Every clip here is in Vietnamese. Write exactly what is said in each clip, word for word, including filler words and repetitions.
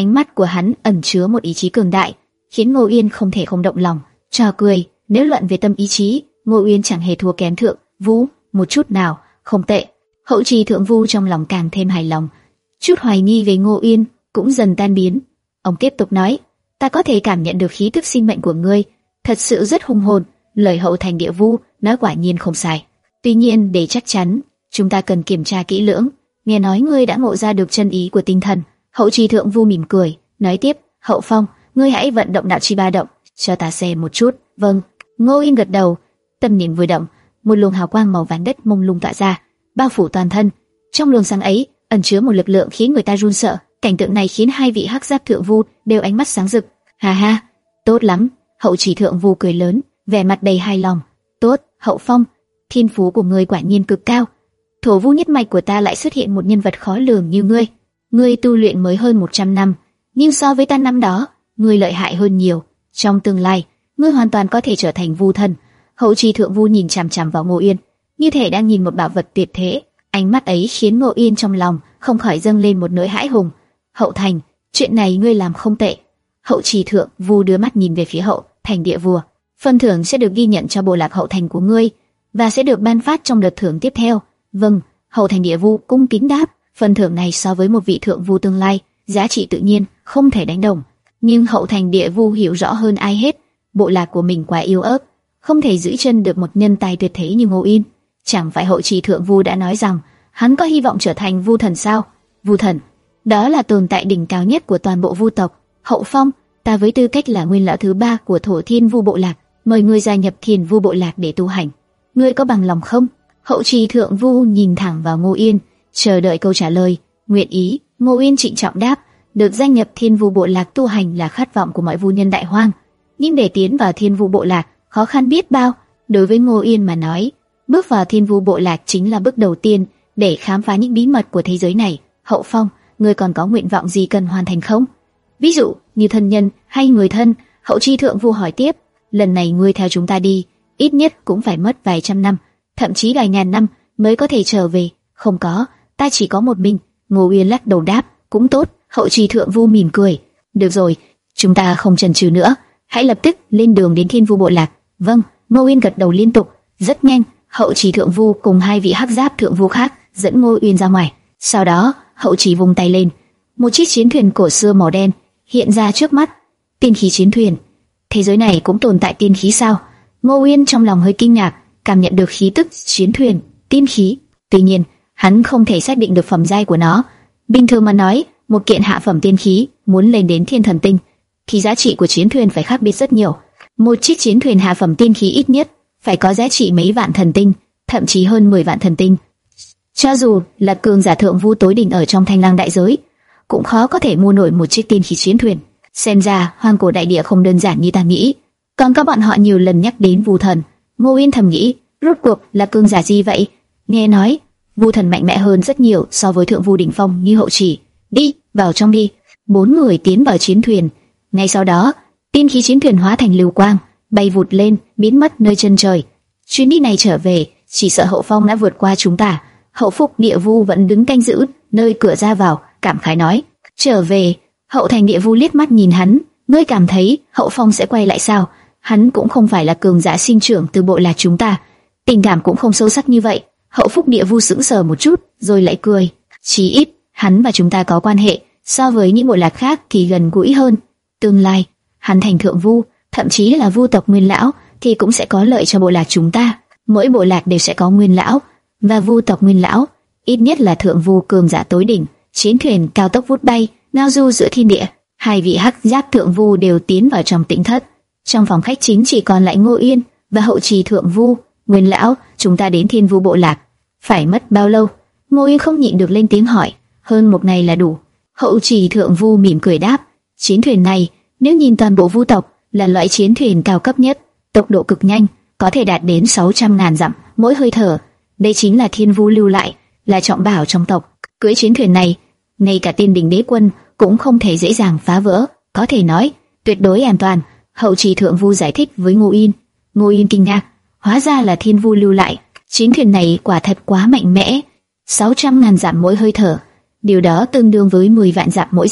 Ánh mắt của hắn ẩn chứa một ý chí cường đại, khiến Ngô Uyên không thể không động lòng. Trò cười, nếu luận về tâm ý chí, Ngô Uyên chẳng hề thua kém Thượng Vu một chút nào, không tệ. Hậu trì Thượng Vu trong lòng càng thêm hài lòng, chút hoài nghi về Ngô Uyên cũng dần tan biến. Ông tiếp tục nói, ta có thể cảm nhận được khí tức sinh mệnh của ngươi, thật sự rất hùng hồn. Lời Hậu Thành Địa Vu nói quả nhiên không sai. Tuy nhiên để chắc chắn, chúng ta cần kiểm tra kỹ lưỡng. Nghe nói ngươi đã ngộ ra được chân ý của tinh thần. Hậu trì Thượng Vu mỉm cười, nói tiếp, Hậu Phong, ngươi hãy vận động đạo chi ba động, cho ta xem một chút. Vâng. Ngô Uyên gật đầu, tâm niệm vừa động, một luồng hào quang màu vàng đất mông lung tỏa ra, bao phủ toàn thân. Trong luồng sáng ấy ẩn chứa một lực lượng khiến người ta run sợ. Cảnh tượng này khiến hai vị hắc giáp Thượng Vu đều ánh mắt sáng rực. Ha ha, tốt lắm. Hậu trì Thượng Vu cười lớn, vẻ mặt đầy hài lòng. Tốt, Hậu Phong, thiên phú của ngươi quả nhiên cực cao. Thổ Vu nhất mạch của ta lại xuất hiện một nhân vật khó lường như ngươi. Ngươi tu luyện mới hơn một trăm năm, nhưng so với ta năm đó, ngươi lợi hại hơn nhiều. Trong tương lai, ngươi hoàn toàn có thể trở thành Vu thần. Hậu trì Thượng Vu nhìn chằm chằm vào Ngô Uyên, như thể đang nhìn một bảo vật tuyệt thế. Ánh mắt ấy khiến Ngô Uyên trong lòng không khỏi dâng lên một nỗi hãi hùng. Hậu Thành, chuyện này ngươi làm không tệ. Hậu trì Thượng Vu đưa mắt nhìn về phía Hậu Thành Địa Vu. Phần thưởng sẽ được ghi nhận cho bộ lạc Hậu Thành của ngươi và sẽ được ban phát trong đợt thưởng tiếp theo. Vâng. Hậu Thành Địa Vu cung kính đáp. Phần thưởng này so với một vị Thượng Vu tương lai, giá trị tự nhiên không thể đánh đồng. Nhưng Hậu Thành Địa Vu hiểu rõ hơn ai hết, bộ lạc của mình quá yếu ớt, không thể giữ chân được một nhân tài tuyệt thế như Ngô Uyên. Chẳng phải Hậu trì Thượng Vu đã nói rằng hắn có hy vọng trở thành Vu thần sao? Vu thần, đó là tồn tại đỉnh cao nhất của toàn bộ Vu tộc. Hậu Phong, ta với tư cách là nguyên lão thứ ba của Thổ Thiên Vu bộ lạc, mời ngươi gia nhập Thiên Vu bộ lạc để tu hành. Ngươi có bằng lòng không? Hậu trì Thượng Vu nhìn thẳng vào Ngô Uyên, chờ đợi câu trả lời. Nguyện ý. Ngô Uyên trịnh trọng đáp. Được gia nhập Thiên Vu bộ lạc tu hành là khát vọng của mọi vu nhân đại hoang, nhưng để tiến vào Thiên Vu bộ lạc khó khăn biết bao. Đối với Ngô Uyên mà nói, bước vào Thiên Vu bộ lạc chính là bước đầu tiên để khám phá những bí mật của thế giới này. Hậu Phong, ngươi còn có nguyện vọng gì cần hoàn thành không? Ví dụ như thân nhân hay người thân? Hậu trì Thượng Vu hỏi tiếp. Lần này ngươi theo chúng ta đi, ít nhất cũng phải mất vài trăm năm, thậm chí vài ngàn năm mới có thể trở về. Không có, ta chỉ có một mình. Ngô Uyên lắc đầu đáp. Cũng tốt. Hậu trì Thượng Vu mỉm cười. Được rồi, chúng ta không chần chừ nữa, hãy lập tức lên đường đến Thiên Vu bộ lạc. Vâng. Ngô Uyên gật đầu liên tục. Rất nhanh, Hậu trì Thượng Vu cùng hai vị hắc giáp Thượng Vu khác dẫn Ngô Uyên ra ngoài. Sau đó, Hậu trì vung tay lên, một chiếc chiến thuyền cổ xưa màu đen hiện ra trước mắt. Tiên khí chiến thuyền. Thế giới này cũng tồn tại tiên khí sao? Ngô Uyên trong lòng hơi kinh ngạc, cảm nhận được khí tức chiến thuyền, tiên khí. Tuy nhiên, hắn không thể xác định được phẩm giai của nó. Bình thường mà nói, một kiện hạ phẩm tiên khí muốn lên đến thiên thần tinh, thì giá trị của chiến thuyền phải khác biệt rất nhiều. Một chiếc chiến thuyền hạ phẩm tiên khí ít nhất phải có giá trị mấy vạn thần tinh, thậm chí hơn mười vạn thần tinh. Cho dù là cường giả Thượng Vu tối đỉnh ở trong Thanh Lang đại giới, cũng khó có thể mua nổi một chiếc tiên khí chiến thuyền. Xem ra hoang cổ đại địa không đơn giản như ta nghĩ. Còn các bọn họ nhiều lần nhắc đến Vu thần. Ngô Uyên thầm nghĩ, rốt cuộc là cường giả gì vậy? Nghe nói Vu thần mạnh mẽ hơn rất nhiều so với Thượng Vu đỉnh phong như Hậu trì. Đi, vào trong đi. Bốn người tiến vào chiến thuyền. Ngay sau đó, tiên khí chiến thuyền hóa thành lưu quang, bay vụt lên, biến mất nơi chân trời. Chuyến đi này trở về, chỉ sợ Hậu Phong đã vượt qua chúng ta. Hậu Phúc Địa Vu vẫn đứng canh giữ nơi cửa ra vào, cảm khái nói: trở về. Hậu Thành Địa Vu liếc mắt nhìn hắn, ngươi cảm thấy Hậu Phong sẽ quay lại sao? Hắn cũng không phải là cường giả sinh trưởng từ bộ lạc chúng ta, tình cảm cũng không sâu sắc như vậy. Hậu Phúc Địa Vu sững sờ một chút, rồi lại cười. Chí ít hắn và chúng ta có quan hệ, so với những bộ lạc khác thì gần gũi hơn. Tương lai hắn thành Thượng Vu, thậm chí là Vu tộc Nguyên lão, thì cũng sẽ có lợi cho bộ lạc chúng ta. Mỗi bộ lạc đều sẽ có Nguyên lão và Vu tộc Nguyên lão, ít nhất là Thượng Vu cường giả tối đỉnh. Chiến thuyền cao tốc vút bay, ngao du giữa thiên địa. Hai vị hắc giáp Thượng Vu đều tiến vào trong tĩnh thất. Trong phòng khách chính chỉ còn lại Ngô Uyên và Hậu trì Thượng Vu. Nguyên lão, chúng ta đến Thiên Vu bộ lạc phải mất bao lâu? Ngô Uyên không nhịn được lên tiếng hỏi. Hơn một ngày là đủ. Hậu trì Thượng Vu mỉm cười đáp. Chiến thuyền này, nếu nhìn toàn bộ Vu tộc, là loại chiến thuyền cao cấp nhất, tốc độ cực nhanh, có thể đạt đến sáu trăm ngàn dặm mỗi hơi thở. Đây chính là Thiên Vu lưu lại, là trọng bảo trong tộc. Cưỡi chiến thuyền này, ngay cả tiên đình đế quân cũng không thể dễ dàng phá vỡ, có thể nói tuyệt đối an toàn. Hậu trì Thượng Vu giải thích với Ngô Uyên. Ngô Uyên kinh ngạc, hóa ra là Thiên Vu lưu lại. Chiến thuyền này quả thật quá mạnh mẽ, sáu trăm ngàn dặm mỗi hơi thở, điều đó tương đương với mười vạn dặm mỗi giây.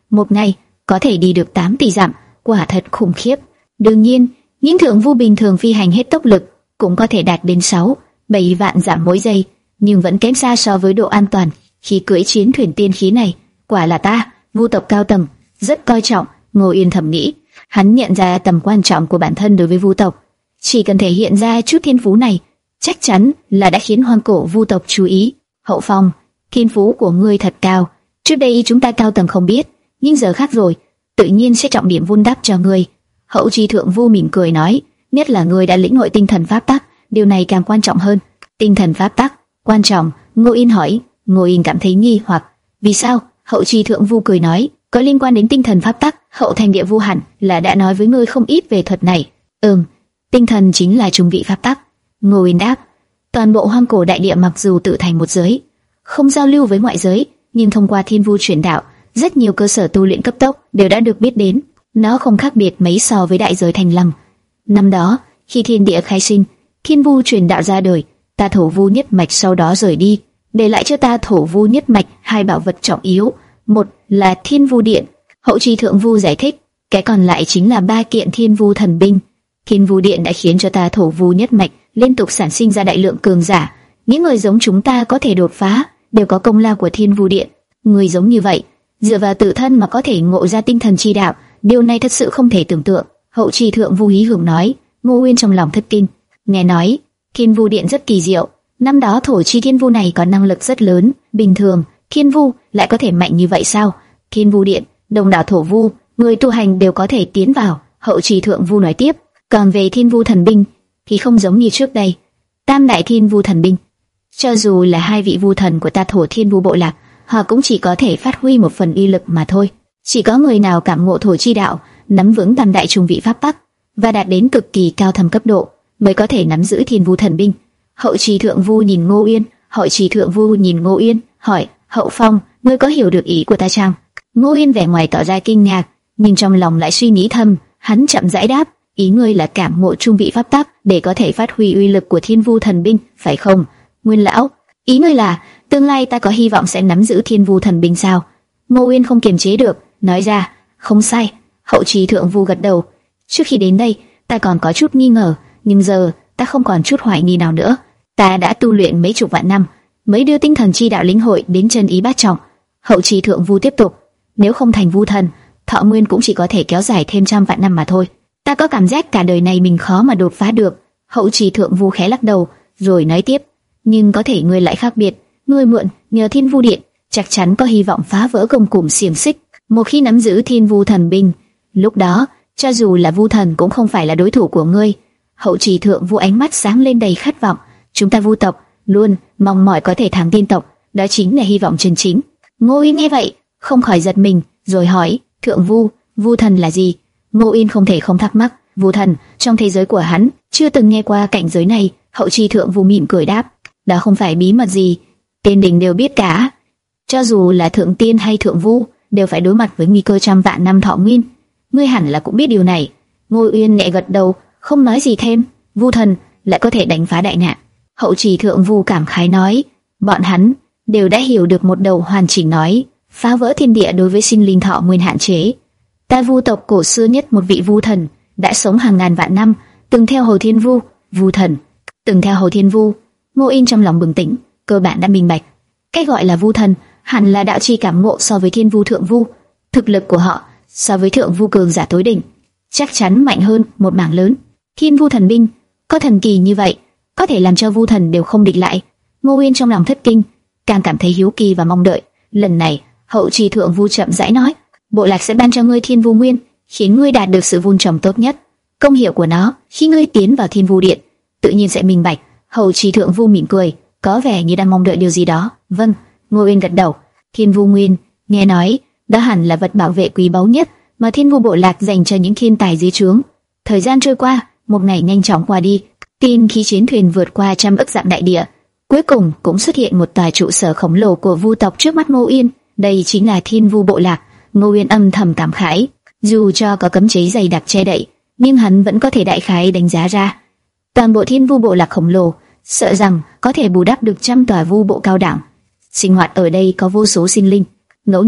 một ngày có thể đi được tám tỷ dặm, quả thật khủng khiếp. Đương nhiên, những thượng vu bình thường phi hành hết tốc lực cũng có thể đạt đến sáu, bảy vạn dặm mỗi giây, nhưng vẫn kém xa so với độ an toàn khi cưỡi chiến thuyền tiên khí này. Quả là ta, vu tộc cao tầng, rất coi trọng. Ngô Yên thầm nghĩ. Hắn nhận ra tầm quan trọng của bản thân đối với vu tộc, chỉ cần thể hiện ra chút thiên phú này, chắc chắn là đã khiến hoang cổ vu tộc chú ý. Hậu Phong, thiên phú của ngươi thật cao, trước đây chúng ta cao tầng không biết, nhưng giờ khác rồi, tự nhiên sẽ trọng điểm vun đắp cho ngươi. Hậu Trì thượng vu mỉm cười nói, nhất là ngươi đã lĩnh hội tinh thần pháp tắc, điều này càng quan trọng hơn. Tinh thần pháp tắc quan trọng? Ngô Yên hỏi. Ngô Yên cảm thấy nghi hoặc. Vì sao? Hậu Trì thượng vu cười nói, có liên quan đến tinh thần pháp tắc. Hậu Thành địa vu hẳn là đã nói với ngươi không ít về thuật này. Ừm, tinh thần chính là trung vị pháp tắc. Ngô Yên đáp. Toàn bộ hoang cổ đại địa mặc dù tự thành một giới, không giao lưu với ngoại giới, nhưng thông qua thiên vu truyền đạo, rất nhiều cơ sở tu luyện cấp tốc đều đã được biết đến. Nó không khác biệt mấy so với đại giới Thành Lăng. Năm đó, khi thiên địa khai sinh, thiên vu truyền đạo ra đời, ta thổ vu nhất mạch sau đó rời đi, để lại cho ta thổ vu nhất mạch hai bảo vật trọng yếu, một là thiên vu điện. Hậu Trì thượng vu giải thích, cái còn lại chính là ba kiện thiên vu thần binh. Thiên vu điện đã khiến cho ta thổ vu nhất mạch liên tục sản sinh ra đại lượng cường giả, những người giống chúng ta có thể đột phá đều có công lao của thiên vu điện. Người giống như vậy, dựa vào tự thân mà có thể ngộ ra tinh thần chi đạo, điều này thật sự không thể tưởng tượng. Hậu Trì thượng vu hí hưởng nói. Ngô Uyên trong lòng thất kinh, nghe nói thiên vu điện rất kỳ diệu. Năm đó thổ chi thiên vu này có năng lực rất lớn, bình thường thiên vu lại có thể mạnh như vậy sao? Thiên vu điện, đông đảo thổ vu, người tu hành đều có thể tiến vào. Hậu Trì thượng vu nói tiếp, còn về thiên vu thần binh thì không giống như trước đây. Tam đại thiên vu thần binh, cho dù là hai vị vu thần của ta thổ thiên vu bộ lạc, họ cũng chỉ có thể phát huy một phần uy lực mà thôi. Chỉ có người nào cảm ngộ thổ chi đạo, nắm vững tam đại trung vị pháp tắc và đạt đến cực kỳ cao thâm cấp độ, mới có thể nắm giữ thiên vu thần binh. Hậu Trì thượng vu nhìn Ngô Uyên, Hậu Trì thượng vu nhìn Ngô Uyên, hỏi: Hậu Phong, ngươi có hiểu được ý của ta chăng? Ngô Uyên vẻ ngoài tỏ ra kinh ngạc, nhưng trong lòng lại suy nghĩ thầm. Hắn chậm rãi đáp: ý ngươi là cảm ngộ trung vị pháp tắc để có thể phát huy uy lực của thiên vu thần binh, phải không? Nguyên lão, ý ngươi là tương lai ta có hy vọng sẽ nắm giữ thiên vu thần binh sao? Ngô Uyên không kiềm chế được, nói ra: không sai. Hậu Trì thượng vu gật đầu. Trước khi đến đây, ta còn có chút nghi ngờ, nhưng giờ ta không còn chút hoài nghi nào nữa. Ta đã tu luyện mấy chục vạn năm, mới đưa tinh thần chi đạo lĩnh hội đến chân ý bát trọng. Hậu Trì thượng vu tiếp tục: nếu không thành vu thần, thọ nguyên cũng chỉ có thể kéo dài thêm trăm vạn năm mà thôi. Ta có cảm giác cả đời này mình khó mà đột phá được. Hậu Trì thượng vu khẽ lắc đầu, rồi nói tiếp: nhưng có thể ngươi lại khác biệt, ngươi mượn nhờ thiên vu điện, chắc chắn có hy vọng phá vỡ gông cùm xiềng xích. Một khi nắm giữ thiên vu thần binh, lúc đó cho dù là vu thần cũng không phải là đối thủ của ngươi. Hậu Trì thượng vu ánh mắt sáng lên đầy khát vọng. Chúng ta vu tộc luôn mong mỏi có thể thắng tiên tộc, đó chính là hy vọng chân chính. Ngô Yên nghe vậy không khỏi giật mình, rồi hỏi: thượng vu, vu thần là gì? Ngô Yên không thể không thắc mắc. Vu thần, trong thế giới của hắn chưa từng nghe qua cảnh giới này. Hậu Trì thượng vu mỉm cười đáp: đó không phải bí mật gì, tiên đình đều biết cả. Cho dù là thượng tiên hay thượng vu, đều phải đối mặt với nguy cơ trăm vạn năm thọ nguyên. Ngươi hẳn là cũng biết điều này. Ngô Uyên nhẹ gật đầu, không nói gì thêm. Vu thần lại có thể đánh phá đại nạn. Hậu Trì thượng vu cảm khái nói: bọn hắn đều đã hiểu được một đầu hoàn chỉnh nói, phá vỡ thiên địa đối với sinh linh thọ nguyên hạn chế. Ta vu tộc cổ xưa nhất một vị vu thần đã sống hàng ngàn vạn năm, từng theo Hồ Thiên Vu. Vu thần từng theo Hồ Thiên Vu. Ngô Yên trong lòng bừng tỉnh, cơ bản đã minh bạch. Cái gọi là vu thần hẳn là đạo chi cảm ngộ so với thiên vu thượng vu. Thực lực của họ so với thượng vu cường giả tối đỉnh chắc chắn mạnh hơn một mảng lớn. Thiên vu thần binh có thần kỳ như vậy, có thể làm cho vu thần đều không địch lại. Ngô Uyên trong lòng thất kinh, càng cảm thấy hiếu kỳ và mong đợi. Lần này Hậu Trì thượng vu chậm rãi nói: bộ lạc sẽ ban cho ngươi thiên vu nguyên, khiến ngươi đạt được sự vun trồng tốt nhất. Công hiệu của nó khi ngươi tiến vào thiên vu điện tự nhiên sẽ minh bạch. Hậu Trì thượng vu mỉm cười, có vẻ như đang mong đợi điều gì đó. Vâng. Ngô Uyên gật đầu. Thiên vu nguyên, nghe nói đó hẳn là vật bảo vệ quý báu nhất mà thiên vu bộ lạc dành cho những thiên tài dưới trướng. Thời gian trôi qua, một ngày nhanh chóng qua đi. Tin khi chiến thuyền vượt qua trăm ức dặm đại địa, cuối cùng cũng xuất hiện một tòa trụ sở khổng lồ của vu tộc trước mắt Ngô Uyên. Đây chính là thiên vu bộ lạc. Ngô Uyên âm thầm cảm khái, dù cho có cấm chế dày đặc che đậy, nhưng hắn vẫn có thể đại khái đánh giá ra toàn bộ thiên vu bộ lạc khổng lồ, sợ rằng có thể bù đắp được trăm tòa vu bộ cao đẳng. Sinh hoạt ở đây có vô số sinh linh. Ngẫu nhiên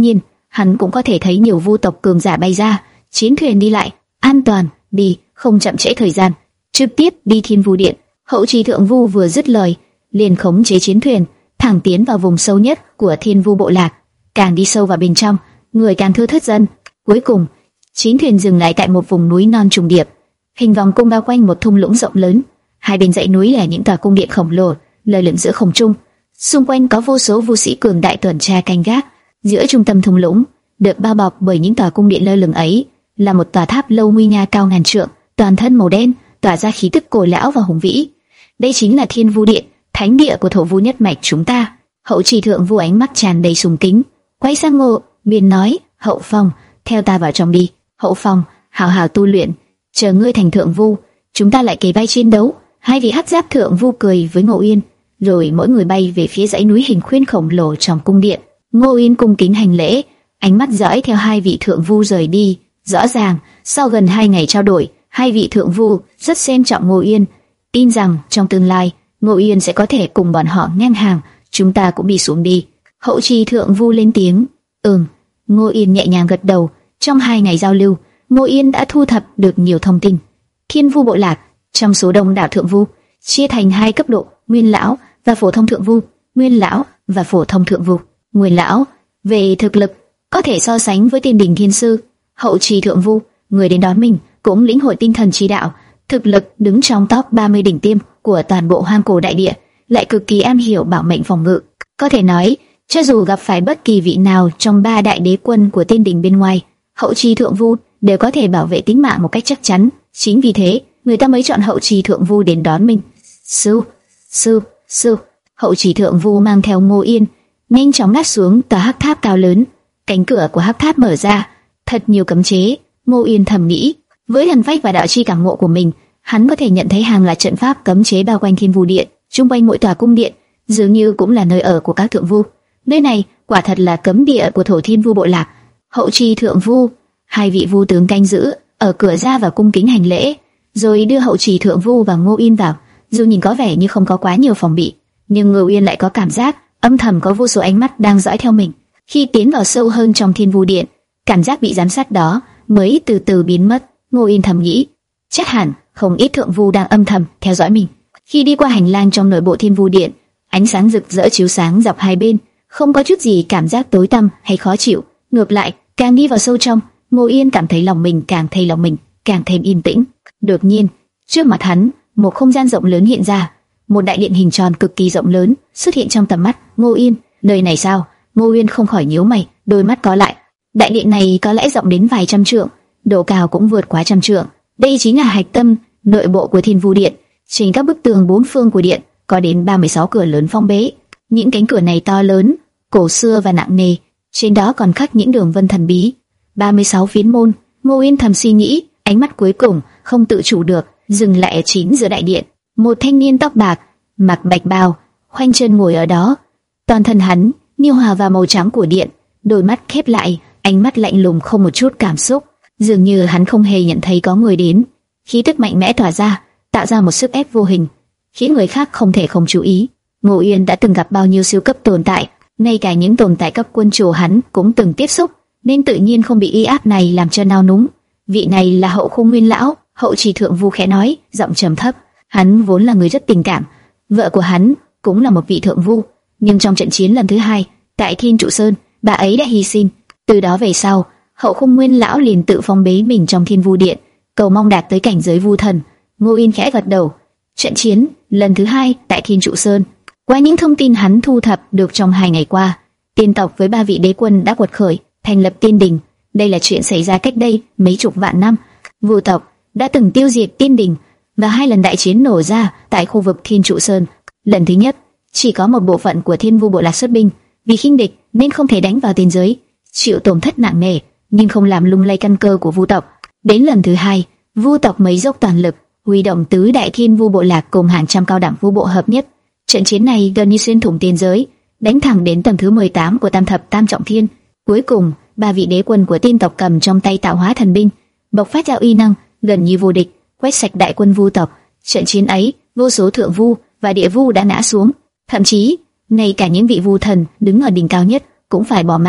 hắn cũng có thể thấy nhiều vu tộc cường giả bay ra, chiến thuyền đi lại, an toàn, đi, không chậm trễ thời gian, trực tiếp đi Thiên Vu Điện. Hậu trì thượng vu vừa dứt lời, liền khống chế chiến thuyền, thẳng tiến vào vùng sâu nhất của Thiên Vu bộ lạc. Càng đi sâu vào bên trong, người càng thưa thớt dần. Cuối cùng, chiến thuyền dừng lại tại một vùng núi non trùng điệp, hình vòng cung bao quanh một thung lũng rộng lớn. Hai bên dãy núi là những tòa cung điện khổng lồ, lơ lửng giữa không trung. Xung quanh có vô số vu sĩ cường đại tuần tra canh gác. Giữa trung tâm thung lũng, được bao bọc bởi những tòa cung điện lơ lửng ấy, là một tòa tháp lâu nguy nga cao ngàn trượng, toàn thân màu đen, tỏa ra khí tức cổ lão và hùng vĩ. Đây chính là Thiên Vu Điện, thánh địa của thổ vu nhất mạch chúng ta. Hậu trì thượng vu ánh mắt tràn đầy sùng kính, quay sang Ngô Miên nói: Hậu Phong, theo ta vào trong đi. Hậu Phong, hào hào tu luyện, chờ ngươi thành thượng vu, chúng ta lại kề vai chiến đấu. Hai vị hắc giáp thượng vu cười với Ngô Uyên, rồi mỗi người bay về phía dãy núi hình khuyên khổng lồ trong cung điện. Ngô Uyên cung kính hành lễ, ánh mắt dõi theo hai vị thượng vu rời đi. Rõ ràng, sau gần hai ngày trao đổi, hai vị thượng vu rất xem trọng Ngô Uyên, tin rằng trong tương lai Ngô Uyên sẽ có thể cùng bọn họ ngang hàng. Chúng ta cũng đi xuống đi. Hậu trì thượng vu lên tiếng. Ừm. Ngô Uyên nhẹ nhàng gật đầu. Trong hai ngày giao lưu, Ngô Uyên đã thu thập được nhiều thông tin. Thiên Vu bộ lạc trong số đông đảo thượng vu chia thành hai cấp độ: nguyên lão và phổ thông thượng vu. Nguyên lão và phổ thông thượng vu. Nguyên lão về thực lực có thể so sánh với Tiên Đình Thiên Sư. Hậu trì thượng vu, người đến đón mình cũng lĩnh hội tinh thần chi đạo, thực lực đứng trong top ba mươi đỉnh tiêm của toàn bộ hoang cổ đại địa, lại cực kỳ am hiểu bảo mệnh phòng ngự. Có thể nói, cho dù gặp phải bất kỳ vị nào trong ba đại đế quân của Tiên Đình bên ngoài, hậu trì thượng vu đều có thể bảo vệ tính mạng một cách chắc chắn. Chính vì thế, người ta mới chọn hậu trì thượng vu đến đón mình. Sư, sư, sư. Hậu trì thượng vu mang theo Ngô Yên, nhanh chóng lát xuống tòa hắc tháp cao lớn. Cánh cửa của hắc tháp mở ra, thật nhiều cấm chế. Ngô Yên thầm nghĩ, với thần phách và đạo chi cảm ngộ của mình, hắn có thể nhận thấy hàng loạt trận pháp cấm chế bao quanh Thiên Vu Điện. Trung quanh mỗi tòa cung điện dường như cũng là nơi ở của các thượng vu. Nơi này quả thật là cấm địa của thổ Thiên Vu bộ lạc. Hậu trì thượng vu, hai vị vu tướng canh giữ ở cửa ra và cung kính hành lễ, rồi đưa hậu trì thượng vu và Ngô Yên vào. Dù nhìn có vẻ như không có quá nhiều phòng bị, nhưng Ngô Yên lại có cảm giác âm thầm có vô số ánh mắt đang dõi theo mình. Khi tiến vào sâu hơn trong Thiên Vu Điện, cảm giác bị giám sát đó mới từ từ biến mất. Ngô Yên thầm nghĩ, chắc hẳn không ít thượng vu đang âm thầm theo dõi mình. Khi đi qua hành lang trong nội bộ Thiên Vu Điện, ánh sáng rực rỡ chiếu sáng dọc hai bên, không có chút gì cảm giác tối tăm hay khó chịu. Ngược lại, càng đi vào sâu trong, Ngô Yên cảm thấy lòng mình càng thấy lòng mình càng thêm yên tĩnh. Đột nhiên, trước mặt hắn, một không gian rộng lớn hiện ra, một đại điện hình tròn cực kỳ rộng lớn xuất hiện trong tầm mắt Ngô Yên. Nơi này sao? Ngô Yên không khỏi nhíu mày, đôi mắt có lại. Đại điện này có lẽ rộng đến vài trăm trượng, độ cao cũng vượt quá trăm trượng. Đây chính là hạch tâm nội bộ của Thiên Vu Điện. Trên các bức tường bốn phương của điện có đến ba mươi sáu cửa lớn phong bế. Những cánh cửa này to lớn, cổ xưa và nặng nề, trên đó còn khắc những đường vân thần bí. ba mươi sáu phiến môn. Ngô Yên thầm suy nghĩ, ánh mắt cuối cùng không tự chủ được dừng lại ở chính giữa đại điện. Một thanh niên tóc bạc, mặc bạch bào, khoanh chân ngồi ở đó. Toàn thân hắn như hòa vào màu trắng của điện, đôi mắt khép lại, ánh mắt lạnh lùng không một chút cảm xúc, dường như hắn không hề nhận thấy có người đến. Khí tức mạnh mẽ tỏa ra, tạo ra một sức ép vô hình, khiến người khác không thể không chú ý. Ngô Yên đã từng gặp bao nhiêu siêu cấp tồn tại, ngay cả những tồn tại cấp quân chủ hắn cũng từng tiếp xúc, nên tự nhiên không bị uy áp này làm cho nao núng. Vị này là Hậu Khung Nguyên lão. Hậu trì thượng vu khẽ nói, giọng trầm thấp. Hắn vốn là người rất tình cảm, vợ của hắn cũng là một vị thượng vu, nhưng trong trận chiến lần thứ hai tại Thiên Trụ Sơn, bà ấy đã hy sinh. Từ đó về sau, Hậu Khung Nguyên lão liền tự phong bế mình trong Thiên Vu Điện, cầu mong đạt tới cảnh giới vu thần. Ngô Yên khẽ gật đầu. Trận chiến lần thứ hai tại Thiên Trụ Sơn, qua những thông tin hắn thu thập được trong hai ngày qua, tiên tộc với ba vị đế quân đã quật khởi, thành lập Tiên Đình. Đây là chuyện xảy ra cách đây mấy chục vạn năm. Vu tộc đã từng tiêu diệt Tiên Đình, và hai lần đại chiến nổ ra tại khu vực Thiên Trụ Sơn. Lần thứ nhất, chỉ có một bộ phận của Thiên Vu bộ lạc xuất binh, vì khinh địch nên không thể đánh vào tiên giới, chịu tổn thất nặng nề, nhưng không làm lung lay căn cơ của Vu tộc. Đến lần thứ hai, Vu tộc mấy dốc toàn lực, huy động tứ đại Thiên Vu bộ lạc cùng hàng trăm cao đẳng vu bộ hợp nhất. Trận chiến này gần như xuyên thủng tiên giới, đánh thẳng đến tầng thứ mười tám của Tam thập Tam trọng thiên. Cuối cùng, ba vị đế quân của tiên tộc cầm trong tay tạo hóa thần binh, bộc phát ra uy năng gần như vô địch, quét sạch đại quân Vu tộc. Trận chiến ấy, vô số thượng vu và địa vu đã ngã xuống, thậm chí ngay cả những vị vu thần đứng ở đỉnh cao nhất cũng phải bỏ mạng.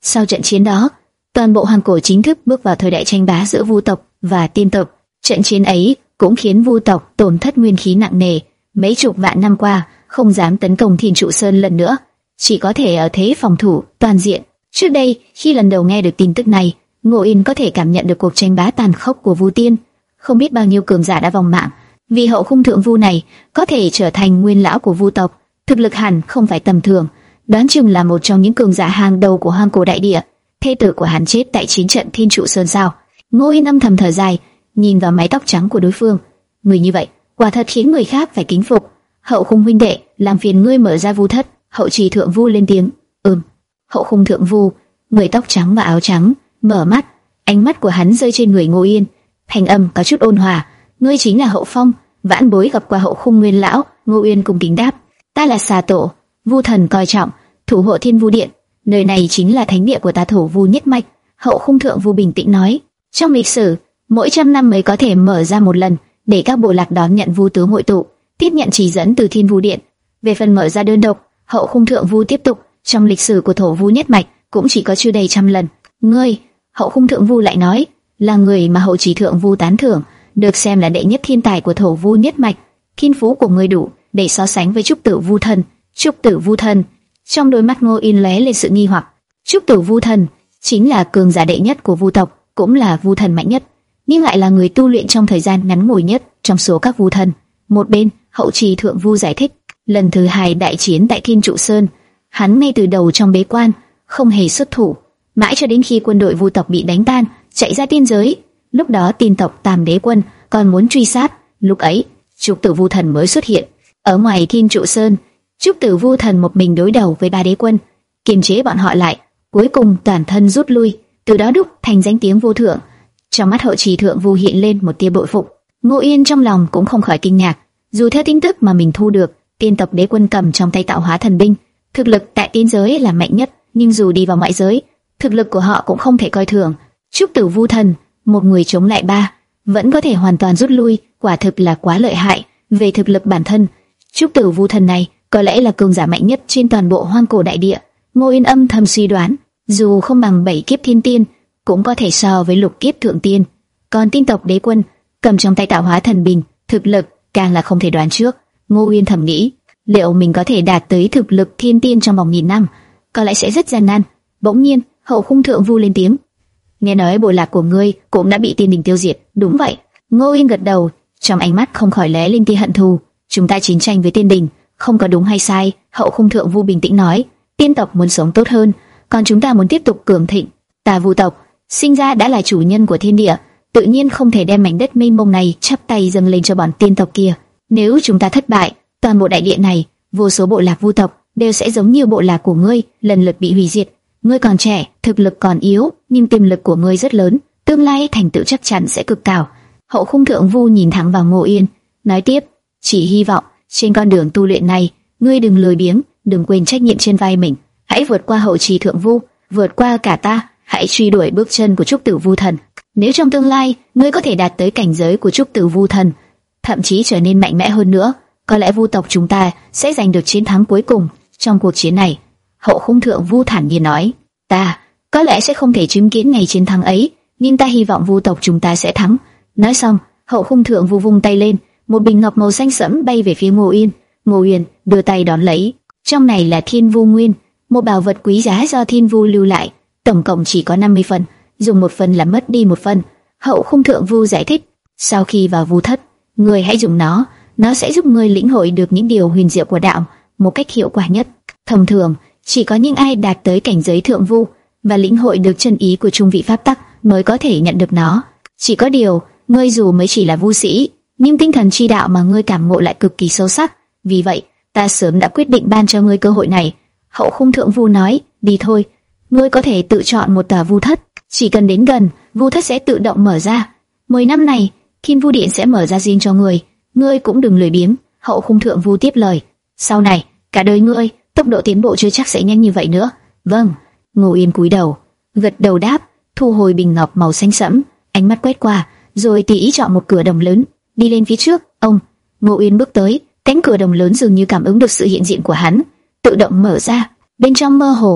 Sau trận chiến đó, toàn bộ Hoang Cổ chính thức bước vào thời đại tranh bá giữa Vu tộc và Tiên tộc. Trận chiến ấy cũng khiến Vu tộc tổn thất nguyên khí nặng nề, mấy chục vạn năm qua không dám tấn công Thiên Trụ Sơn lần nữa, chỉ có thể ở thế phòng thủ toàn diện. Trước đây, khi lần đầu nghe được tin tức này, Ngô Yên có thể cảm nhận được cuộc tranh bá tàn khốc của Vu Tiên. Không biết bao nhiêu cường giả đã vong mạng, vì hậu khung thượng Vu này có thể trở thành nguyên lão của Vu tộc, thực lực hẳn không phải tầm thường, đoán chừng là một trong những cường giả hàng đầu của Hoang Cổ đại địa. Thê tử của hắn chết tại chiến trận Thiên Trụ Sơn sao? Ngô Yên âm thầm thở dài, nhìn vào mái tóc trắng của đối phương. Người như vậy, quả thật khiến người khác phải kính phục. Hậu khung huynh đệ, làm phiền ngươi mở ra Vu thất. Hậu trì thượng Vu lên tiếng. Ừm. Hậu khung thượng Vu, người tóc trắng và áo trắng, mở mắt, ánh mắt của hắn rơi trên người Ngô Yên, thanh âm có chút ôn hòa. Ngươi chính là Hậu Phong, vãn bối gặp qua Hậu khung nguyên lão. Ngô Yên cung kính đáp. Ta là Xà Tổ, Vu thần coi trọng, thủ hộ Thiên Vu Điện. Nơi này chính là thánh địa của ta Thổ Vu nhất mạch. Hậu khung thượng Vu bình tĩnh nói. Trong lịch sử, mỗi trăm năm mới có thể mở ra một lần để các bộ lạc đón nhận Vu tướng hội tụ, tiếp nhận chỉ dẫn từ Thiên Vu Điện. Về phần mở ra đơn độc, Hậu khung thượng Vu tiếp tục, trong lịch sử của Thổ Vu nhất mạch cũng chỉ có chưa đầy trăm lần. Ngươi, Hậu khung thượng Vu lại nói, là người mà Hậu chỉ thượng Vu tán thưởng, được xem là đệ nhất thiên tài của Thổ Vu nhất mạch. Thiên phú của ngươi đủ để so sánh với Trúc Tử Vu thần. Trúc Tử Vu thần. Trong đôi mắt Ngô Yên lóe lên sự nghi hoặc. Trúc Tử Vu thần chính là cường giả đệ nhất của Vu tộc, cũng là Vu thần mạnh nhất, nhưng lại là người tu luyện trong thời gian ngắn ngủi nhất trong số các Vu thần. Một bên, Hậu trì thượng Vu giải thích, lần thứ hai đại chiến tại Thiên Trụ Sơn, hắn ngay từ đầu trong bế quan, không hề xuất thủ, mãi cho đến khi quân đội Vu tộc bị đánh tan, chạy ra tiên giới. Lúc đó Tiên tộc Tam Đế quân còn muốn truy sát, lúc ấy Trúc Tử Vu thần mới xuất hiện. Ở ngoài Thiên Trụ Sơn, Trúc Tử Vu thần một mình đối đầu với ba đế quân, kiềm chế bọn họ lại, cuối cùng toàn thân rút lui, từ đó đúc thành danh tiếng vô thượng. Trong mắt Hậu trì thượng Vu hiện lên một tia bội phục. Ngô Yên trong lòng cũng không khỏi kinh ngạc, dù theo tin tức mà mình thu được, Tiên tộc đế quân cầm trong tay tạo hóa thần binh, thực lực tại tiên giới là mạnh nhất, nhưng dù đi vào ngoại giới, thực lực của họ cũng không thể coi thường. Trúc Tử Vu thần, một người chống lại ba, vẫn có thể hoàn toàn rút lui, quả thực là quá lợi hại. Về thực lực bản thân, Trúc Tử Vu thần này có lẽ là cường giả mạnh nhất trên toàn bộ Hoang Cổ đại địa. Ngô Yên âm thầm suy đoán, dù không bằng bảy kiếp thiên tiên, cũng có thể so với lục kiếp thượng tiên. Còn Tiên tộc đế quân cầm trong tay tạo hóa thần binh, thực lực càng là không thể đoán trước. Ngô Yên thầm nghĩ, liệu mình có thể đạt tới thực lực thiên tiên trong vòng nghìn năm, có lẽ sẽ rất gian nan. Bỗng nhiên, Hậu khung thượng Vu lên tiếng. Nghe nói bộ lạc của ngươi cũng đã bị tiên đình tiêu diệt, đúng vậy? Ngô Yên gật đầu, trong ánh mắt không khỏi lóe lên tia hận thù. Chúng ta chiến tranh với tiên đình, không có đúng hay sai. Hậu khung thượng Vu bình tĩnh nói. Tiên tộc muốn sống tốt hơn, còn chúng ta muốn tiếp tục cường thịnh. Ta Vu tộc sinh ra đã là chủ nhân của thiên địa, tự nhiên không thể đem mảnh đất mênh mông này chắp tay dâng lên cho bọn tiên tộc kia. Nếu chúng ta thất bại, toàn bộ đại địa này, vô số bộ lạc Vu tộc đều sẽ giống như bộ lạc của ngươi, lần lượt bị hủy diệt. Ngươi còn trẻ, thực lực còn yếu, nhưng tiềm lực của ngươi rất lớn, tương lai thành tựu chắc chắn sẽ cực cao. Hậu khung thượng Vu nhìn thẳng vào Ngô Yên, nói tiếp, chỉ hy vọng trên con đường tu luyện này, ngươi đừng lười biếng, đừng quên trách nhiệm trên vai mình. Hãy vượt qua Hậu trì thượng Vu, vượt qua cả ta, hãy truy đuổi bước chân của Trúc Tử Vu thần. Nếu trong tương lai ngươi có thể đạt tới cảnh giới của Trúc Tử Vu thần, thậm chí trở nên mạnh mẽ hơn nữa, có lẽ Vu tộc chúng ta sẽ giành được chiến thắng cuối cùng trong cuộc chiến này. Hậu khung thượng Vu thản nhiên nói, ta có lẽ sẽ không thể chứng kiến ngày chiến thắng ấy, nhưng ta hy vọng Vu tộc chúng ta sẽ thắng. Nói xong, Hậu khung thượng Vu vung tay lên, một bình ngọc màu xanh sẫm bay về phía Ngô Yên. Ngô Yên đưa tay đón lấy, trong này là Thiên Vu Nguyên, một bảo vật quý giá do Thiên Vu lưu lại, tổng cộng chỉ có năm mươi phần, dùng một phần là mất đi một phần. Hậu khung thượng Vu giải thích, sau khi vào Vu thất, người hãy dùng nó, nó sẽ giúp ngươi lĩnh hội được những điều huyền diệu của đạo một cách hiệu quả nhất. Thông thường, chỉ có những ai đạt tới cảnh giới thượng Vu và lĩnh hội được chân ý của trung vị pháp tắc mới có thể nhận được nó. Chỉ có điều, ngươi dù mới chỉ là Vu sĩ, nhưng tinh thần chi đạo mà ngươi cảm ngộ lại cực kỳ sâu sắc. Vì vậy, ta sớm đã quyết định ban cho ngươi cơ hội này. Hậu khung thượng Vu nói, đi thôi, ngươi có thể tự chọn một tòa Vu thất, chỉ cần đến gần, Vu thất sẽ tự động mở ra. Mười năm này, Thiên Vu Điện sẽ mở ra riêng cho ngươi, ngươi cũng đừng lười biếng. Hậu khung thượng Vu tiếp lời, sau này, cả đời ngươi, tốc độ tiến bộ chưa chắc sẽ nhanh như vậy nữa. Vâng. Ngô Yên cúi đầu, gật đầu đáp, thu hồi bình ngọc màu xanh sẫm, ánh mắt quét qua, rồi tỉ ý chọn một cửa đồng lớn, đi lên phía trước. Ông. Ngô Yên bước tới, cánh cửa đồng lớn dường như cảm ứng được sự hiện diện của hắn, tự động mở ra. Bên trong mơ hồ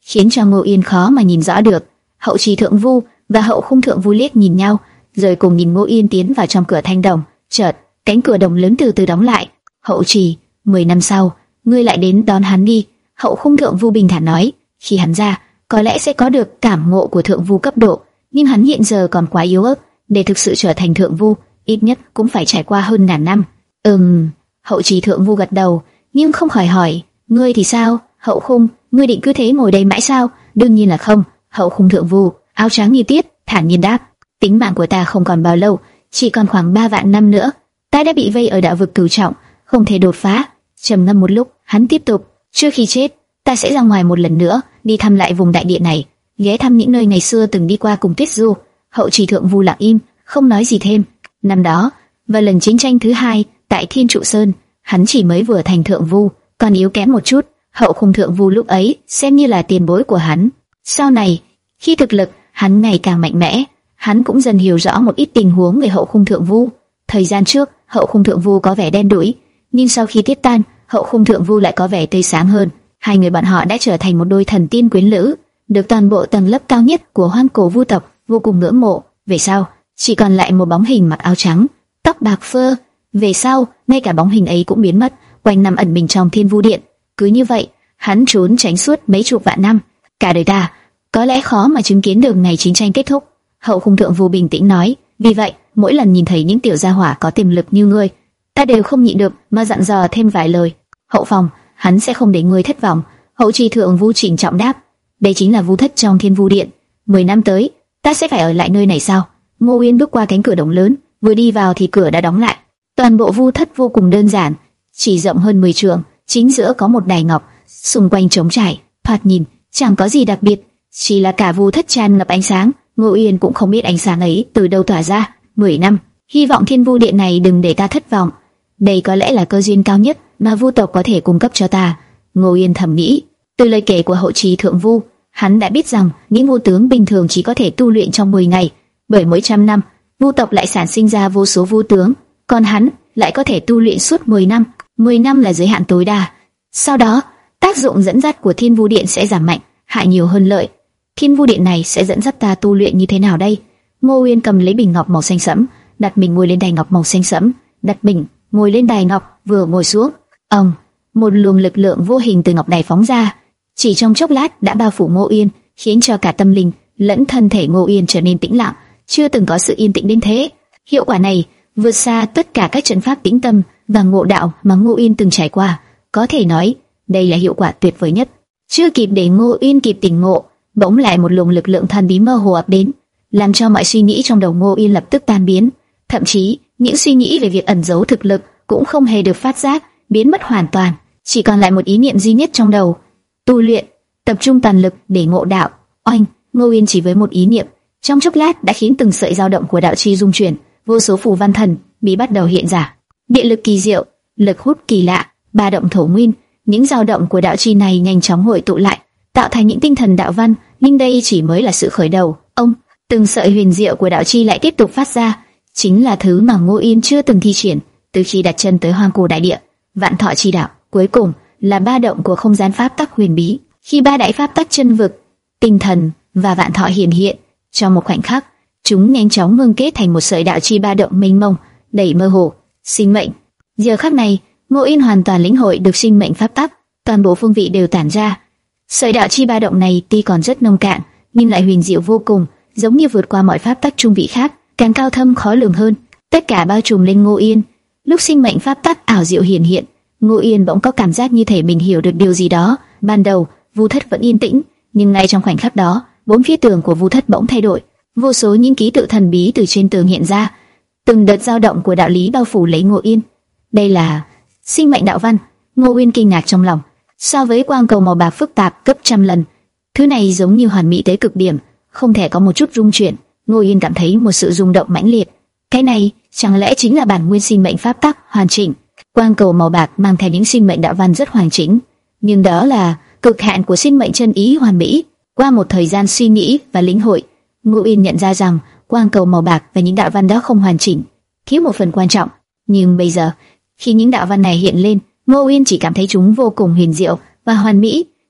khiến cho Ngô Yên khó mà nhìn rõ được. Hậu trì thượng vu và hậu khung thượng vu liếc nhìn nhau, rồi cùng nhìn Ngô Yên tiến vào trong cửa thanh đồng. Chợt, cánh cửa đồng lớn từ từ đóng lại. Hậu trì, mười năm sau, ngươi lại đến đón hắn đi. Hậu khung thượng vu bình thản nói. Khi hắn ra, có lẽ sẽ có được cảm ngộ của thượng vu cấp độ, nhưng hắn hiện giờ còn quá yếu ớt để thực sự trở thành thượng vu, ít nhất cũng phải trải qua hơn ngàn năm. Ừm, hậu trì thượng vu gật đầu, nhưng không khỏi hỏi, ngươi thì sao? Hậu khung, ngươi định cứ thế ngồi đây mãi sao? Đương nhiên là không. Hậu khung thượng vu, áo trắng như tiết, thản nhiên đáp, tính mạng của ta không còn bao lâu, chỉ còn khoảng ba vạn năm nữa. Ta đã bị vây ở đạo vực cửu trọng, không thể đột phá. Trầm ngâm một lúc, hắn tiếp tục, trước khi chết, ta sẽ ra ngoài một lần nữa, đi thăm lại vùng đại địa này, ghé thăm những nơi ngày xưa từng đi qua cùng Tuyết Du. Hậu trì thượng vu lặng im, không nói gì thêm. Năm đó, vào lần chiến tranh thứ hai tại Thiên Trụ Sơn, hắn chỉ mới vừa thành thượng vu, còn yếu kém một chút. Hậu khung thượng vu lúc ấy xem như là tiền bối của hắn. Sau này, khi thực lực hắn ngày càng mạnh mẽ, hắn cũng dần hiểu rõ một ít tình huống về hậu khung thượng vu. Thời gian trước, hậu khung thượng vu có vẻ đen đủi, nhưng sau khi tiết tan, hậu khung thượng vu lại có vẻ tươi sáng hơn. Hai người bọn họ đã trở thành một đôi thần tiên quyến lữ, được toàn bộ tầng lớp cao nhất của hoang cổ vu tộc vô cùng ngưỡng mộ. Về sau, chỉ còn lại một bóng hình mặc áo trắng, tóc bạc phơ. Về sau, ngay cả bóng hình ấy cũng biến mất, quanh năm ẩn mình trong Thiên Vu Điện. Cứ như vậy, hắn trốn tránh suốt mấy chục vạn năm. Cả đời ta, có lẽ khó mà chứng kiến được ngày chiến tranh kết thúc. Hậu khung thượng vu bình tĩnh nói. Vì vậy, mỗi lần nhìn thấy những tiểu gia hỏa có tiềm lực như ngươi, ta đều không nhịn được mà dặn dò thêm vài lời. Hậu phòng, hắn sẽ không để ngươi thất vọng. Hậu trì thượng vu chỉnh trọng đáp. Đây chính là vu thất trong Thiên Vu Điện. Mười năm tới, ta sẽ phải ở lại nơi này sao? Ngô Uyên bước qua cánh cửa đồng lớn, vừa đi vào thì cửa đã đóng lại. Toàn bộ vu thất vô cùng đơn giản, chỉ rộng hơn mười trượng, chính giữa có một đài ngọc, xung quanh trống trải. Thoạt nhìn chẳng có gì đặc biệt, chỉ là cả vu thất tràn ngập ánh sáng. Ngô Uyên cũng không biết ánh sáng ấy từ đâu tỏa ra. Mười năm, hy vọng Thiên Vu Điện này đừng để ta thất vọng. Đây có lẽ là cơ duyên cao nhất mà vu tộc có thể cung cấp cho ta. Ngô Uyên thầm nghĩ. Từ lời kể của hậu trì thượng vu, hắn đã biết rằng những vu tướng bình thường chỉ có thể tu luyện trong mười ngày, bởi mỗi trăm năm, vu tộc lại sản sinh ra vô số vu tướng, còn hắn lại có thể tu luyện suốt mười năm. mười năm là giới hạn tối đa. Sau đó, tác dụng dẫn dắt của Thiên Vu Điện sẽ giảm mạnh, hại nhiều hơn lợi. Thiên Vu Điện này sẽ dẫn dắt ta tu luyện như thế nào đây? Ngô Uyên cầm lấy bình ngọc màu xanh sẫm, đặt mình ngồi lên đài ngọc màu xanh sẫm, đặt mình ngồi lên đài ngọc, vừa ngồi xuống, ông, một luồng lực lượng vô hình từ ngọc đài phóng ra, chỉ trong chốc lát đã bao phủ Ngô Uyên, khiến cho cả tâm linh lẫn thân thể Ngô Uyên trở nên tĩnh lặng, chưa từng có sự yên tĩnh đến thế. Hiệu quả này vượt xa tất cả các trận pháp tĩnh tâm và ngộ đạo mà Ngô Uyên từng trải qua, có thể nói đây là hiệu quả tuyệt vời nhất. Chưa kịp để Ngô Uyên kịp tỉnh ngộ, bỗng lại một luồng lực lượng thần bí mơ hồ ập đến, làm cho mọi suy nghĩ trong đầu Ngô Uyên lập tức tan biến, thậm chí những suy nghĩ về việc ẩn giấu thực lực cũng không hề được phát giác, biến mất hoàn toàn, chỉ còn lại một ý niệm duy nhất trong đầu: tu luyện, tập trung toàn lực để ngộ đạo. Oanh, Ngô Uyên chỉ với một ý niệm, trong chốc lát đã khiến từng sợi dao động của đạo chi rung chuyển, vô số phù văn thần bí bắt đầu hiện ra. Địa lực kỳ diệu, lực hút kỳ lạ, ba động thổ nguyên, những dao động của đạo chi này nhanh chóng hội tụ lại, tạo thành những tinh thần đạo văn, nhưng đây chỉ mới là sự khởi đầu. Ông, từng sợi huyền diệu của đạo chi lại tiếp tục phát ra, chính là thứ mà Ngô Uyên chưa từng thi triển từ khi đặt chân tới hoang cổ đại địa. Vạn thọ chi đạo, cuối cùng là ba động của không gian pháp tắc huyền bí. Khi ba đại pháp tắc chân vực, tinh thần và vạn thọ hiện hiện, trong một khoảnh khắc, chúng nhanh chóng ngưng kết thành một sợi đạo chi ba động mênh mông, đầy mơ hồ, sinh mệnh. Giờ khắc này, Ngô Uyên hoàn toàn lĩnh hội được sinh mệnh pháp tắc, toàn bộ phương vị đều tản ra. Sợi đạo chi ba động này tuy còn rất nông cạn, nhưng lại huyền diệu vô cùng, giống như vượt qua mọi pháp tắc trung vị khác, càng cao thâm khó lường hơn. Tất cả bao trùm lên Ngô Uyên. Lúc sinh mệnh pháp tắc ảo diệu hiển hiện, Ngô Uyên bỗng có cảm giác như thể mình hiểu được điều gì đó. Ban đầu, vu thất vẫn yên tĩnh, nhưng ngay trong khoảnh khắc đó, bốn phía tường của vu thất bỗng thay đổi, vô số những ký tự thần bí từ trên tường hiện ra, từng đợt dao động của đạo lý bao phủ lấy Ngô Uyên. Đây là sinh mệnh đạo văn. Ngô Uyên kinh ngạc trong lòng. So với quang cầu màu bạc phức tạp gấp trăm lần, thứ này giống như hoàn mỹ tới cực điểm, không thể có một chút rung chuyển. Ngô Uyên cảm thấy một sự rung động mãnh liệt. Cái này chẳng lẽ chính là bản nguyên sinh mệnh pháp tắc hoàn chỉnh? Quang cầu màu bạc mang theo những sinh mệnh đạo văn rất hoàn chỉnh, nhưng đó là cực hạn của sinh mệnh chân ý hoàn mỹ. Qua một thời gian suy nghĩ và lĩnh hội, Ngô Uyên nhận ra rằng quang cầu màu bạc và những đạo văn đó không hoàn chỉnh, thiếu một phần quan trọng. Nhưng bây giờ, khi những đạo văn này hiện lên, Ngô Uyên chỉ cảm thấy chúng vô cùng huyền diệu và hoàn mỹ,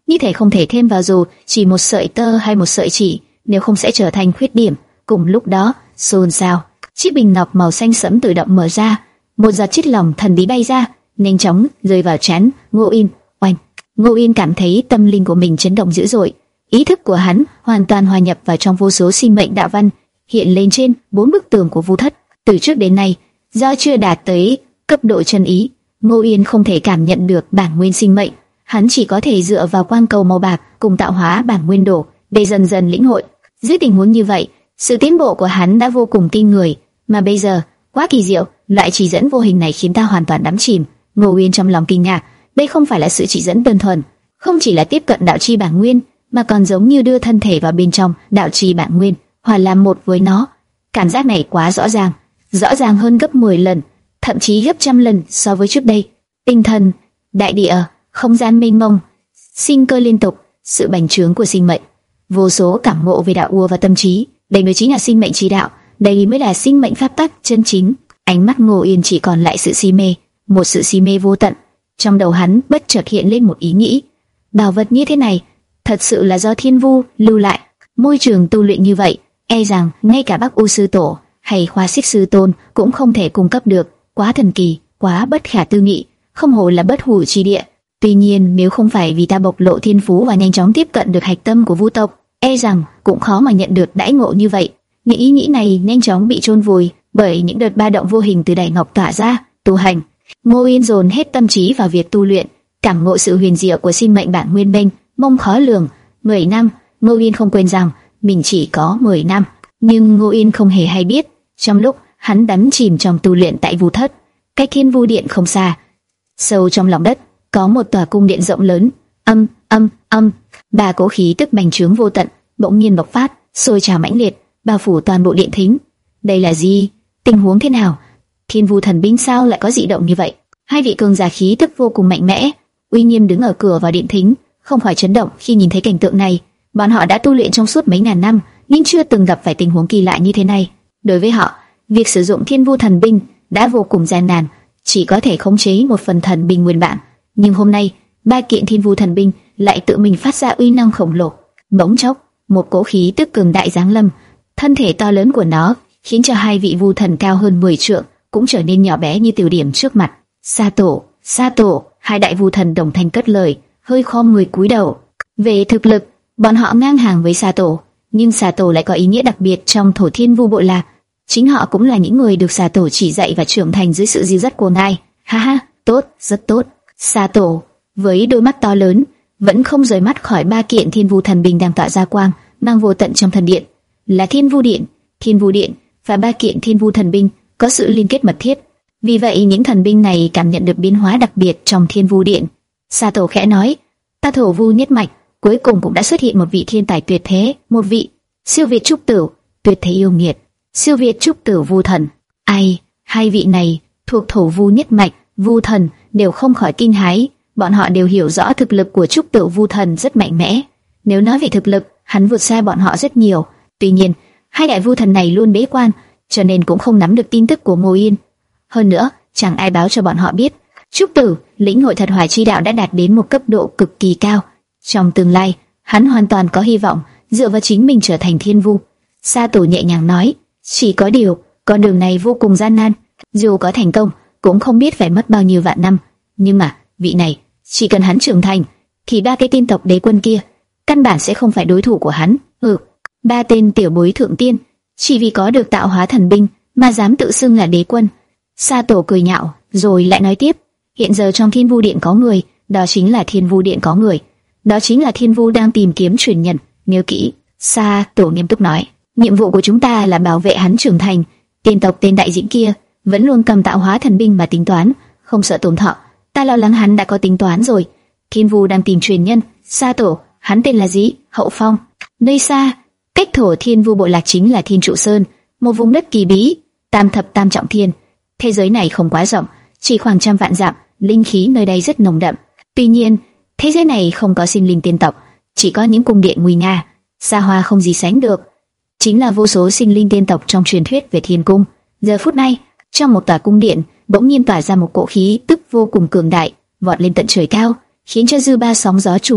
như thể không thể thêm vào dù chỉ một sợi tơ hay một sợi chỉ, nếu không sẽ trở thành khuyết điểm. Cùng lúc đó, xôn xao, chiếc bình ngọc màu xanh sẫm tự động mở ra, một giọt chất lỏng thần bí bay ra, nhanh chóng rơi vào trán Ngô Yên. Oanh! Ngô Yên cảm thấy tâm linh của mình chấn động dữ dội, ý thức của hắn hoàn toàn hòa nhập vào trong vô số sinh mệnh đạo văn hiện lên trên bốn bức tường của Vu Thất. Từ trước đến nay, do chưa đạt tới cấp độ chân ý, Ngô Yên không thể cảm nhận được bản nguyên sinh mệnh, hắn chỉ có thể dựa vào quan cầu màu bạc cùng tạo hóa bản nguyên đồ để dần dần lĩnh hội. Dưới tình huống như vậy, sự tiến bộ của hắn đã vô cùng kinh người, mà bây giờ quá kỳ diệu, loại chỉ dẫn vô hình này khiến ta hoàn toàn đắm chìm. Ngô Yên trong lòng kinh ngạc, đây không phải là sự chỉ dẫn đơn thuần, không chỉ là tiếp cận đạo chi bản nguyên, mà còn giống như đưa thân thể vào bên trong đạo chi bản nguyên, hòa làm một với nó. Cảm giác này quá rõ ràng, rõ ràng hơn gấp mười lần, thậm chí gấp trăm lần so với trước đây. Tinh thần, đại địa, không gian mênh mông, sinh cơ liên tục, sự bành trướng của sinh mệnh, vô số cảm ngộ về đạo ua và tâm trí, đây mới chính là sinh mệnh chi đạo, đây mới là sinh mệnh pháp tắc chân chính. Ánh mắt Ngô Yên chỉ còn lại sự si mê, một sự si mê vô tận. Trong đầu hắn bất chợt hiện lên một ý nghĩ, bảo vật như thế này thật sự là do Thiên Vu lưu lại. Môi trường tu luyện như vậy, e rằng ngay cả Bắc U sư tổ hay Khoa Xích sư tôn cũng không thể cung cấp được, quá thần kỳ, quá bất khả tư nghị, không hồ là bất hủ chi địa. Tuy nhiên, nếu không phải vì ta bộc lộ thiên phú và nhanh chóng tiếp cận được hạch tâm của Vu tộc, e rằng cũng khó mà nhận được đãi ngộ như vậy. Những ý nghĩ này nhanh chóng bị chôn vùi bởi những đợt ba động vô hình từ đại ngọc tỏa ra. Tu hành, Ngô Yên dồn hết tâm trí vào việc tu luyện, cảm ngộ sự huyền diệu của sinh mệnh bản nguyên mênh mông khó lường. Mười năm, Ngô Yên không quên rằng mình chỉ có mười năm, nhưng Ngô Yên không hề hay biết, trong lúc hắn đắm chìm trong tu luyện tại Vu Thất, cách Thiên Vu Điện không xa, sâu trong lòng đất, có một tòa cung điện rộng lớn. Âm, âm, âm, ba cỗ khí tức bành trướng vô tận bỗng nhiên bộc phát, sôi trào mãnh liệt, bao phủ toàn bộ điện thính. Đây là gì? Tình huống thế nào? Thiên Vu thần binh sao lại có dị động như vậy? Hai vị cường giả khí tức vô cùng mạnh mẽ, uy nghiêm đứng ở cửa vào điện thính, không khỏi chấn động khi nhìn thấy cảnh tượng này. Bọn họ đã tu luyện trong suốt mấy ngàn năm, nhưng chưa từng gặp phải tình huống kỳ lạ như thế này. Đối với họ, việc sử dụng Thiên Vu thần binh đã vô cùng gian nan, chỉ có thể khống chế một phần thần binh nguyên bản. Nhưng hôm nay, ba kiện Thiên Vu thần binh lại tự mình phát ra uy năng khổng lồ. Bỗng chốc, một cỗ khí tức cường đại giáng lâm, thân thể to lớn của nó khiến cho hai vị vu thần cao hơn mười trượng cũng trở nên nhỏ bé như tiểu điểm trước mặt. Sa tổ, Sa tổ, hai đại vu thần đồng thanh cất lời, hơi khom người cúi đầu. Về thực lực, bọn họ ngang hàng với Sa tổ, nhưng Sa tổ lại có ý nghĩa đặc biệt trong Thổ Thiên Vu bộ lạc. Chính họ cũng là những người được Sa tổ chỉ dạy và trưởng thành dưới sự dìu dắt của ngài. Ha ha, tốt, rất tốt. Sa tổ với đôi mắt to lớn vẫn không rời mắt khỏi ba kiện Thiên Vu thần binh đang tỏa ra quang mang vô tận trong thần điện. Là Thiên Vu Điện, Thiên Vu Điện và ba kiện Thiên Vu thần binh có sự liên kết mật thiết. Vì vậy những thần binh này cảm nhận được biến hóa đặc biệt trong Thiên Vu Điện. Sa tổ khẽ nói, ta Thổ Vu nhất mạch cuối cùng cũng đã xuất hiện một vị thiên tài tuyệt thế, một vị siêu việt trúc tử, tuyệt thế yêu nghiệt, siêu việt trúc tử Vu thần. Ai, hai vị này thuộc Thổ Vu nhất mạch, Vu thần đều không khỏi kinh hãi. Bọn họ đều hiểu rõ thực lực của trúc tử Vu thần rất mạnh mẽ. Nếu nói về thực lực, hắn vượt xa bọn họ rất nhiều. Tuy nhiên, hai đại vu thần này luôn bế quan, cho nên cũng không nắm được tin tức của Ngô Yên. Hơn nữa, chẳng ai báo cho bọn họ biết, trúc tử lĩnh hội thật hỏa chi đạo đã đạt đến một cấp độ cực kỳ cao. Trong tương lai, hắn hoàn toàn có hy vọng dựa vào chính mình trở thành thiên vu. Sa tổ nhẹ nhàng nói, chỉ có điều, con đường này vô cùng gian nan, dù có thành công, cũng không biết phải mất bao nhiêu vạn năm. Nhưng mà, vị này, chỉ cần hắn trưởng thành, thì ba cái tiên tộc đế quân kia căn bản sẽ không phải đối thủ của hắn. Ừ, ba tên tiểu bối thượng tiên, chỉ vì có được tạo hóa thần binh mà dám tự xưng là đế quân. Sa tổ cười nhạo, rồi lại nói tiếp, hiện giờ trong Thiên Vu Điện có người, đó chính là Thiên Vu Điện có người, đó chính là Thiên Vu đang tìm kiếm truyền nhân. Nhớ kỹ. Sa tổ nghiêm túc nói, nhiệm vụ của chúng ta là bảo vệ hắn trưởng thành. Tiên tộc tên đại dĩnh kia vẫn luôn cầm tạo hóa thần binh mà tính toán, không sợ tổn thọ. Ta lo lắng hắn đã có tính toán rồi. Thiên Vu đang tìm truyền nhân. Sa tổ, hắn tên là gì? Hậu Phong. Nơi xa, cách Thổ Thiên Vu bộ lạc chính là Thiên Trụ Sơn, một vùng đất kỳ bí, tam thập tam trọng thiên. Thế giới này không quá rộng, chỉ khoảng trăm vạn dặm, linh khí nơi đây rất nồng đậm. Tuy nhiên, thế giới này không có sinh linh tiên tộc, chỉ có những cung điện nguy nga, xa hoa không gì sánh được. Chính là vô số sinh linh tiên tộc trong truyền thuyết về Thiên Cung. Giờ phút này, trong một tòa cung điện, bỗng nhiên tỏa ra một cỗ khí tức vô cùng cường đại, vọt lên tận trời cao, khiến cho dư ba sóng gió trùng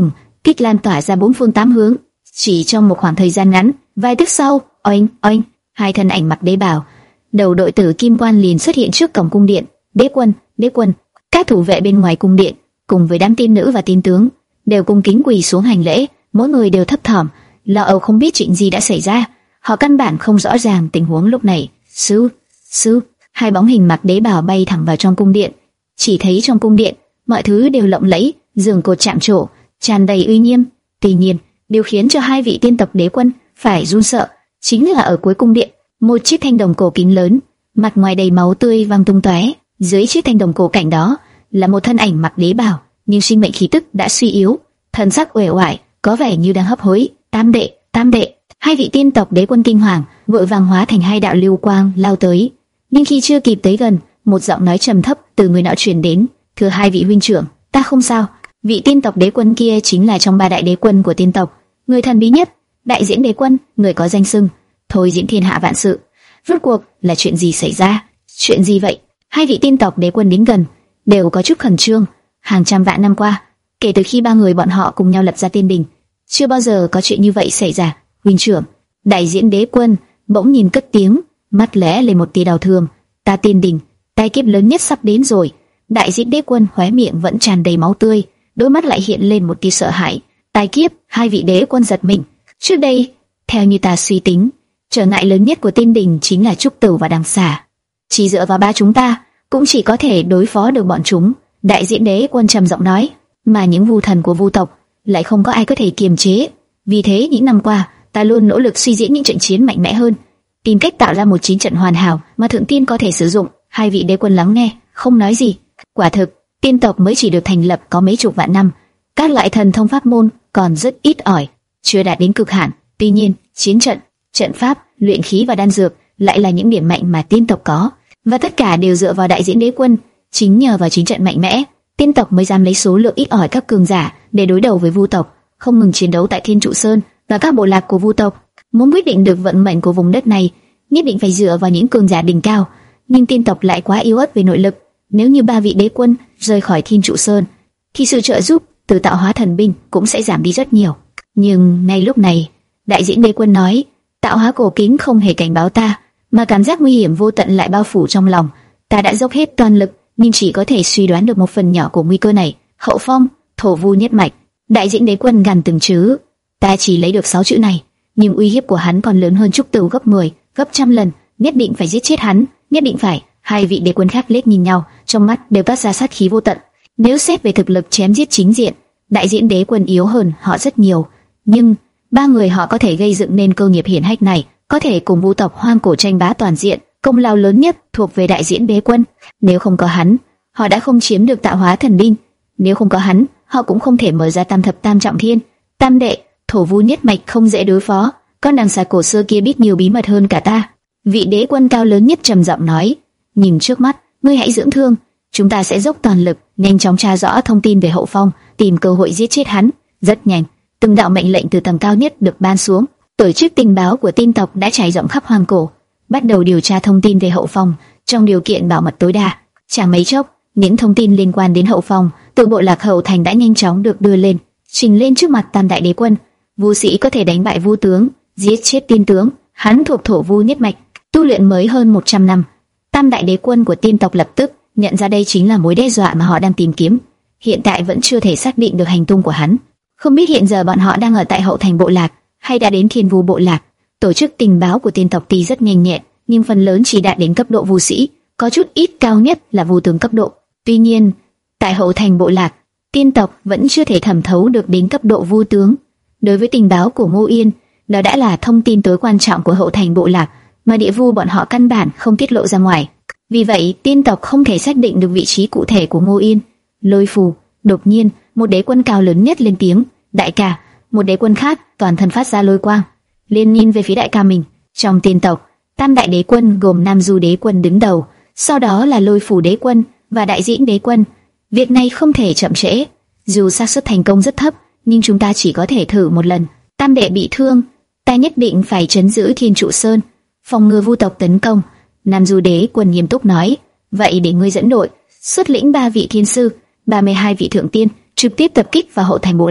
kích lan tỏa ra bốn phương tám hướng. Chỉ trong một khoảng thời gian ngắn, vài tức sau, oanh oanh, hai thân ảnh mặc đế bào, đầu đội tử kim quan liền xuất hiện trước cổng cung điện. Đế quân, đế quân. Các thủ vệ bên ngoài cung điện, cùng với đám tiên nữ và tiên tướng, đều cung kính quỳ xuống hành lễ, mỗi người đều thấp thỏm, lo âu không biết chuyện gì đã xảy ra. Họ căn bản không rõ ràng tình huống lúc này. Sư, sư, hai bóng hình mặc đế bào bay thẳng vào trong cung điện. Chỉ thấy trong cung điện, mọi thứ đều lộng lẫy, giường cột chạm trổ, tràn đầy uy nghiêm. Tuy nhiên, điều khiến cho hai vị tiên tộc đế quân phải run sợ chính là ở cuối cung điện, một chiếc thanh đồng cổ kính lớn, mặt ngoài đầy máu tươi văng tung tóe. Dưới chiếc thanh đồng cổ cảnh đó là một thân ảnh mặc đế bào, nhưng sinh mệnh khí tức đã suy yếu, thần sắc uể oải, có vẻ như đang hấp hối. Tam đệ, tam đệ. Hai vị tiên tộc đế quân kinh hoàng, vội vàng hóa thành hai đạo lưu quang lao tới. Nhưng khi chưa kịp tới gần, một giọng nói trầm thấp từ người nọ truyền đến: "Thưa hai vị huynh trưởng, ta không sao." Vị tiên tộc đế quân kia chính là trong ba đại đế quân của tiên tộc, người thần bí nhất, đại diễn đế quân, người có danh xưng thôi diễn thiên hạ vạn sự. Rốt cuộc là chuyện gì xảy ra? Chuyện gì vậy? Hai vị tiên tộc đế quân đến gần, đều có chút khẩn trương. Hàng trăm vạn năm qua, kể từ khi ba người bọn họ cùng nhau lập ra tiên đình, chưa bao giờ có chuyện như vậy xảy ra. Huynh trưởng, đại diễn đế quân bỗng nhìn cất tiếng, mắt lóe lên một tia đau thương. Ta tiên đình, tai kiếp lớn nhất sắp đến rồi. Đại diễn đế quân khóe miệng vẫn tràn đầy máu tươi, đôi mắt lại hiện lên một tia sợ hãi. Tai kiếp? Hai vị đế quân giật mình. Trước đây, theo như ta suy tính, trở ngại lớn nhất của tiên đình chính là trúc tử và đằng xà. Chỉ dựa vào ba chúng ta, cũng chỉ có thể đối phó được bọn chúng. Đại diễn đế quân trầm giọng nói. Mà những vu thần của vu tộc lại không có ai có thể kiềm chế. Vì thế những năm qua, ta luôn nỗ lực suy diễn những trận chiến mạnh mẽ hơn, tìm cách tạo ra một chiến trận hoàn hảo mà thượng tiên có thể sử dụng. Hai vị đế quân lắng nghe, không nói gì. Quả thực, tiên tộc mới chỉ được thành lập có mấy chục vạn năm, các loại thần thông pháp môn còn rất ít ỏi, chưa đạt đến cực hạn. Tuy nhiên, chiến trận, trận pháp, luyện khí và đan dược lại là những điểm mạnh mà tiên tộc có, và tất cả đều dựa vào đại diễn đế quân. Chính nhờ vào chiến trận mạnh mẽ, tiên tộc mới dám lấy số lượng ít ỏi các cường giả để đối đầu với vu tộc, không ngừng chiến đấu tại Thiên Trụ Sơn và các bộ lạc của vu tộc. Muốn quyết định được vận mệnh của vùng đất này, nhất định phải dựa vào những cường giả đỉnh cao, nhưng tiên tộc lại quá yếu ớt về nội lực. Nếu như ba vị đế quân rời khỏi Thiên Trụ Sơn, thì sự trợ giúp từ tạo hóa thần binh cũng sẽ giảm đi rất nhiều. Nhưng ngay lúc này, đại diễn đế quân nói, tạo hóa cổ kính không hề cảnh báo ta, mà cảm giác nguy hiểm vô tận lại bao phủ trong lòng. Ta đã dốc hết toàn lực, nhưng chỉ có thể suy đoán được một phần nhỏ của nguy cơ này. Hậu phong, thổ vu nhất mạch. Đại diễn đế quân gằn từng chữ. Ta chỉ lấy được sáu chữ này, nhưng uy hiếp của hắn còn lớn hơn trúc tử gấp mười, gấp trăm lần. Nhất định phải giết chết hắn, nhất định phải. Hai vị đế quân khác liếc nhìn nhau, trong mắt đều toát ra sát khí vô tận. Nếu xét về thực lực chém giết chính diện, đại diễn đế quân yếu hơn họ rất nhiều, nhưng ba người họ có thể gây dựng nên cơ nghiệp hiển hách này, có thể cùng vu tộc hoang cổ tranh bá toàn diện, công lao lớn nhất thuộc về đại diễn đế quân. Nếu không có hắn, họ đã không chiếm được tạo hóa thần binh. Nếu không có hắn, họ cũng không thể mở ra tam thập tam trọng thiên. Tam đệ, thổ vu nhất mạch không dễ đối phó, con đằng xà cổ xưa kia biết nhiều bí mật hơn cả ta. Vị đế quân cao lớn nhất trầm giọng nói. Nhìn trước mắt, ngươi hãy dưỡng thương, chúng ta sẽ dốc toàn lực, nhanh chóng tra rõ thông tin về hậu phong, tìm cơ hội giết chết hắn. Rất nhanh, từng đạo mệnh lệnh từ tầng cao nhất được ban xuống. Tổ chức tình báo của tiên tộc đã trải rộng khắp hoang cổ, bắt đầu điều tra thông tin về hậu phong trong điều kiện bảo mật tối đa. Chẳng mấy chốc, những thông tin liên quan đến hậu phong từ bộ lạc hậu thành đã nhanh chóng được đưa lên, trình lên trước mặt tam đại đế quân. Vu sĩ có thể đánh bại vu tướng, giết chết tiên tướng. Hắn thuộc thổ vu nhất mạch, tu luyện mới hơn một trăm năm. Tam đại đế quân của tiên tộc lập tức nhận ra đây chính là mối đe dọa mà họ đang tìm kiếm. Hiện tại vẫn chưa thể xác định được hành tung của hắn. Không biết hiện giờ bọn họ đang ở tại hậu thành bộ lạc hay đã đến Thiên Vu bộ lạc. Tổ chức tình báo của tiên tộc tuy rất nhanh nhẹn, nhưng phần lớn chỉ đạt đến cấp độ vu sĩ, có chút ít cao nhất là vu tướng cấp độ. Tuy nhiên, tại hậu thành bộ lạc, tiên tộc vẫn chưa thể thẩm thấu được đến cấp độ vu tướng. Đối với tình báo của Ngô Yên, đó đã là thông tin tối quan trọng của hậu thành bộ lạc, mà địa vu bọn họ căn bản không tiết lộ ra ngoài. Vì vậy, tiên tộc không thể xác định được vị trí cụ thể của Ngô Yên. Lôi Phù, đột nhiên, một đế quân cao lớn nhất lên tiếng, đại ca. Một đế quân khác toàn thân phát ra lôi quang, liền nhìn về phía đại ca mình. Trong tiên tộc, tam đại đế quân gồm Nam Du đế quân đứng đầu, sau đó là Lôi Phù đế quân và đại diễn đế quân. Việc này không thể chậm trễ, dù xác suất thành công rất thấp, nhưng chúng ta chỉ có thể thử một lần. Tam đệ bị thương, ta nhất định phải trấn giữ Thiên Trụ Sơn, phòng ngừa vu tộc tấn công. Nam Du đế quân nghiêm túc nói. Vậy để ngươi dẫn đội, xuất lĩnh ba vị thiên sư, ba mươi hai vị thượng tiên, trực tiếp tập kích vào hậu thành bộ lạc.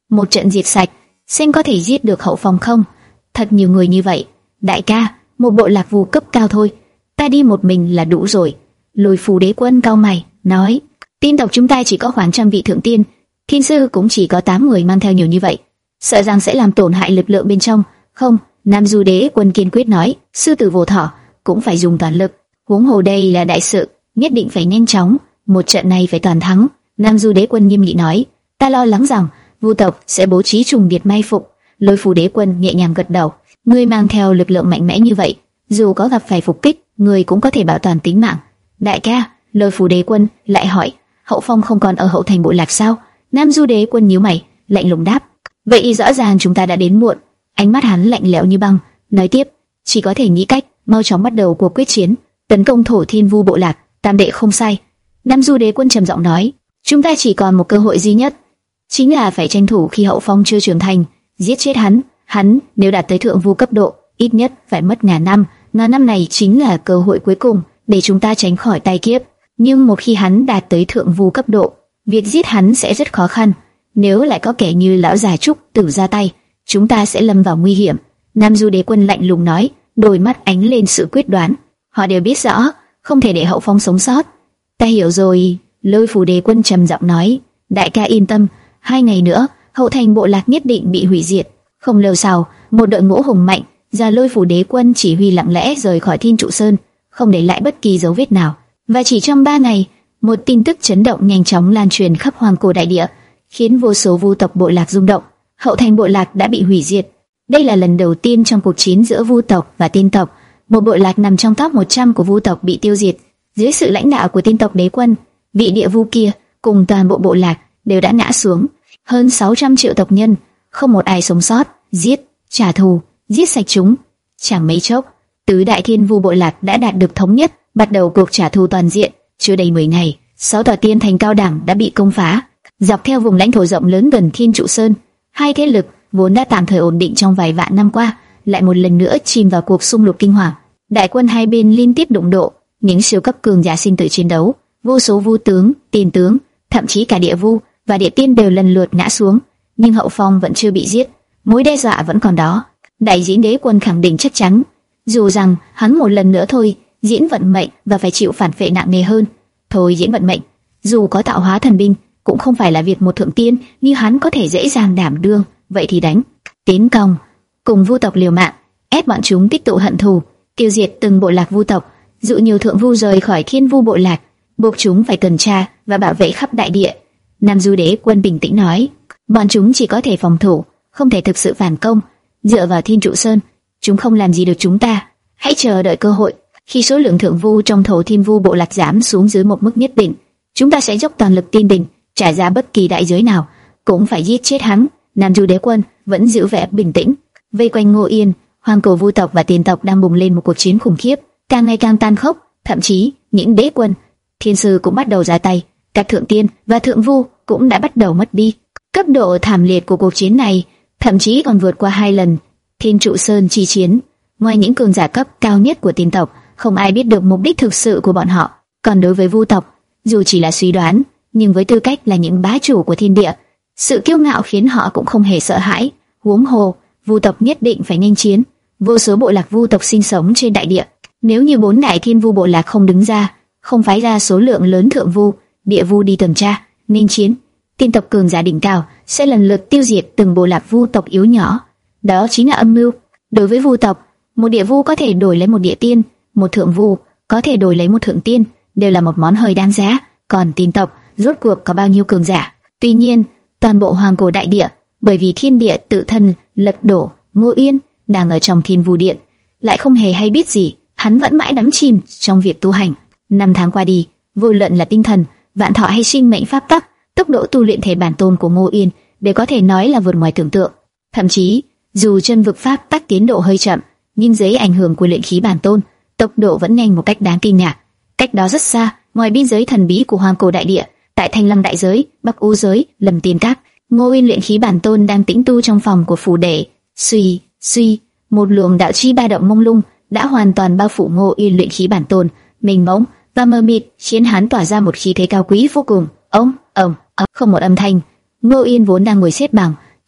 một trận diệt sạch, xem có thể giết được Hậu Phong không. Thật nhiều người như vậy. Đại ca, một bộ lạc vu cấp cao thôi, ta đi một mình là đủ rồi. Lôi Phù Đế Quân cau mày, nói, tin tộc chúng ta chỉ có khoảng trăm vị thượng tiên, thiên sư cũng chỉ có tám người mang theo nhiều như vậy, sợ rằng sẽ làm tổn hại lực lượng bên trong. Không, Nam Du Đế Quân kiên quyết nói, sư tử vô thọ cũng phải dùng toàn lực, huống hồ đây là đại sự, nhất định phải nhanh chóng, một trận này phải toàn thắng. Nam Du Đế Quân nghiêm nghị nói, ta lo lắng rằng vu tộc sẽ bố trí trùng điệp mai phục. Lôi Phù Đế Quân nhẹ nhàng gật đầu, ngươi mang theo lực lượng mạnh mẽ như vậy, dù có gặp phải phục kích, ngươi cũng có thể bảo toàn tính mạng. Đại ca, Lôi Phù Đế Quân lại hỏi, Hậu Phong không còn ở hậu thành bộ lạc sao? Nam Du Đế Quân nhíu mày, lạnh lùng đáp, vậy rõ ràng chúng ta đã đến muộn. Ánh mắt hắn lạnh lẽo như băng, nói tiếp, chỉ có thể nghĩ cách mau chóng bắt đầu cuộc quyết chiến, tấn công Thổ Thiên Vu bộ lạc. Tam đệ không sai. Nam Du Đế Quân trầm giọng nói, chúng ta chỉ còn một cơ hội duy nhất, chính là phải tranh thủ khi Hậu Phong chưa trưởng thành, giết chết hắn. Hắn nếu đạt tới thượng vu cấp độ, ít nhất phải mất ngàn năm, ngàn năm này chính là cơ hội cuối cùng để chúng ta tránh khỏi tai kiếp. Nhưng một khi hắn đạt tới thượng vu cấp độ, việc giết hắn sẽ rất khó khăn. Nếu lại có kẻ như lão già Trúc Tử ra tay, chúng ta sẽ lâm vào nguy hiểm. Nam Du Đế Quân lạnh lùng nói, đôi mắt ánh lên sự quyết đoán. Họ đều biết rõ, không thể để Hậu Phong sống sót. Ta hiểu rồi. Lôi Phù Đế Quân trầm giọng nói, đại ca yên tâm, hai ngày nữa hậu thành bộ lạc nhất định bị hủy diệt. Không lâu sau, một đội ngũ hùng mạnh do Lôi Phù Đế Quân chỉ huy lặng lẽ rời khỏi Thiên Trụ Sơn, không để lại bất kỳ dấu vết nào. Và chỉ trong ba ngày, một tin tức chấn động nhanh chóng lan truyền khắp Hoàng Cổ đại địa, khiến vô số vu tộc bộ lạc rung động. Hậu thành bộ lạc đã bị hủy diệt. Đây là lần đầu tiên trong cuộc chiến giữa vu tộc và tiên tộc, một bộ lạc nằm trong top một trăm của vu tộc bị tiêu diệt. Dưới sự lãnh đạo của Tiên tộc Đế Quân, vị địa vu kia cùng toàn bộ bộ lạc đều đã ngã xuống. Hơn sáu trăm triệu tộc nhân, không một ai sống sót. Giết, trả thù, giết sạch chúng. Chẳng mấy chốc, tứ đại thiên vu bộ lạc đã đạt được thống nhất, bắt đầu cuộc trả thù toàn diện. Chưa đầy mười ngày, sáu tòa tiên thành cao đẳng đã bị công phá. Dọc theo vùng lãnh thổ rộng lớn gần Thiên Trụ Sơn, hai thế lực vốn đã tạm thời ổn định trong vài vạn năm qua, lại một lần nữa chìm vào cuộc xung đột kinh hoàng. Đại quân hai bên liên tiếp đụng độ, những siêu cấp cường giả sinh tử chiến đấu, vô số vu tướng, tiên tướng, thậm chí cả địa vu và địa tiên đều lần lượt ngã xuống. Nhưng Hậu Phong vẫn chưa bị giết, mối đe dọa vẫn còn đó. Đại Diễn Đế Quân khẳng định chắc chắn, dù rằng hắn một lần nữa thôi diễn vận mệnh và phải chịu phản phệ nặng nề hơn. Thôi diễn vận mệnh, dù có tạo hóa thần binh, cũng không phải là việc một thượng tiên như hắn có thể dễ dàng đảm đương. Vậy thì đánh, tiến công, cùng vu tộc liều mạng, ép bọn chúng tích tụ hận thù, tiêu diệt từng bộ lạc vu tộc, dụ nhiều thượng vu rời khỏi Thiên Vu bộ lạc, buộc chúng phải tuần tra và bảo vệ khắp đại địa. Nam Du Đế Quân bình tĩnh nói, bọn chúng chỉ có thể phòng thủ, không thể thực sự phản công. Dựa vào Thiên Trụ Sơn, chúng không làm gì được chúng ta. Hãy chờ đợi cơ hội. Khi số lượng thượng vu trong Thổ Thiên Vu bộ lạc giảm xuống dưới một mức nhất định, chúng ta sẽ dốc toàn lực tiên bình, trả giá bất kỳ đại giới nào, cũng phải giết chết hắn. Nam Du Đế Quân vẫn giữ vẻ bình tĩnh. Vây quanh Ngô Yên, Hoàng Cổ vu tộc và Tiên tộc đang bùng lên một cuộc chiến khủng khiếp, càng ngày càng tàn khốc. Thậm chí những đế quân, thiên sư cũng bắt đầu ra tay, các thượng tiên và thượng vu cũng đã bắt đầu mất đi. Cấp độ thảm liệt của cuộc chiến này thậm chí còn vượt qua hai lần Thiên Trụ Sơn chi chiến. Ngoài những cường giả cấp cao nhất của Tiên tộc, không ai biết được mục đích thực sự của bọn họ. Còn đối với vu tộc, dù chỉ là suy đoán, nhưng với tư cách là những bá chủ của thiên địa, sự kiêu ngạo khiến họ cũng không hề sợ hãi. Huống hồ, vu tộc nhất định phải nghênh chiến. Vô số bộ lạc vu tộc sinh sống trên đại địa, nếu như bốn đại thiên vu bộ lạc không đứng ra, không phái ra số lượng lớn thượng vu, địa vu đi tuần tra, nghênh chiến, Tiên tộc cường giả đỉnh cao sẽ lần lượt tiêu diệt từng bộ lạc vu tộc yếu nhỏ. Đó chính là âm mưu. Đối với vu tộc, một địa vu có thể đổi lấy một địa tiên, một thượng vu có thể đổi lấy một thượng tiên, đều là một món hời đáng giá. Còn Tiên tộc rốt cuộc có bao nhiêu cường giả? Tuy nhiên, toàn bộ Hoàng Cổ đại địa, bởi vì thiên địa tự thân lật đổ, Ngô Yên đang ở trong Thiên Vu điện, lại không hề hay biết gì. Hắn vẫn mãi đắm chìm trong việc tu hành. Năm tháng qua đi, vô luận là tinh thần, vạn thọ hay sinh mệnh pháp tắc, tốc độ tu luyện thể bản tôn của Ngô Yên đều có thể nói là vượt ngoài tưởng tượng. Thậm chí, dù chân vực pháp tắc tiến độ hơi chậm, nhưng dưới ảnh hưởng của luyện khí bản tôn, tốc độ vẫn nhanh một cách đáng kinh ngạc. Cách đó rất xa, ngoài biên giới thần bí của Hoàng Cổ đại địa, tại Thanh Lăng đại giới, Bắc U giới, Lâm Tiên Các, Ngô Yên luyện khí bản tôn đang tĩnh tu trong phòng của phủ đệ. Suy, suy, một luồng đạo chi ba động mông lung đã hoàn toàn bao phủ Ngô Yên luyện khí bản tôn, mênh mông và mờ mịt, khiến hắn tỏa ra một khí thế cao quý vô cùng. Ông, ông, ông, không một âm thanh. Ngô Yên vốn đang ngồi xếp bằng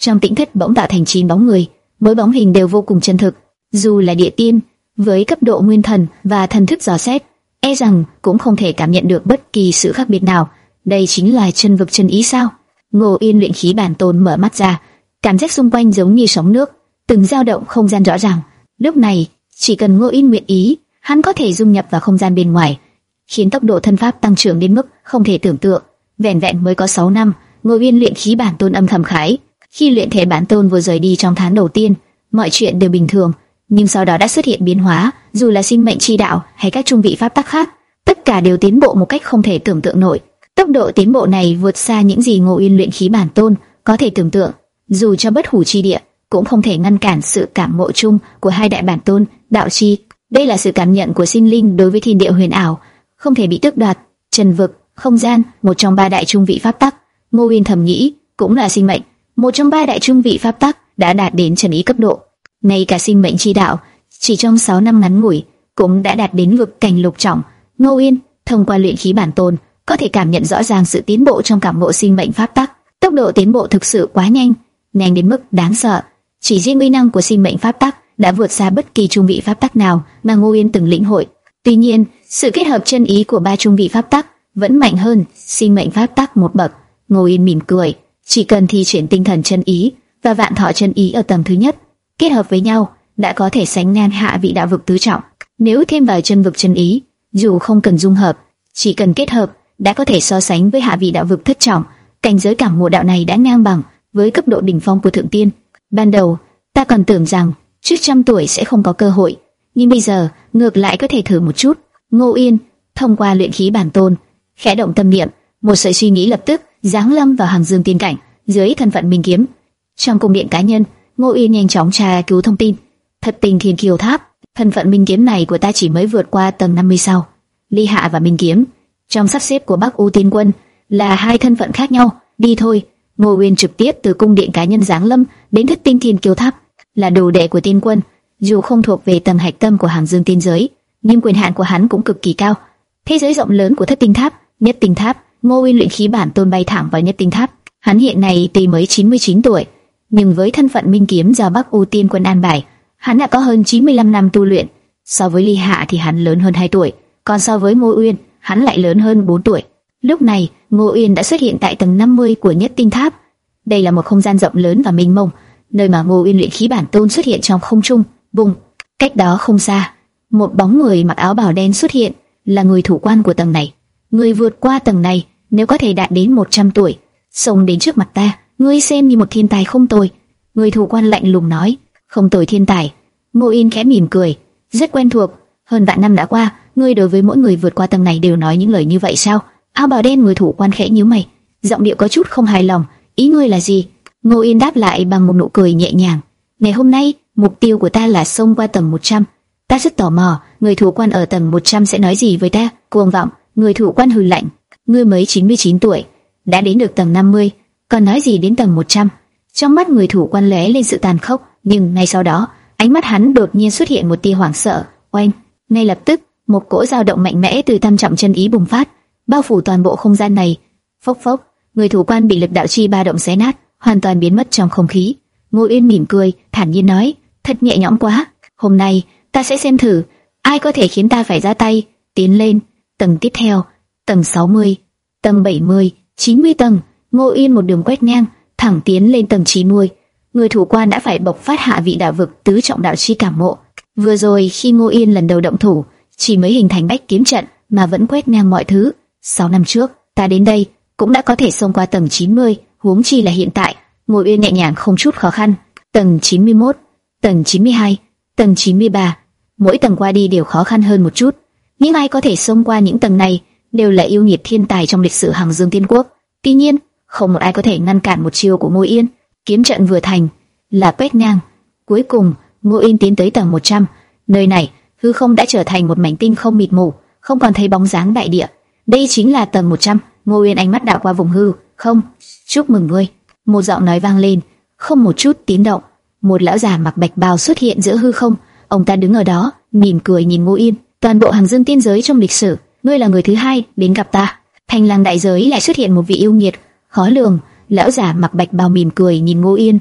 Trong tĩnh thất bỗng tạo thành chín bóng người, mỗi bóng hình đều vô cùng chân thực. Dù là địa tiên, với cấp độ nguyên thần và thần thức dò xét, e rằng cũng không thể cảm nhận được bất kỳ sự khác biệt nào. Đây chính là chân vực chân ý sao? Ngô Yên luyện khí bản tôn mở mắt ra, cảm giác xung quanh giống như sóng nước, từng dao động không gian rõ ràng. Lúc này, chỉ cần Ngô Yên nguyện ý, hắn có thể dung nhập vào không gian bên ngoài, khiến tốc độ thân pháp tăng trưởng đến mức không thể tưởng tượng. Vẻn vẹn mới có sáu năm, Ngô Yên luyện khí bản tôn âm thầm khái. Khi luyện thể bản tôn vừa rời đi trong tháng đầu tiên, mọi chuyện đều bình thường, nhưng sau đó đã xuất hiện biến hóa. Dù là sinh mệnh chi đạo hay các trung vị pháp tắc khác, tất cả đều tiến bộ một cách không thể tưởng tượng nổi. Tốc độ tiến bộ này vượt xa những gì Ngô Yên luyện khí bản tôn có thể tưởng tượng. Dù cho bất hủ chi địa cũng không thể ngăn cản sự cảm ngộ chung của hai đại bản tôn đạo chi. Đây là sự cảm nhận của sinh linh đối với thiên địa huyền ảo, không thể bị tước đoạt. Trần vực, không gian, một trong ba đại trung vị pháp tắc, Ngô Yên thầm nghĩ, cũng là sinh mệnh, một trong ba đại trung vị pháp tắc đã đạt đến trần ý cấp độ. Ngay cả sinh mệnh chi đạo, chỉ trong sáu năm ngắn ngủi cũng đã đạt đến vực cảnh lục trọng. Ngô Yên thông qua luyện khí bản tôn có thể cảm nhận rõ ràng sự tiến bộ trong cảm ngộ sinh mệnh pháp tắc. Tốc độ tiến bộ thực sự quá nhanh, nhanh đến mức đáng sợ. Chỉ riêng uy năng của sinh mệnh pháp tắc đã vượt xa bất kỳ trung vị pháp tắc nào mà Ngô Yên từng lĩnh hội. Tuy nhiên, sự kết hợp chân ý của ba trung vị pháp tắc vẫn mạnh hơn sinh mệnh pháp tắc một bậc. Ngô Yên mỉm cười, chỉ cần thi triển tinh thần chân ý và vạn thọ chân ý ở tầng thứ nhất, kết hợp với nhau đã có thể sánh ngang hạ vị đạo vực tứ trọng. Nếu thêm vào chân vực chân ý, dù không cần dung hợp, chỉ cần kết hợp đã có thể so sánh với hạ vị đạo vực thất trọng. Cảnh giới cảm ngộ đạo này đã ngang bằng với cấp độ đỉnh phong của thượng tiên. Ban đầu ta còn tưởng rằng trước trăm tuổi sẽ không có cơ hội, nhưng bây giờ ngược lại có thể thử một chút. Ngô Yên thông qua luyện khí bản tôn khẽ động tâm niệm, một sợi suy nghĩ lập tức giáng lâm vào hàng dương tiên cảnh dưới thân phận Minh Kiếm. Trong cung điện cá nhân, Ngô Yên nhanh chóng tra cứu thông tin. Thật tình Thiên Kiều Tháp, thân phận Minh Kiếm này của ta chỉ mới vượt qua tầng năm mươi sau. Ly Hạ và Minh Kiếm trong sắp xếp của Bắc U Tiên Quân là hai thân phận khác nhau. Đi thôi. Ngô Uyên trực tiếp từ cung điện cá nhân giáng lâm đến thất tinh Thiên Kiều Tháp, là đồ đệ của Tiên Quân. Dù không thuộc về tầng hạch tâm của hàng dương tiên giới, nhưng quyền hạn của hắn cũng cực kỳ cao. Thế giới rộng lớn của thất tinh tháp, nhất tinh tháp, Ngô Uyên luyện khí bản tôn bay thẳng vào nhất tinh tháp. Hắn hiện nay tuy mới chín mươi chín tuổi, nhưng với thân phận Minh Kiếm do Bắc U Tiên Quân an bài, hắn đã có hơn chín mươi lăm năm tu luyện. So với Ly Hạ thì hắn lớn hơn hai tuổi, còn so với Ngô Uyên, hắn lại lớn hơn bốn tuổi. Lúc này, Ngô Uyên đã xuất hiện tại tầng năm mươi của nhất tinh tháp. Đây là một không gian rộng lớn và mênh mông, nơi mà Ngô Uyên luyện khí bản tôn xuất hiện trong không trung. Bùng, cách đó không xa, một bóng người mặc áo bào đen xuất hiện, là người thủ quan của tầng này. Người vượt qua tầng này, nếu có thể đạt đến một trăm tuổi, xông đến trước mặt ta, ngươi xem như một thiên tài không tồi. Người thủ quan lạnh lùng nói. Không tồi thiên tài. Ngô Uyên khẽ mỉm cười, rất quen thuộc. Hơn vạn năm đã qua, ngươi đối với mỗi người vượt qua tầng này đều nói những lời như vậy sao? Áo bào đen người thủ quan khẽ nhíu mày, giọng điệu có chút không hài lòng. Ý ngươi là gì? Ngô Uyên đáp lại bằng một nụ cười nhẹ nhàng. Ngày hôm nay, mục tiêu của ta là xông qua tầng một trăm. Ta rất tò mò, người thủ quan ở tầng một trăm sẽ nói gì với ta? Cuồng vọng. Người thủ quan hừ lạnh. Ngươi mới chín mươi chín tuổi, đã đến được tầng năm mươi, còn nói gì đến tầng một trăm? Trong mắt người thủ quan lóe lên sự tàn khốc, nhưng ngay sau đó, ánh mắt hắn đột nhiên xuất hiện một tia hoảng sợ. Oanh! Ngay lập tức, một cỗ dao động mạnh mẽ từ tam trọng chân ý bùng phát, bao phủ toàn bộ không gian này. Phốc phốc, người thủ quan bị lực đạo chi ba động xé nát, hoàn toàn biến mất trong không khí. Ngô Uyên mỉm cười, thản nhiên nói, thật nhẹ nhõm quá. Hôm nay, ta sẽ xem thử, ai có thể khiến ta phải ra tay. Tiến lên, tầng tiếp theo, tầng sáu mươi, tầng bảy mươi, chín mươi tầng. Ngô Uyên một đường quét ngang, thẳng tiến lên tầng chín mươi. Người thủ quan đã phải bộc phát hạ vị đạo vực tứ trọng đạo chi cảm ngộ. Vừa rồi khi Ngô Uyên lần đầu động thủ, chỉ mới hình thành bách kiếm trận mà vẫn quét ngang mọi thứ. Sáu năm trước, ta đến đây cũng đã có thể xông qua tầng chín mươi, huống chi là hiện tại. Ngô Uyên nhẹ nhàng không chút khó khăn. Tầng chín mươi mốt, tầng chín mươi hai, tầng chín mươi ba, mỗi tầng qua đi đều khó khăn hơn một chút. Nhưng ai có thể xông qua những tầng này đều là yêu nghiệt thiên tài trong lịch sử Hàng Dương Tiên Quốc. Tuy nhiên, không một ai có thể ngăn cản một chiêu của Ngô Uyên. Kiếm trận vừa thành là quét ngang. Cuối cùng, Ngô Uyên tiến tới tầng một trăm. Nơi này, hư không đã trở thành một mảnh tinh không mịt mù, không còn thấy bóng dáng đại địa. Đây chính là tầng một trăm. Ngô Uyên ánh mắt đảo qua vùng hư không. Chúc mừng ngươi. Một giọng nói vang lên, không một chút tiếng động. Một lão già mặc bạch bào xuất hiện giữa hư không. Ông ta đứng ở đó, mỉm cười nhìn Ngô Uyên. Toàn bộ Hàng Dương tiên giới trong lịch sử, ngươi là người thứ hai đến gặp ta. Thành Lăng đại giới lại xuất hiện một vị yêu nghiệt khó lường. Lão già mặc bạch bào mỉm cười nhìn Ngô Uyên,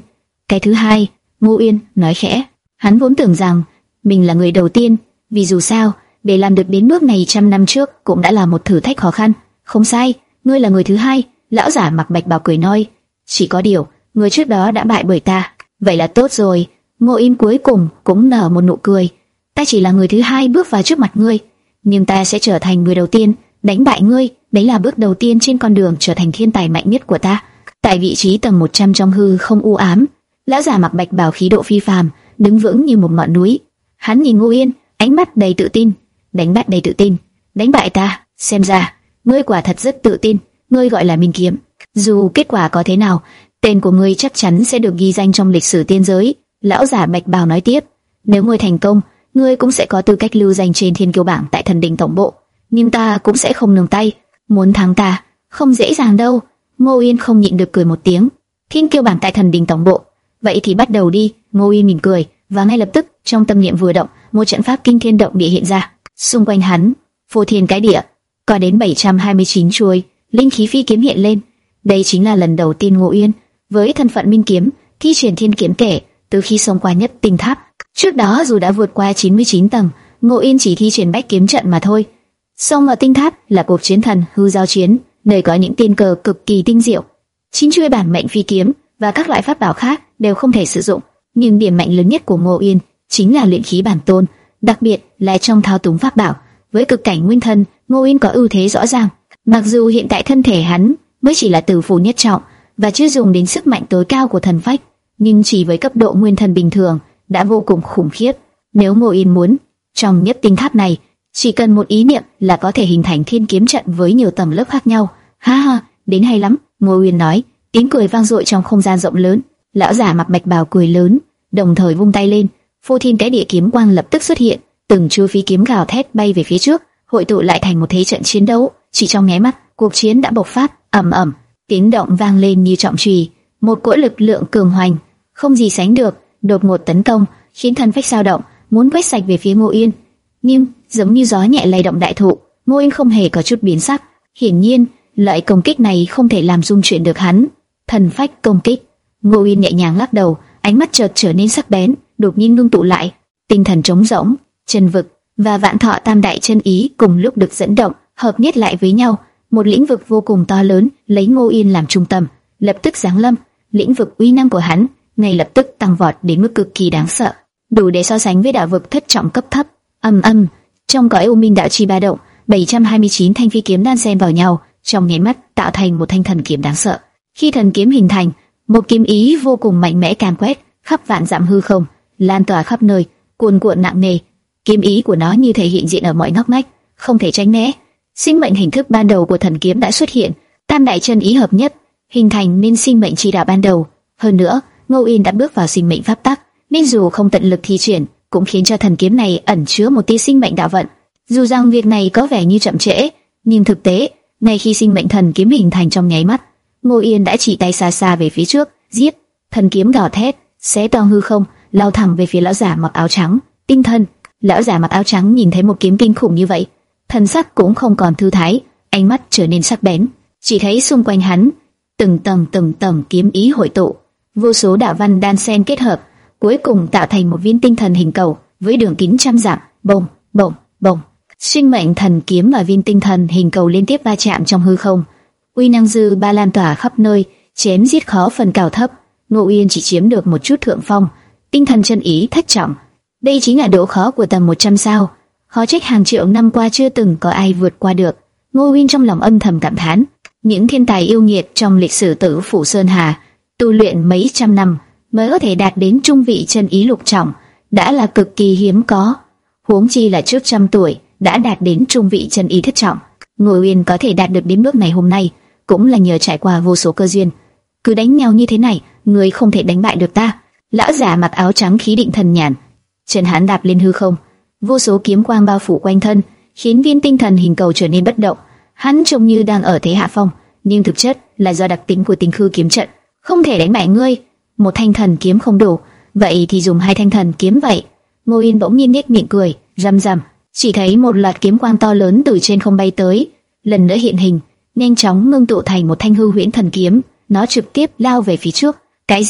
Cái thứ hai, Ngô Uyên nói khẽ. Hắn vốn tưởng rằng mình là người đầu tiên, vì dù sao, để làm được đến bước này trăm năm trước cũng đã là một thử thách khó khăn. Không sai, ngươi là người thứ hai. Lão giả mặc bạch bào cười nói. Chỉ có điều, người trước đó đã bại bởi ta. Vậy là tốt rồi. Ngô Uyên cuối cùng cũng nở một nụ cười. Ta chỉ là người thứ hai bước vào trước mặt ngươi, nhưng ta sẽ trở thành người đầu tiên đánh bại ngươi. Đấy là bước đầu tiên trên con đường trở thành thiên tài mạnh nhất của ta. Tại vị trí tầng một trăm trong hư không u ám, lão giả mặc bạch bào khí độ phi phàm, đứng vững như một ngọn núi. Hắn nhìn Ngô Uyên, ánh mắt đầy tự tin. Đánh bại đầy tự tin, đánh bại ta, xem ra ngươi quả thật rất tự tin. Ngươi gọi là Minh Kiếm, dù kết quả có thế nào, tên của ngươi chắc chắn sẽ được ghi danh trong lịch sử tiên giới. Lão giả bạch bào nói tiếp, nếu ngươi thành công, ngươi cũng sẽ có tư cách lưu danh trên thiên kiêu bảng tại thần đình tổng bộ. Nhưng ta cũng sẽ không nương tay, muốn thắng ta không dễ dàng đâu. Ngô Uyên không nhịn được cười một tiếng. Thiên kiêu bảng tại thần đình tổng bộ, vậy thì bắt đầu đi. Ngô Uyên mỉm cười, và ngay lập tức trong tâm niệm vừa động, một trận pháp kinh thiên động địa hiện ra. Xung quanh hắn, phô thiên cái địa, có đến bảy trăm hai mươi chín chuôi linh khí phi kiếm hiện lên. Đây chính là lần đầu tiên Ngô Uyên với thân phận Minh Kiếm thi triển thiên kiếm kể từ khi xông qua nhất tinh tháp. Trước đó dù đã vượt qua chín mươi chín tầng, Ngô Uyên chỉ thi triển bách kiếm trận mà thôi. Xông vào tinh tháp là cuộc chiến thần hư giao chiến, nơi có những tiên cờ cực kỳ tinh diệu. Chín chuôi bản mệnh phi kiếm và các loại pháp bảo khác đều không thể sử dụng, nhưng điểm mạnh lớn nhất của Ngô Uyên chính là luyện khí bản tôn, đặc biệt là trong thao túng pháp bảo. Với cực cảnh nguyên thần, Ngô Uyên có ưu thế rõ ràng. Mặc dù hiện tại thân thể hắn mới chỉ là tử phù nhất trọng và chưa dùng đến sức mạnh tối cao của thần phách, nhưng chỉ với cấp độ nguyên thần bình thường đã vô cùng khủng khiếp. Nếu Ngô Uyên muốn, trong nhất tinh tháp này chỉ cần một ý niệm là có thể hình thành thiên kiếm trận với nhiều tầng lớp khác nhau. Ha ha, đến hay lắm, Ngô Uyên nói. Tiếng cười vang dội trong không gian rộng lớn. Lão giả mặc bạch bào cười lớn, đồng thời vung tay lên, phô thiên cái địa kiếm quang lập tức xuất hiện, từng chuôi phi kiếm gào thét bay về phía trước, hội tụ lại thành một thế trận chiến đấu. Chỉ trong nháy mắt, cuộc chiến đã bộc phát. Ầm ầm, tiếng động vang lên như trọng chùy, một cỗ lực lượng cường hoành không gì sánh được đột ngột tấn công, khiến thần phách dao động, muốn quét sạch về phía Ngô Uyên. Nhưng giống như gió nhẹ lay động đại thụ, Ngô Uyên không hề có chút biến sắc. Hiển nhiên, loại công kích này không thể làm rung chuyển được hắn. Thần phách công kích. Ngô Uyên nhẹ nhàng lắc đầu, ánh mắt chợt trở nên sắc bén, đột nhiên ngưng tụ lại. Tinh thần trống rỗng, chân vực và vạn thọ tam đại chân ý cùng lúc được dẫn động, hợp nhất lại với nhau, một lĩnh vực vô cùng to lớn lấy Ngô Uyên làm trung tâm, lập tức giáng lâm. Lĩnh vực uy năng của hắn ngay lập tức tăng vọt đến mức cực kỳ đáng sợ, đủ để so sánh với đạo vực thất trọng cấp thấp. Âm âm, trong cõi u minh đạo chi ba động, bảy trăm hai mươi chín thanh phi kiếm đan xen vào nhau, trong nháy mắt tạo thành một thanh thần kiếm đáng sợ. Khi thần kiếm hình thành, một kiếm ý vô cùng mạnh mẽ càn quét khắp vạn dặm hư không, lan tỏa khắp nơi, cuồn cuộn nặng nề. Kiếm ý của nó như thể hiện diện ở mọi ngóc ngách, không thể tránh né. Sinh mệnh hình thức ban đầu của thần kiếm đã xuất hiện, tam đại chân ý hợp nhất, hình thành nên sinh mệnh chi đạo ban đầu. Hơn nữa, Ngô Uyên đã bước vào sinh mệnh pháp tắc, nên dù không tận lực thi triển, cũng khiến cho thần kiếm này ẩn chứa một tia sinh mệnh đạo vận. Dù rằng việc này có vẻ như chậm trễ, nhưng thực tế, ngay khi sinh mệnh thần kiếm hình thành trong nháy mắt, Ngô Uyên đã chỉ tay xa xa về phía trước, giết. Thần kiếm gào thét, xé toang hư không, lao thẳng về phía lão giả mặc áo trắng. Tinh thần. Lão giả mặc áo trắng nhìn thấy một kiếm kinh khủng như vậy, thần sắc cũng không còn thư thái, ánh mắt trở nên sắc bén. Chỉ thấy xung quanh hắn, từng tầng từng tầng kiếm ý hội tụ, vô số đạo văn đan xen kết hợp, cuối cùng tạo thành một viên tinh thần hình cầu với đường kính trăm dặm. Bồng, bồng, bồng. Sinh mệnh thần kiếm và viên tinh thần hình cầu liên tiếp va chạm trong hư không, uy năng dư ba lan tỏa khắp nơi, chém giết khó phần cao thấp. Ngô Uyên chỉ chiếm được một chút thượng phong. Tinh thần chân ý thất trọng, đây chính là độ khó của tầng một trăm sao, khó trách hàng triệu năm qua chưa từng có ai vượt qua được. Ngô Uyên trong lòng âm thầm cảm thán, những thiên tài yêu nghiệt trong lịch sử Tử Phủ Sơn Hà tu luyện mấy trăm năm mới có thể đạt đến trung vị chân ý lục trọng, đã là cực kỳ hiếm có, huống chi là trước trăm tuổi đã đạt đến trung vị chân ý thất trọng. Ngô Uyên có thể đạt được đến bước này hôm nay cũng là nhờ trải qua vô số cơ duyên. Cứ đánh nhau như thế này, người không thể đánh bại được ta. Lão giả mặc áo trắng khí định thần nhàn, chân hắn đạp lên hư không, vô số kiếm quang bao phủ quanh thân, khiến viên tinh thần hình cầu trở nên bất động. Hắn trông như đang ở thế hạ phong, nhưng thực chất là do đặc tính của tinh khư kiếm trận, không thể đánh bại ngươi. Một thanh thần kiếm không đủ, vậy thì dùng hai thanh thần kiếm vậy. Ngô Uyên bỗng nhiên nhếch miệng cười, răm răm. Chỉ thấy một loạt kiếm quang to lớn từ trên không bay tới, lần nữa hiện hình, nhanh chóng ngưng tụ thành một thanh hư huyễn thần kiếm. Nó trực tiếp lao về phía trước. Cái gì?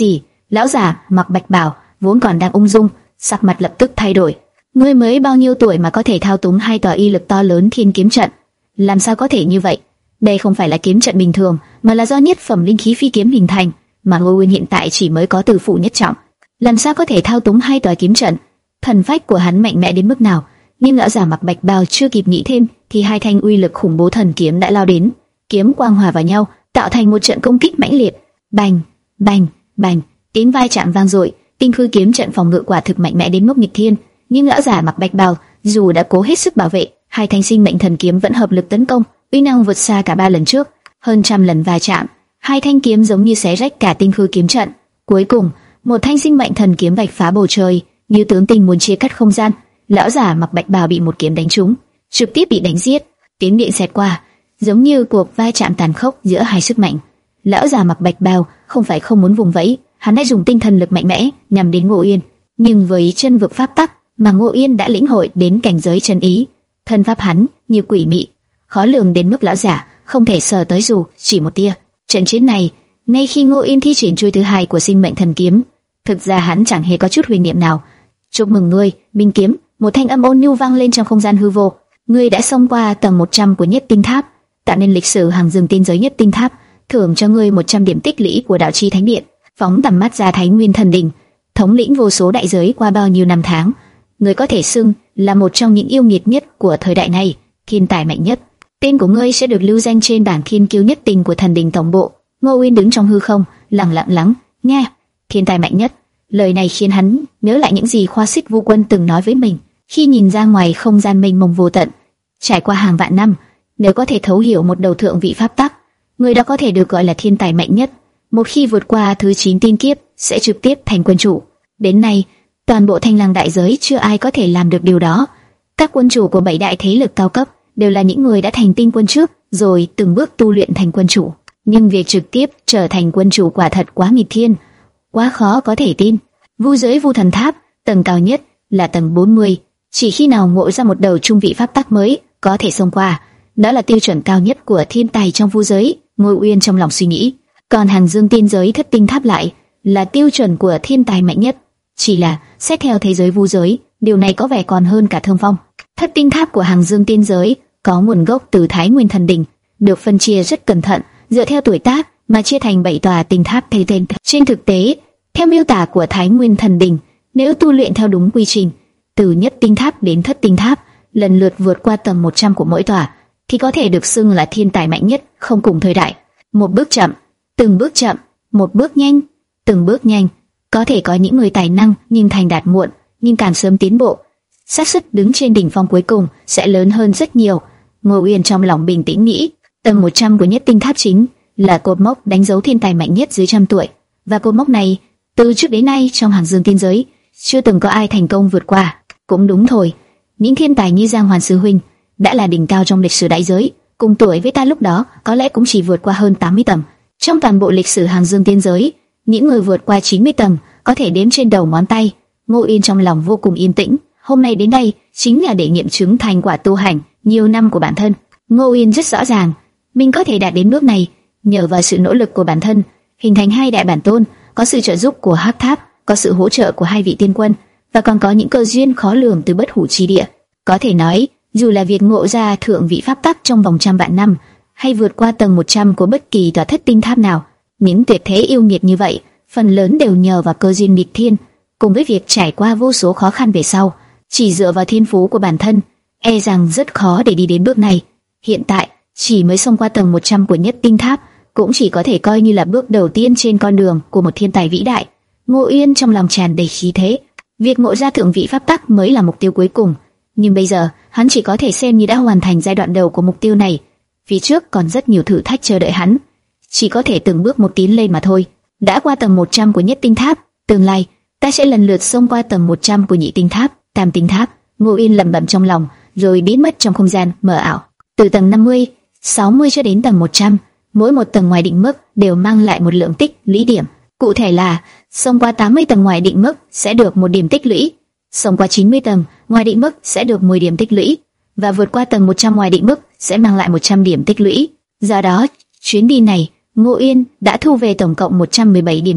Lão giả mặc bạch bào vốn còn đang ung dung, sắc mặt lập tức thay đổi. Ngươi mới bao nhiêu tuổi mà có thể thao túng hai tòa y lực to lớn thiên kiếm trận? Làm sao có thể như vậy? Đây không phải là kiếm trận bình thường, mà là do nhất phẩm linh khí phi kiếm hình thành, mà Ngô Uyên hiện tại chỉ mới có tử phụ nhất trọng, làm sao có thể thao túng hai tòa kiếm trận? Thần phách của hắn mạnh mẽ đến mức nào? Nhưng lão giả mặc bạch bào chưa kịp nghĩ thêm, thì hai thanh uy lực khủng bố thần kiếm đã lao đến, kiếm quang hòa vào nhau, tạo thành một trận công kích mãnh liệt. Bành, bành, bành, tiếng vai chạm vang dội. Tinh khư kiếm trận phòng ngự quả thực mạnh mẽ đến mức nghịch thiên, nhưng lão giả mặc bạch bào dù đã cố hết sức bảo vệ, hai thanh sinh mệnh thần kiếm vẫn hợp lực tấn công, uy năng vượt xa cả ba lần trước. Hơn trăm lần va chạm, hai thanh kiếm giống như xé rách cả tinh khư kiếm trận. Cuối cùng, một thanh sinh mệnh thần kiếm vạch phá bầu trời, như tướng tinh muốn chia cắt không gian. Lão giả mặc bạch bào bị một kiếm đánh trúng, trực tiếp bị đánh giết. Tiếng điện xẹt qua, giống như cuộc va chạm tàn khốc giữa hai sức mạnh. Lão già mặc bạch bào không phải không muốn vùng vẫy, hắn đã dùng tinh thần lực mạnh mẽ nhằm đến Ngô Uyên, nhưng với chân vực pháp tắc mà Ngô Uyên đã lĩnh hội đến cảnh giới chân ý, thân pháp hắn như quỷ mị, khó lường đến mức lão giả không thể sờ tới dù chỉ một tia. Trận chiến này, ngay khi Ngô Uyên thi triển chuôi thứ hai của sinh mệnh thần kiếm, thực ra hắn chẳng hề có chút huyền niệm nào. Chúc mừng ngươi, Minh Kiếm. Một thanh âm ôn nhu vang lên trong không gian hư vô. Ngươi đã xông qua tầng một trăm của Nhất Tinh Tháp, tạo nên lịch sử hàng rừng tiên giới Nhất Tinh Tháp, thưởng cho ngươi một trăm điểm tích lũy của Đạo Chi Thánh Điện. Phóng tầm mắt ra Thái Nguyên Thần Đình, thống lĩnh vô số đại giới qua bao nhiêu năm tháng, ngươi có thể xưng là một trong những yêu nghiệt nhất của thời đại này, thiên tài mạnh nhất. Tên của ngươi sẽ được lưu danh trên bảng thiên kiêu nhất tình của Thần Đình tổng bộ. Ngô Uyên đứng trong hư không, lặng lặng lắng nghe. Thiên tài mạnh nhất, lời này khiến hắn nhớ lại những gì Khoa Xích Vu Quân từng nói với mình khi nhìn ra ngoài không gian mênh mông vô tận. Trải qua hàng vạn năm, nếu có thể thấu hiểu một đầu thượng vị pháp tắc, người đó có thể được gọi là thiên tài mạnh nhất. Một khi vượt qua thứ chín tiên kiếp, sẽ trực tiếp thành quân chủ. Đến nay, toàn bộ Thanh Lăng đại giới chưa ai có thể làm được điều đó. Các quân chủ của bảy đại thế lực cao cấp đều là những người đã thành tinh quân trước, rồi từng bước tu luyện thành quân chủ. Nhưng việc trực tiếp trở thành quân chủ quả thật quá nghịch thiên, quá khó có thể tin. Vu giới Vu Thần Tháp, tầng cao nhất là tầng bốn mươi. Chỉ khi nào ngộ ra một đầu trung vị pháp tắc mới, có thể xông qua. Đó là tiêu chuẩn cao nhất của thiên tài trong vu giới, Ngô Uyên trong lòng suy nghĩ. Còn hàng dương tiên giới Thất Tinh Tháp lại là tiêu chuẩn của thiên tài mạnh nhất. Chỉ là xét theo thế giới vu giới, điều này có vẻ còn hơn cả Thương Phong. Thất Tinh Tháp của hàng dương tiên giới có nguồn gốc từ Thái Nguyên Thần Đình, được phân chia rất cẩn thận, dựa theo tuổi tác mà chia thành bảy tòa tinh tháp thay tên. Trên thực tế, theo miêu tả của Thái Nguyên Thần Đình, nếu tu luyện theo đúng quy trình, từ Nhất Tinh Tháp đến Thất Tinh Tháp, lần lượt vượt qua tầng một trăm của mỗi tòa, thì có thể được xưng là thiên tài mạnh nhất không cùng thời đại. Một bước chậm, từng bước chậm, một bước nhanh, từng bước nhanh. Có thể có những người tài năng nhưng thành đạt muộn, nhưng càng sớm tiến bộ, xác suất đứng trên đỉnh phong cuối cùng sẽ lớn hơn rất nhiều. Ngô Uyên trong lòng bình tĩnh nghĩ, tầng một trăm của Nhất Tinh Tháp chính là cột mốc đánh dấu thiên tài mạnh nhất dưới trăm tuổi, và cột mốc này từ trước đến nay trong hàng dương tiên giới chưa từng có ai thành công vượt qua. Cũng đúng thôi, những thiên tài như Giang Hoàn sư huynh đã là đỉnh cao trong lịch sử đại giới, cùng tuổi với ta lúc đó có lẽ cũng chỉ vượt qua hơn tám mươi tầng. Trong toàn bộ lịch sử hàng dương tiên giới, những người vượt qua chín mươi tầng có thể đếm trên đầu ngón tay. Ngô Uyên trong lòng vô cùng yên tĩnh, hôm nay đến đây chính là để nghiệm chứng thành quả tu hành nhiều năm của bản thân. Ngô Uyên rất rõ ràng, mình có thể đạt đến bước này nhờ vào sự nỗ lực của bản thân, hình thành hai đại bản tôn, có sự trợ giúp của Hắc Tháp, có sự hỗ trợ của hai vị tiên quân, và còn có những cơ duyên khó lường từ bất hủ chi địa. Có thể nói, dù là việc ngộ ra thượng vị pháp tắc trong vòng trăm vạn năm, hay vượt qua tầng một trăm của bất kỳ tòa Thất Tinh Tháp nào, những tuyệt thế yêu nghiệt như vậy, phần lớn đều nhờ vào cơ duyên nghịch thiên, cùng với việc trải qua vô số khó khăn về sau. Chỉ dựa vào thiên phú của bản thân, e rằng rất khó để đi đến bước này. Hiện tại, chỉ mới xông qua tầng một trăm của Nhất Tinh Tháp, cũng chỉ có thể coi như là bước đầu tiên trên con đường của một thiên tài vĩ đại. Ngô Uyên trong lòng tràn đầy khí thế. Việc ngộ ra thượng vị pháp tắc mới là mục tiêu cuối cùng, nhưng bây giờ hắn chỉ có thể xem như đã hoàn thành giai đoạn đầu của mục tiêu này. Phía trước còn rất nhiều thử thách chờ đợi hắn, chỉ có thể từng bước một tiến lên mà thôi. Đã qua tầng một trăm của Nhất Tinh Tháp, tương lai ta sẽ lần lượt xông qua tầng một trăm của Nhị Tinh Tháp, Tam Tinh Tháp. Ngô Uyên lẩm bẩm trong lòng, rồi biến mất trong không gian mờ ảo. Từ tầng năm mươi, sáu mươi cho đến tầng một trăm, mỗi một tầng ngoài định mức đều mang lại một lượng tích lũy điểm. Cụ thể là xông qua tám mươi tầng ngoài định mức sẽ được một điểm tích lũy, xông qua chín mươi tầng ngoài định mức sẽ được mười điểm tích lũy, và vượt qua tầng một trăm ngoài định mức sẽ mang lại một trăm điểm tích lũy. Do đó, chuyến đi này, Ngô Uyên đã thu về tổng cộng một trăm mười bảy điểm tích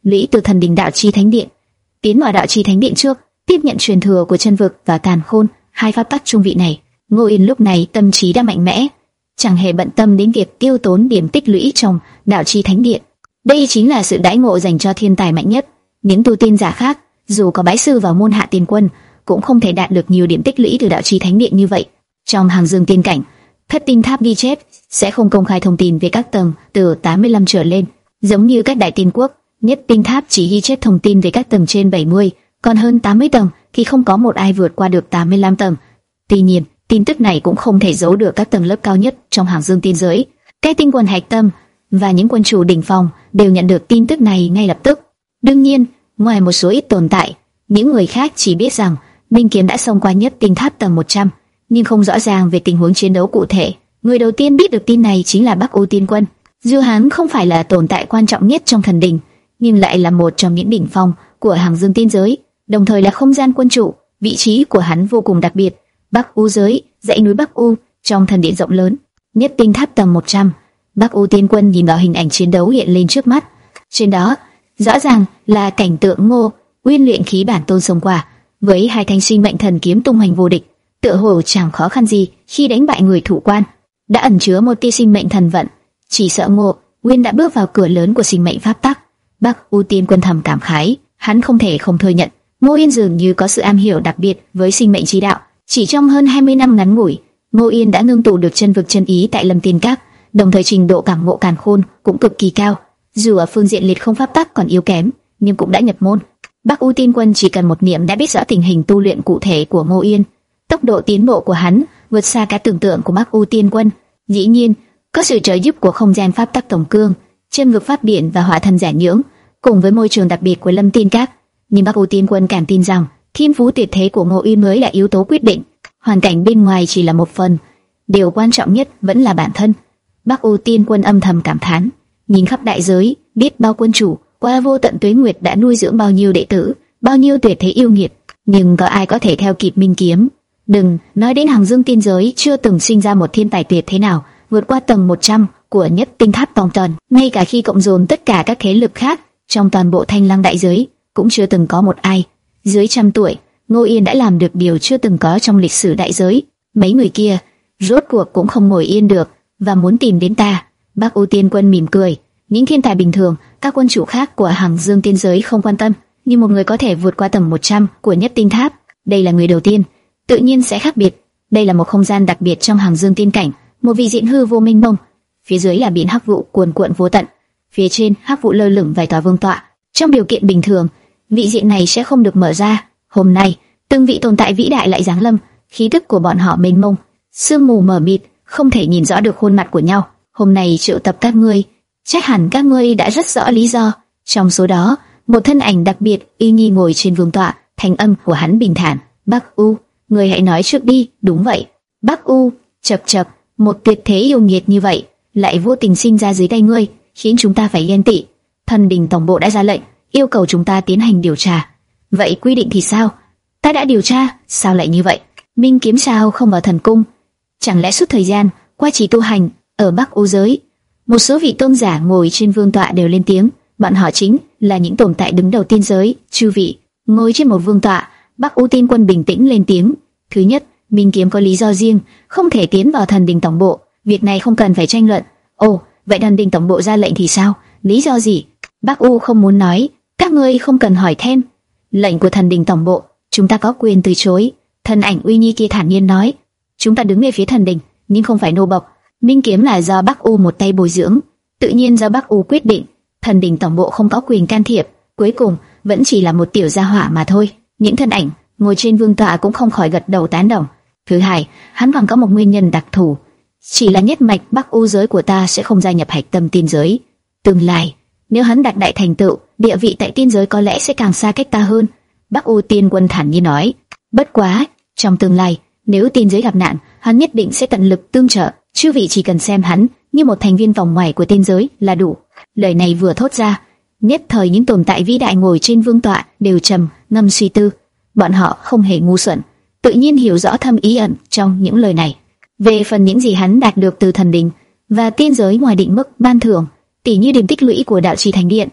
lũy từ thần đình đạo chi thánh điện tiến vào đạo chi thánh điện trước, tiếp nhận truyền thừa của chân vực và càn khôn, hai pháp tắc trung vị này. Ngô Yên lúc này tâm trí đã mạnh mẽ, chẳng hề bận tâm đến việc tiêu tốn điểm tích lũy trong đạo chi thánh điện. Đây chính là sự đãi ngộ dành cho thiên tài mạnh nhất. Những tu tiên giả khác, dù có bái sư vào môn hạ tiên quân, cũng không thể đạt được nhiều điểm tích lũy từ đạo chi thánh điện như vậy. Trong hàng dương tiên cảnh, thất tinh tháp ghi chép sẽ không công khai thông tin về các tầng từ tám mươi lăm trở lên, giống như các đại tiên quốc. Nhất tinh tháp chỉ ghi chép thông tin về các tầng trên bảy mươi, còn hơn tám mươi tầng thì không có một ai vượt qua được tám mươi lăm tầng. Tuy nhiên, tin tức này cũng không thể giấu được các tầng lớp cao nhất trong hàng dương tiên giới. Các tinh quân hạch tâm và những quân chủ đỉnh phong đều nhận được tin tức này ngay lập tức. Đương nhiên, ngoài một số ít tồn tại, những người khác chỉ biết rằng Minh Kiếm đã xông qua nhất tinh tháp tầng một trăm, nhưng không rõ ràng về tình huống chiến đấu cụ thể. Người đầu tiên biết được tin này chính là Bắc U Tiên Quân. Dù hắn không phải là tồn tại quan trọng nhất trong thần đình, nhưng lại là một trong những đỉnh phong của hàng dương tiên giới, đồng thời là không gian quân chủ. Vị trí của hắn vô cùng đặc biệt. Bắc U giới, dãy núi Bắc U trong thần điện rộng lớn, nhất tinh tháp tầng một trăm. Bắc U Tiên Quân nhìn vào hình ảnh chiến đấu hiện lên trước mắt. Trên đó, rõ ràng là cảnh tượng Ngô Uyên luyện khí bản tôn xông qua, với hai thanh sinh mệnh thần kiếm tung hoành vô địch, tựa hồ chẳng khó khăn gì khi đánh bại người thủ quan. Đã ẩn chứa một tia sinh mệnh thần vận, chỉ sợ Ngô Uyên đã bước vào cửa lớn của sinh mệnh pháp tắc. Bắc U Tiên Quân thầm cảm khái, hắn không thể không thừa nhận, Ngô Uyên dường như có sự am hiểu đặc biệt với sinh mệnh chi đạo. Chỉ trong hơn hai mươi năm ngắn ngủi, Ngô Uyên đã ngưng tụ được chân vực chân ý tại Lâm Tiên Các, đồng thời trình độ cảm ngộ càn khôn cũng cực kỳ cao. Dù ở phương diện liệt không pháp tắc còn yếu kém, nhưng cũng đã nhập môn. Bắc U Tiên Quân chỉ cần một niệm đã biết rõ tình hình tu luyện cụ thể của Ngô Uyên. Tốc độ tiến bộ của hắn vượt xa cả tưởng tượng của Bắc U Tiên Quân. Dĩ nhiên, có sự trợ giúp của không gian pháp tắc tổng cương, chân vực pháp điện và hỏa thần giả nhưỡng, cùng với môi trường đặc biệt của Lâm Tiên Các. Nhưng Bắc U Tiên Quân càng tin rằng thiên phú tuyệt thế của Ngô Uyên mới là yếu tố quyết định, hoàn cảnh bên ngoài chỉ là một phần, điều quan trọng nhất vẫn là bản thân. Bắc U Tiên Quân âm thầm cảm thán, nhìn khắp đại giới, biết bao quân chủ qua vô tận tuế nguyệt đã nuôi dưỡng bao nhiêu đệ tử, bao nhiêu tuyệt thế yêu nghiệt, nhưng có ai có thể theo kịp Minh Kiếm? Đừng nói đến hàng dương tiên giới chưa từng sinh ra một thiên tài tuyệt thế nào vượt qua tầng một trăm của nhất tinh tháp tòng trần. Ngay cả khi cộng dồn tất cả các thế lực khác trong toàn bộ Thanh Lăng đại giới, cũng chưa từng có một ai. Dưới trăm tuổi, Ngô Yên đã làm được điều chưa từng có trong lịch sử đại giới. Mấy người kia rốt cuộc cũng không ngồi yên được và muốn tìm đến ta. Bắc U Tiên Quân mỉm cười, những thiên tài bình thường, các quân chủ khác của hàng dương tiên giới không quan tâm, nhưng một người có thể vượt qua tầng một trăm của nhất tinh tháp, đây là người đầu tiên, tự nhiên sẽ khác biệt. Đây là một không gian đặc biệt trong hàng dương tiên cảnh, một vị diện hư vô mênh mông, phía dưới là biển hắc vụ cuồn cuộn vô tận, phía trên hắc vụ lơ lửng vài tòa vương tọa. Trong điều kiện bình thường, vị diện này sẽ không được mở ra. Hôm nay, từng vị tồn tại vĩ đại lại giáng lâm, khí tức của bọn họ mênh mông, sương mù mờ mịt, không thể nhìn rõ được khuôn mặt của nhau. Hôm nay triệu tập các ngươi, chắc hẳn các ngươi đã rất rõ lý do. Trong số đó, một thân ảnh đặc biệt uy nghi ngồi trên vương tọa, thanh âm của hắn bình thản. Bắc U, ngươi hãy nói trước đi. Đúng vậy. Bắc U, chậc chậc, một tuyệt thế yêu nghiệt như vậy, lại vô tình sinh ra dưới tay ngươi, khiến chúng ta phải ghen tị. Thần đình tổng bộ đã ra lệnh, yêu cầu chúng ta tiến hành điều tra. Vậy quy định thì sao? Ta đã điều tra, sao lại như vậy? Minh Kiếm sao không vào thần cung? Chẳng lẽ suốt thời gian qua chỉ tu hành ở Bắc U giới? Một số vị tôn giả ngồi trên vương tọa đều lên tiếng, bọn họ chính là những tồn tại đứng đầu tiên giới. Chư vị ngồi trên một vương tọa. Bắc U Tiên Quân bình tĩnh lên tiếng. Thứ nhất, Minh Kiếm có lý do riêng, không thể tiến vào thần đình tổng bộ, việc này không cần phải tranh luận. Ồ, vậy thần đình tổng bộ ra lệnh thì sao? Lý do gì? Bắc U không muốn nói, các ngươi không cần hỏi thêm. Lệnh của thần đình tổng bộ, chúng ta có quyền từ chối. Thân ảnh uy nghi kia thản nhiên nói, chúng ta đứng về phía thần đình, nhưng không phải nô bộc. Minh Kiếm là do Bắc U một tay bồi dưỡng, tự nhiên do Bắc U quyết định. Thần đình tổng bộ không có quyền can thiệp, cuối cùng vẫn chỉ là một tiểu gia hỏa mà thôi. Những thân ảnh ngồi trên vương tọa cũng không khỏi gật đầu tán đồng. Thứ hai, hắn còn có một nguyên nhân đặc thù, chỉ là nhất mạch Bắc U giới của ta sẽ không gia nhập hạch tâm tiên giới. Tương lai, nếu hắn đạt đại thành tựu, địa vị tại tiên giới có lẽ sẽ càng xa cách ta hơn. Bắc U Tiên Quân thản nhiên nói. Bất quá, trong tương lai, nếu tiên giới gặp nạn, hắn nhất định sẽ tận lực tương trợ. Chư vị chỉ cần xem hắn như một thành viên vòng ngoài của tiên giới là đủ. Lời này vừa thốt ra, nhất thời những tồn tại vĩ đại ngồi trên vương tọa đều trầm ngâm suy tư. Bọn họ không hề ngu xuẩn, tự nhiên hiểu rõ thâm ý ẩn trong những lời này. Về phần những gì hắn đạt được từ thần đình và tiên giới ngoài định mức ban thưởng, tỷ như điểm tích lũy của đạo trì thành điện,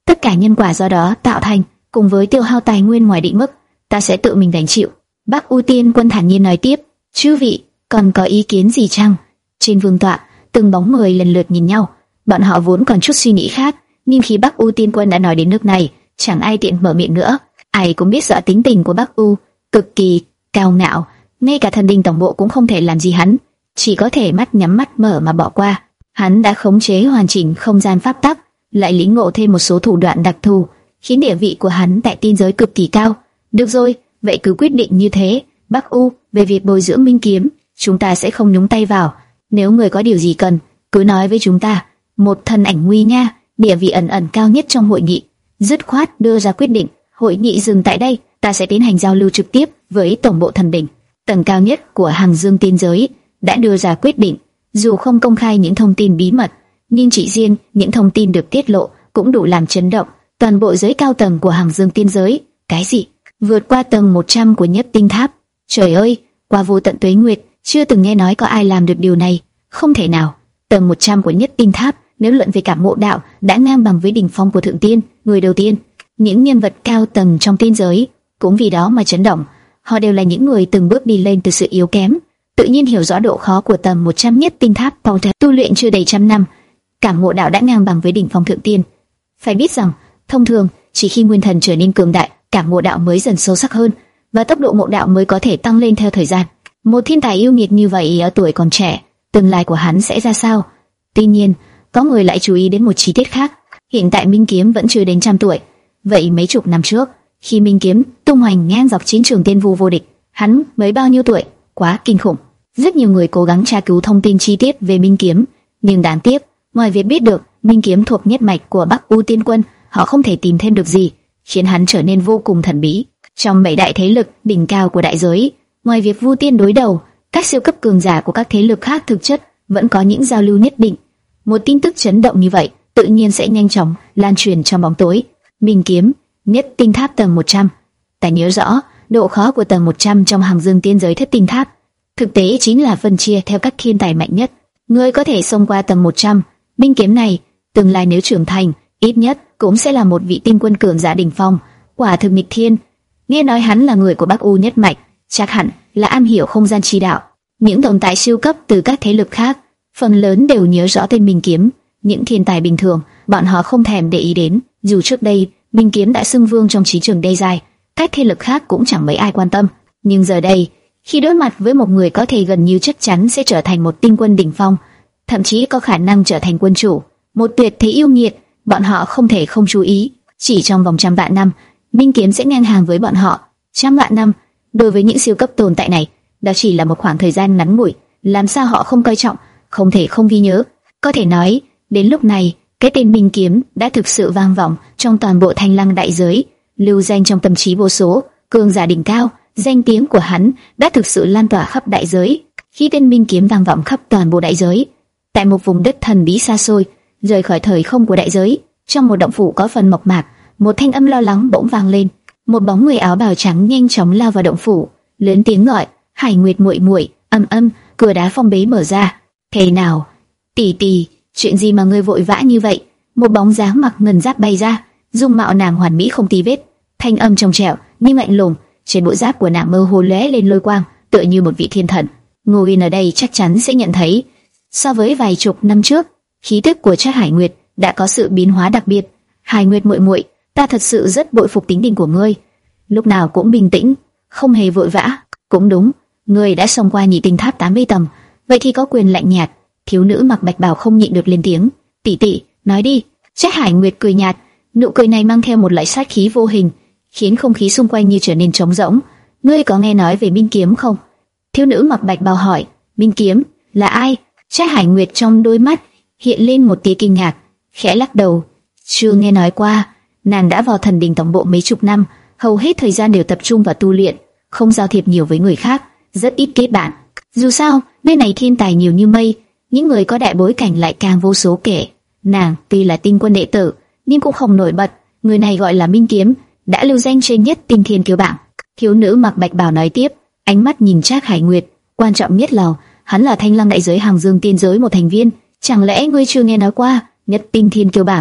tất cả nhân quả do đó tạo thành, cùng với tiêu hao tài nguyên ngoài định mức, ta sẽ tự mình gánh chịu. Bắc U Tiên Quân thản nhiên nói tiếp, chư vị, còn có ý kiến gì chăng? Trên vương tọa, từng bóng người lần lượt nhìn nhau, bọn họ vốn còn chút suy nghĩ khác, nhưng khi Bắc U Tiên Quân đã nói đến nước này, chẳng ai tiện mở miệng nữa. Ai cũng biết rõ tính tình của Bắc U, cực kỳ cao ngạo, ngay cả thần đình tổng bộ cũng không thể làm gì hắn, chỉ có thể mắt nhắm mắt mở mà bỏ qua. Hắn đã khống chế hoàn chỉnh không gian pháp tắc, lại lĩnh ngộ thêm một số thủ đoạn đặc thù, khiến địa vị của hắn tại tiên giới cực kỳ cao. Được rồi, vậy cứ quyết định như thế. Bắc U, về việc bồi dưỡng minh kiếm, chúng ta sẽ không nhúng tay vào. Nếu người có điều gì cần, cứ nói với chúng ta. Một thân ảnh nguy nga, địa vị ẩn ẩn cao nhất trong hội nghị, dứt khoát đưa ra quyết định. Hội nghị dừng tại đây, ta sẽ tiến hành giao lưu trực tiếp với tổng bộ thần đỉnh. Tầng cao nhất của Hàng Dương tiên giới đã đưa ra quyết định, dù không công khai những thông tin bí mật, nhưng chỉ riêng những thông tin được tiết lộ cũng đủ làm chấn động toàn bộ giới cao tầng của Hàng Dương tiên giới. Cái gì? Vượt qua tầng một trăm của Nhất Tinh Tháp? Trời ơi, qua vô tận tuế nguyệt, chưa từng nghe nói có ai làm được điều này. Không thể nào. Tầng một trăm của Nhất Tinh Tháp, nếu luận về cảm ngộ đạo, đã ngang bằng với đỉnh phong của Thượng Tiên, người đầu tiên. Những nhân vật cao tầng trong tiên giới cũng vì đó mà chấn động. Họ đều là những người từng bước đi lên từ sự yếu kém, tự nhiên hiểu rõ độ khó của tầng một trăm Nhất Tinh Tháp. Tu luyện chưa đầy trăm năm, cảm ngộ đạo đã ngang bằng với đỉnh phong Thượng Tiên. Phải biết rằng, thông thường chỉ khi nguyên thần trở nên cường đại, cảm ngộ đạo mới dần sâu sắc hơn, và tốc độ ngộ đạo mới có thể tăng lên theo thời gian. Một thiên tài yêu nghiệt như vậy ở tuổi còn trẻ, tương lai của hắn sẽ ra sao? Tuy nhiên, có người lại chú ý đến một chi tiết khác. Hiện tại Minh Kiếm vẫn chưa đến trăm tuổi, vậy mấy chục năm trước, khi Minh Kiếm tung hoành ngang dọc chiến trường tiên vu vô địch, hắn mới bao nhiêu tuổi? Quá kinh khủng. Rất nhiều người cố gắng tra cứu thông tin chi tiết về Minh Kiếm, nhưng đáng tiếc, ngoài việc biết được Minh Kiếm thuộc nhất mạch của Bắc U Tiên Quân, họ không thể tìm thêm được gì, khiến hắn trở nên vô cùng thần bí. Trong bảy đại thế lực đỉnh cao của đại giới, ngoài việc Vu Tiên đối đầu, các siêu cấp cường giả của các thế lực khác thực chất vẫn có những giao lưu nhất định. Một tin tức chấn động như vậy tự nhiên sẽ nhanh chóng lan truyền trong bóng tối. Minh Kiếm, Nhất Tinh Tháp tầng một trăm. Ta nhớ rõ, độ khó của tầng một trăm trong Hàng Dương tiên giới Thất Tinh Tháp thực tế chính là phân chia theo các thiên tài mạnh nhất. Người có thể xông qua tầng một trăm, Minh Kiếm này, tương lai nếu trưởng thành, ít nhất cũng sẽ là một vị tiên quân cường giả đỉnh phong, quả thực nghịch thiên. Nghe nói hắn là người của Bắc U nhất mạch, chắc hẳn là am hiểu không gian chi đạo. Những tồn tại siêu cấp từ các thế lực khác, phần lớn đều nhớ rõ tên Minh Kiếm. Những thiên tài bình thường, bọn họ không thèm để ý đến. Dù trước đây Minh Kiếm đã xưng vương trong chiến trường đê dài, các thế lực khác cũng chẳng mấy ai quan tâm. Nhưng giờ đây, khi đối mặt với một người có thể gần như chắc chắn sẽ trở thành một tinh quân đỉnh phong, thậm chí có khả năng trở thành quân chủ, một tuyệt thế yêu nghiệt, bọn họ không thể không chú ý. Chỉ trong vòng trăm vạn năm, Minh Kiếm sẽ ngang hàng với bọn họ. Trăm vạn năm, đối với những siêu cấp tồn tại này, đó chỉ là một khoảng thời gian ngắn ngủi, làm sao họ không coi trọng, không thể không ghi nhớ. Có thể nói, đến lúc này, cái tên Minh Kiếm đã thực sự vang vọng trong toàn bộ Thanh Lăng đại giới, lưu danh trong tâm trí vô số cường giả đỉnh cao. Danh tiếng của hắn đã thực sự lan tỏa khắp đại giới. Khi tên Minh Kiếm vang vọng khắp toàn bộ đại giới, tại một vùng đất thần bí xa xôi, rời khỏi thời không của đại giới, trong một động phủ có phần mộc mạc, một thanh âm lo lắng bỗng vang lên. Một bóng người áo bào trắng nhanh chóng lao vào động phủ, lớn tiếng gọi: "Hải Nguyệt muội muội!" Âm âm, cửa đá phong bế mở ra. "Thế nào, tỷ tỷ, chuyện gì mà ngươi vội vã như vậy?" Một bóng dáng mặc ngân giáp bay ra, dung mạo nàng hoàn mỹ không tì vết, thanh âm trong trẻo nhưng lạnh lùng. Trên bộ giáp của nàng mơ hồ lóe lên lôi quang, tựa như một vị thiên thần. Ngô Uyên ở đây chắc chắn sẽ nhận thấy, so với vài chục năm trước, khí tức của Trác Hải Nguyệt đã có sự biến hóa đặc biệt. "Hải Nguyệt muội muội, ta thật sự rất bội phục tính tình của ngươi, lúc nào cũng bình tĩnh, không hề vội vã." "Cũng đúng, ngươi đã xông qua nhị tinh tháp tám mươi tầng, vậy thì có quyền lạnh nhạt." Thiếu nữ mặc bạch bào không nhịn được lên tiếng: "Tỷ tỷ, nói đi." Trác Hải Nguyệt cười nhạt, nụ cười này mang theo một loại sát khí vô hình, khiến không khí xung quanh như trở nên trống rỗng. "Ngươi có nghe nói về Minh Kiếm không?" Thiếu nữ mặc bạch bào hỏi. "Minh Kiếm là ai?" Trác Hải Nguyệt trong đôi mắt hiện lên một tia kinh ngạc, khẽ lắc đầu. "Chưa nghe nói qua." Nàng đã vào thần đình tổng bộ mấy chục năm, hầu hết thời gian đều tập trung vào tu luyện, không giao thiệp nhiều với người khác, rất ít kết bạn. Dù sao, nơi này thiên tài nhiều như mây, những người có đại bối cảnh lại càng vô số kể. Nàng tuy là tinh quân đệ tử, nhưng cũng không nổi bật. Người này gọi là Minh Kiếm, đã lưu danh trên Nhất Tinh Thiên Kiêu bảng. Thiếu nữ mặc bạch bào nói tiếp, ánh mắt nhìn Trác Hải Nguyệt. "Quan trọng nhất là hắn là Thanh Lăng đại giới Hàng Dương tiên giới một thành viên. Chẳng lẽ ngươi chưa nghe nói qua Nhất Tinh Thiên Kiêu bảng?"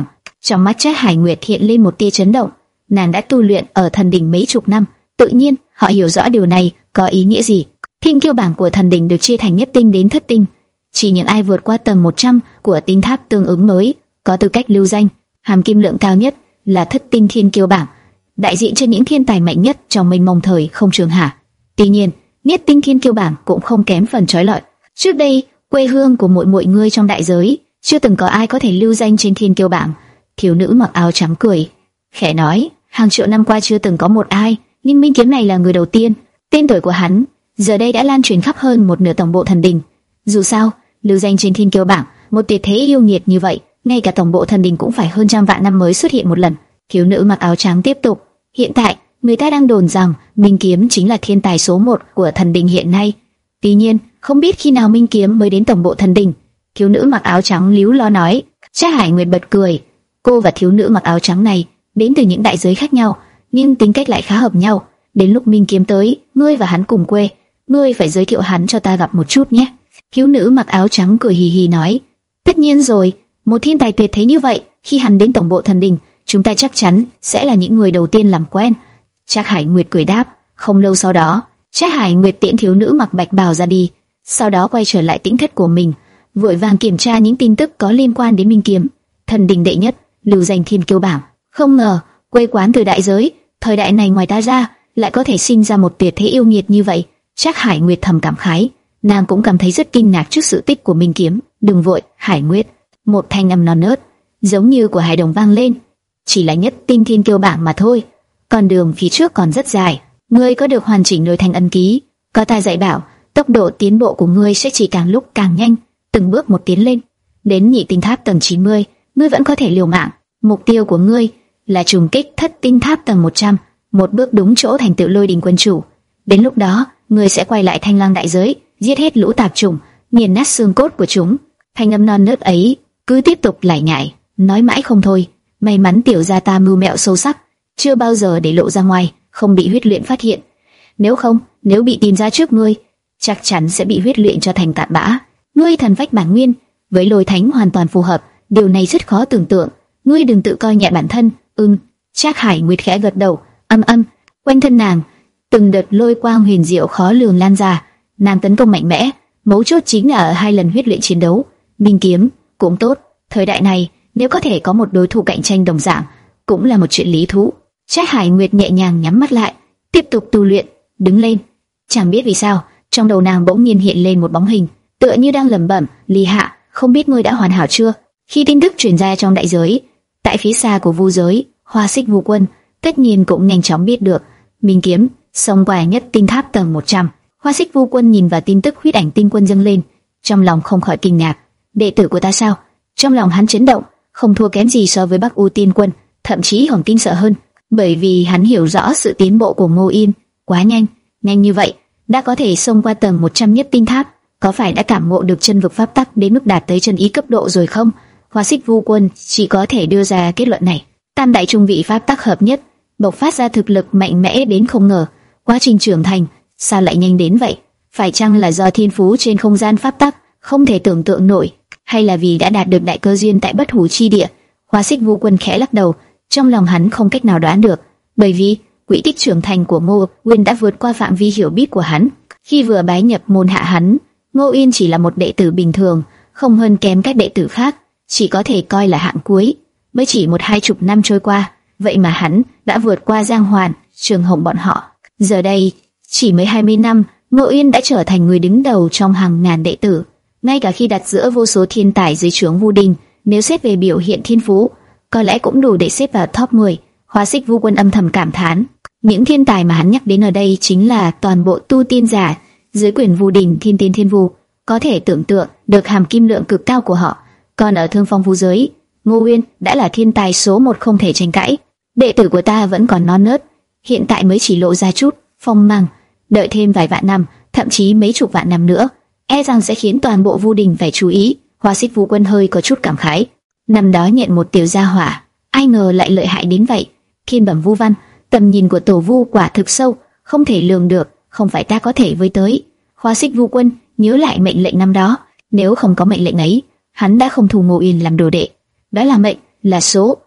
Trong mắt Trác Hải Nguyệt hiện lên một tia chấn động. Nàng đã tu luyện ở thần đỉnh mấy chục năm, tự nhiên họ hiểu rõ điều này có ý nghĩa gì. Thiên kiêu bảng của thần đỉnh được chia thành nhất tinh đến thất tinh, chỉ những ai vượt qua tầng một trăm của tinh tháp tương ứng mới có tư cách lưu danh. Hàm kim lượng cao nhất là thất tinh thiên kiêu bảng, đại diện cho những thiên tài mạnh nhất trong mênh mông thời không trường hạ. Tuy nhiên, nhất tinh thiên kiêu bảng cũng không kém phần chói lọi. Trước đây, quê hương của mỗi mỗi người trong đại giới chưa từng có ai có thể lưu danh trên thiên kiêu bảng. Thiếu nữ mặc áo trắng cười, khẽ nói, hàng triệu năm qua chưa từng có một ai, nhưng Minh Kiếm này là người đầu tiên. Tên tuổi của hắn giờ đây đã lan truyền khắp hơn một nửa tổng bộ thần đình. Dù sao, lưu danh trên thiên kiêu bảng, một tuyệt thế yêu nghiệt như vậy, ngay cả tổng bộ thần đình cũng phải hơn trăm vạn năm mới xuất hiện một lần. Thiếu nữ mặc áo trắng tiếp tục, hiện tại người ta đang đồn rằng Minh Kiếm chính là thiên tài số một của thần đình hiện nay. Tuy nhiên, không biết khi nào Minh Kiếm mới đến tổng bộ thần đình. Thiếu nữ mặc áo trắng líu lo nói. Trác Hải Nguyệt bật cười. Cô và thiếu nữ mặc áo trắng này đến từ những đại giới khác nhau, nhưng tính cách lại khá hợp nhau. Đến lúc Minh Kiếm tới, ngươi và hắn cùng quê, ngươi phải giới thiệu hắn cho ta gặp một chút nhé. Thiếu nữ mặc áo trắng cười hì hì nói. Tất nhiên rồi, một thiên tài tuyệt thế như vậy, khi hắn đến tổng bộ thần đình, chúng ta chắc chắn sẽ là những người đầu tiên làm quen. Trác Hải Nguyệt cười đáp. Không lâu sau đó, Trác Hải Nguyệt tiễn thiếu nữ mặc bạch bào ra đi, sau đó quay trở lại tĩnh thất của mình, vội vàng kiểm tra những tin tức có liên quan đến Minh Kiếm, thần đình đệ nhất, lưu danh thiên kiêu bảng. Không ngờ, quê quán từ đại giới, thời đại này ngoài ta ra, lại có thể sinh ra một tuyệt thế yêu nghiệt như vậy. Trác Hải Nguyệt thầm cảm khái, nàng cũng cảm thấy rất kinh ngạc trước sự tích của Minh Kiếm. Đừng vội, Hải Nguyệt. Một thanh âm non nớt, giống như của hài đồng vang lên. Chỉ là nhất tinh thiên kiêu bảng mà thôi, con đường phía trước còn rất dài. Ngươi có được hoàn chỉnh nội thành ân ký, có ta dạy bảo, tốc độ tiến bộ của ngươi sẽ chỉ càng lúc càng nhanh, từng bước một tiến lên. Đến nhị tinh tháp tầng chín mươi, ngươi vẫn có thể liều mạng. Mục tiêu của ngươi là trùng kích thất tinh tháp tầng một trăm, một bước đúng chỗ thành tựu Lôi Đình quân chủ. Đến lúc đó, ngươi sẽ quay lại Thanh Lang đại giới, giết hết lũ tạp chủng, nghiền nát xương cốt của chúng. Thanh âm non nớt ấy cứ tiếp tục lải nhải, nói mãi không thôi. May mắn tiểu gia ta mưu mẹo sâu sắc, chưa bao giờ để lộ ra ngoài, không bị huyết luyện phát hiện. Nếu không, nếu bị tìm ra trước ngươi, chắc chắn sẽ bị huyết luyện cho thành cạn bã. Ngươi thần phách bản nguyên với Lôi Thánh hoàn toàn phù hợp, điều này rất khó tưởng tượng. Ngươi đừng tự coi nhẹ bản thân. Ừm. Trác Hải Nguyệt khẽ gật đầu. Âm âm. Quanh thân nàng từng đợt lôi quang huyền diệu khó lường lan ra. Nàng tấn công mạnh mẽ, mấu chốt chính là ở hai lần huyết luyện chiến đấu. Minh Kiếm cũng tốt, thời đại này nếu có thể có một đối thủ cạnh tranh đồng dạng, cũng là một chuyện lý thú. Trác Hải Nguyệt nhẹ nhàng nhắm mắt lại, tiếp tục tu luyện. Đứng lên. Chẳng biết vì sao, trong đầu nàng bỗng nhiên hiện lên một bóng hình, tựa như đang lẩm bẩm, Ly Hạ, không biết ngươi đã hoàn hảo chưa? Khi tin tức truyền ra trong đại giới, tại phía xa của vu giới, Hoa Xích Vu Quân tất nhiên cũng nhanh chóng biết được. Minh Kiếm xông qua nhất tinh tháp tầng một trăm. Hoa Xích Vu Quân nhìn vào tin tức huyết ảnh tinh quân dâng lên, trong lòng không khỏi kinh ngạc. Đệ tử của ta sao? Trong lòng hắn chấn động, không thua kém gì so với Bắc U Tiên Quân, thậm chí còn kinh sợ hơn, bởi vì hắn hiểu rõ sự tiến bộ của Ngô Yên. Quá nhanh, nhanh như vậy, đã có thể xông qua tầng một trăm nhất tinh tháp, có phải đã cảm ngộ được chân vực pháp tắc đến mức đạt tới chân ý cấp độ rồi không? Hoa Xích Vu Quân chỉ có thể đưa ra kết luận này. Tam đại trung vị pháp tắc hợp nhất, bộc phát ra thực lực mạnh mẽ đến không ngờ. Quá trình trưởng thành sao lại nhanh đến vậy? Phải chăng là do thiên phú trên không gian pháp tắc không thể tưởng tượng nổi, hay là vì đã đạt được đại cơ duyên tại Bất Hủ chi địa? Hoa Xích Vu Quân khẽ lắc đầu, trong lòng hắn không cách nào đoán được, bởi vì quỹ tích trưởng thành của Ngô Uyên đã vượt qua phạm vi hiểu biết của hắn. Khi vừa bái nhập môn hạ hắn, Ngô Uyên chỉ là một đệ tử bình thường, không hơn kém các đệ tử khác, chỉ có thể coi là hạng cuối. Mới chỉ một hai chục năm trôi qua, vậy mà hắn đã vượt qua Giang Hoàn, Trường Hồng bọn họ. Giờ đây, chỉ mới hai mươi năm, Ngô Uyên đã trở thành người đứng đầu trong hàng ngàn đệ tử. Ngay cả khi đặt giữa vô số thiên tài dưới trướng Vu Đình, nếu xét về biểu hiện thiên phú, có lẽ cũng đủ để xếp vào top mười. Hoa Xích Vu Quân âm thầm cảm thán, những thiên tài mà hắn nhắc đến ở đây chính là toàn bộ tu tiên giả dưới quyền Vu Đình Thiên Tiên Thiên Vu, có thể tưởng tượng được hàm kim lượng cực cao của họ. Còn ở Thương Phong Vu giới, Ngô Uyên đã là thiên tài số một không thể tranh cãi. Đệ tử của ta vẫn còn non nớt, hiện tại mới chỉ lộ ra chút phong mang, đợi thêm vài vạn năm, thậm chí mấy chục vạn năm nữa, e rằng sẽ khiến toàn bộ Vu Đình phải chú ý. Hoa Xích Vu Quân hơi có chút cảm khái, năm đó nhận một tiểu gia hỏa, ai ngờ lại lợi hại đến vậy. Thiên bẩm Vu Văn, tầm nhìn của tổ Vu quả thực sâu, không thể lường được, không phải ta có thể với tới. Hoa Xích Vu Quân nhớ lại mệnh lệnh năm đó, nếu không có mệnh lệnh ấy, hắn đã không thu Ngô Uyên làm đồ đệ. Đó là mệnh, là số,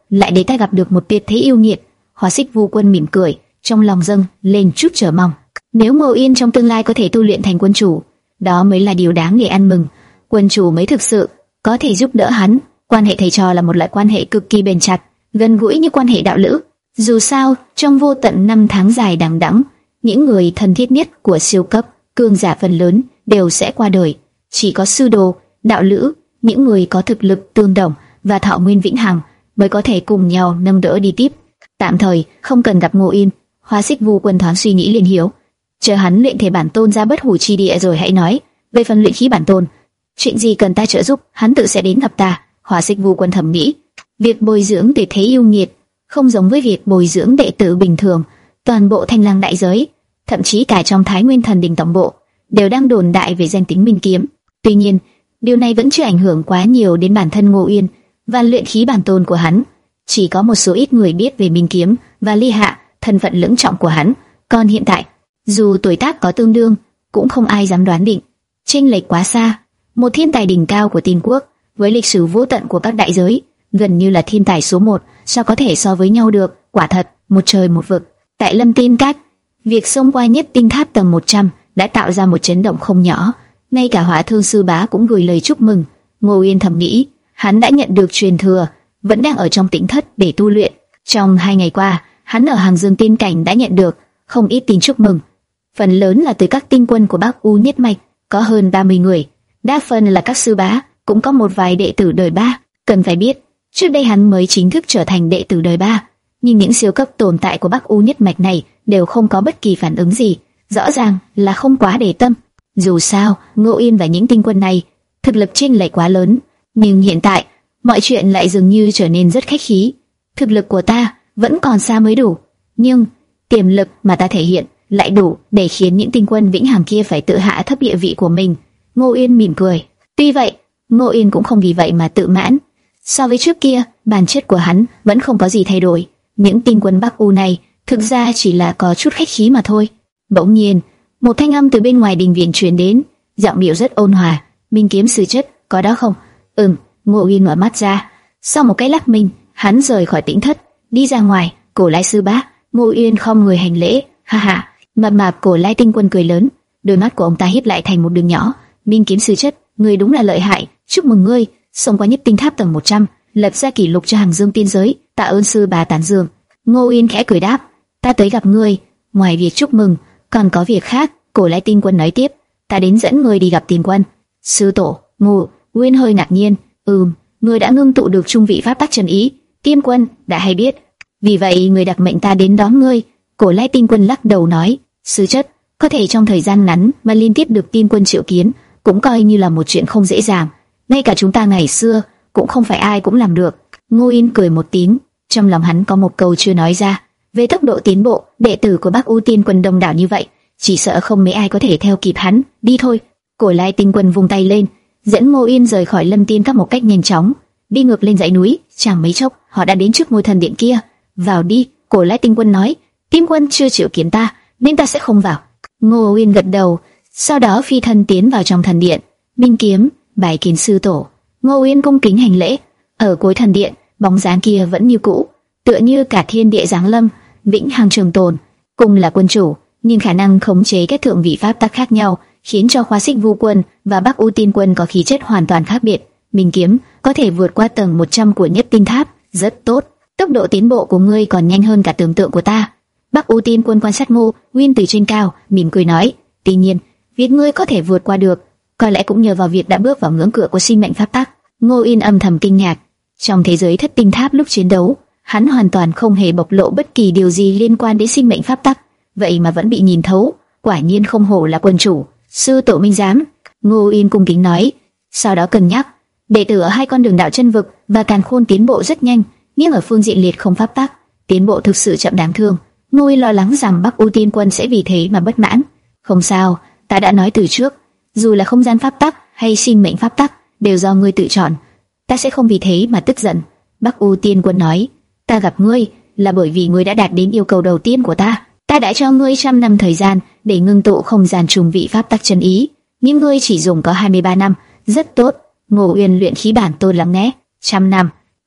lại để ta gặp được một tuyệt thế yêu nghiệt. Hóa Xích Vu Quân mỉm cười, trong lòng dâng lên chút chờ mong. Nếu Ngô Yên trong tương lai có thể tu luyện thành quân chủ, đó mới là điều đáng để ăn mừng. Quân chủ mới thực sự có thể giúp đỡ hắn. Quan hệ thầy trò là một loại quan hệ cực kỳ bền chặt, gần gũi như quan hệ đạo lữ. Dù sao, trong vô tận năm tháng dài đằng đẵng, những người thân thiết nhất của siêu cấp cường giả phần lớn đều sẽ qua đời. Chỉ có sư đồ, đạo lữ, những người có thực lực tương đồng và thọ nguyên vĩnh hằng mới có thể cùng nhau nâng đỡ đi tiếp. Tạm thời không cần gặp Ngô Yên. Hóa Xích Vu Quân thoáng suy nghĩ liền hiểu, chờ hắn luyện thể bản tôn ra bất hủ chi địa rồi hãy nói. Về phần luyện khí bản tôn, chuyện gì cần ta trợ giúp, hắn tự sẽ đến gặp ta. Hóa Xích Vu Quân thầm nghĩ, việc bồi dưỡng tuyệt thế yêu nghiệt không giống với việc bồi dưỡng đệ tử bình thường. Toàn bộ Thanh Lăng đại giới, thậm chí cả trong Thái Nguyên Thần Đình tổng bộ, đều đang đồn đại về danh tính Minh Kiếm. Tuy nhiên, điều này vẫn chưa ảnh hưởng quá nhiều đến bản thân Ngô Yên và luyện khí bản tôn của hắn. Chỉ có một số ít người biết về Minh Kiếm và Ly Hạ, thân phận lưỡng trọng của hắn. Còn hiện tại, dù tuổi tác có tương đương, cũng không ai dám đoán định. Chênh lệch quá xa. Một thiên tài đỉnh cao của Tiên Quốc với lịch sử vô tận của các đại giới, gần như là thiên tài số một, sao có thể so với nhau được? Quả thật, một trời một vực. Tại Lâm Tiên Các, việc xông qua nhất tinh tháp tầng một trăm đã tạo ra một chấn động không nhỏ. Ngay cả Hỏa Thương sư bá cũng gửi lời chúc mừng. Ngô Yên thầm nghĩ, hắn đã nhận được truyền thừa, vẫn đang ở trong tĩnh thất để tu luyện. Trong hai ngày qua, hắn ở Hàng Dương Tiên Cảnh đã nhận được không ít tin chúc mừng, phần lớn là từ các tinh quân của Bắc U Nhất Mạch, có hơn ba mươi người, đa phần là các sư bá, cũng có một vài đệ tử đời ba. Cần phải biết, trước đây hắn mới chính thức trở thành đệ tử đời ba, nhưng những siêu cấp tồn tại của Bắc U Nhất Mạch này đều không có bất kỳ phản ứng gì, rõ ràng là không quá để tâm. Dù sao, Ngô Yên và những tinh quân này thực lực chênh lệch quá lớn, nhưng hiện tại mọi chuyện lại dường như trở nên rất khách khí. Thực lực của ta vẫn còn xa mới đủ, nhưng tiềm lực mà ta thể hiện lại đủ để khiến những tinh quân vĩnh hằng kia phải tự hạ thấp địa vị của mình. Ngô Yên mỉm cười. Tuy vậy, Ngô Yên cũng không vì vậy mà tự mãn. So với trước kia, bản chất của hắn vẫn không có gì thay đổi. Những tinh quân Bắc U này thực ra chỉ là có chút khách khí mà thôi. Bỗng nhiên, một thanh âm từ bên ngoài đình viện truyền đến, giọng điệu rất ôn hòa. Minh Kiếm sư chất, có đó không? Ừm. Ngô Yên mở mắt ra. Sau một cái lắc mình, hắn rời khỏi tĩnh thất, đi ra ngoài. Cổ Lai sư bá. Ngô Yên không người hành lễ. Ha ha. Mập mạp Cổ Lai tinh quân cười lớn, đôi mắt của ông ta híp lại thành một đường nhỏ. Minh Kiếm sư chất, ngươi đúng là lợi hại, chúc mừng ngươi, xông qua nhất tinh tháp tầng một trăm, lập ra kỷ lục cho Hàng Dương tiên giới. Tạ ơn sư bá tán dương. Ngô Yên khẽ cười đáp, ta tới gặp ngươi, ngoài việc chúc mừng, còn có việc khác. Cổ Lai tinh quân nói tiếp, ta đến dẫn ngươi đi gặp tiên quân. Sư tổ. Ngô Uyên hơi ngạc nhiên. Ừm, ngươi đã ngưng tụ được trung vị pháp tắc chân ý, tiên quân đã hay biết, vì vậy người đặc mệnh ta đến đón ngươi. Cổ Lai tinh quân lắc đầu nói, sư chất, có thể trong thời gian ngắn mà liên tiếp được tiên quân triệu kiến, cũng coi như là một chuyện không dễ dàng. Ngay cả chúng ta ngày xưa cũng không phải ai cũng làm được. Ngô Yên cười một tiếng, trong lòng hắn có một câu chưa nói ra. Về tốc độ tiến bộ, đệ tử của Bắc U tiên quân đông đảo như vậy, chỉ sợ không mấy ai có thể theo kịp hắn. Đi thôi. Cổ Lai tinh quân vung tay lên, dẫn Ngô Yên rời khỏi Lâm Tiên Các một cách nhanh chóng, đi ngược lên dãy núi. Chẳng mấy chốc, họ đã đến trước ngôi thần điện kia. Vào đi. Cổ Lai tinh quân nói, tiên quân chưa chịu kiến ta, nên ta sẽ không vào. Ngô Yên gật đầu, sau đó phi thân tiến vào trong thần điện. Minh Kiếm, bái kiến sư tổ. Ngô Yên cung kính hành lễ. Ở cuối thần điện, bóng dáng kia vẫn như cũ, tựa như cả thiên địa giáng lâm, vĩnh hằng trường tồn. Cùng là quân chủ, nhưng khả năng khống chế các thượng vị pháp tắc khác nhau, khiến cho Hóa Xích Vu Quân và Bắc U Tiên Quân có khí chất hoàn toàn khác biệt. Minh Kiếm có thể vượt qua tầng một trăm của nhất tinh tháp, rất tốt. Tốc độ tiến bộ của ngươi còn nhanh hơn cả tưởng tượng của ta. Bắc U Tiên Quân quan sát Ngô Uyên từ trên cao, mỉm cười nói, tuy nhiên, việc ngươi có thể vượt qua được, có lẽ cũng nhờ vào việc đã bước vào ngưỡng cửa của sinh mệnh pháp tắc. Ngô Uyên âm thầm kinh ngạc. Trong thế giới thất tinh tháp lúc chiến đấu, hắn hoàn toàn không hề bộc lộ bất kỳ điều gì liên quan đến sinh mệnh pháp tắc, vậy mà vẫn bị nhìn thấu. Quả nhiên không hổ là quân chủ. Sư tổ minh giám. Ngô Uyên cung kính nói. Sau đó cân nhắc, đệ tử ở hai con đường đạo chân vực và càn khôn tiến bộ rất nhanh, nhưng ở phương diện liệt không pháp tắc, tiến bộ thực sự chậm đáng thương. Ngô Uyên lo lắng rằng Bắc U Tiên Quân sẽ vì thế mà bất mãn. Không sao, ta đã nói từ trước, dù là không gian pháp tắc hay sinh mệnh pháp tắc đều do ngươi tự chọn, ta sẽ không vì thế mà tức giận. Bắc U Tiên Quân nói, ta gặp ngươi là bởi vì ngươi đã đạt đến yêu cầu đầu tiên của ta. Ta đã cho ngươi trăm năm thời gian để ngưng tụ không gian trùng vị pháp tắc chân ý, nhưng ngươi chỉ dùng có hai mươi ba năm. Rất tốt. Ngô Uyên luyện khí bản tôn lắng nghe. Trăm năm,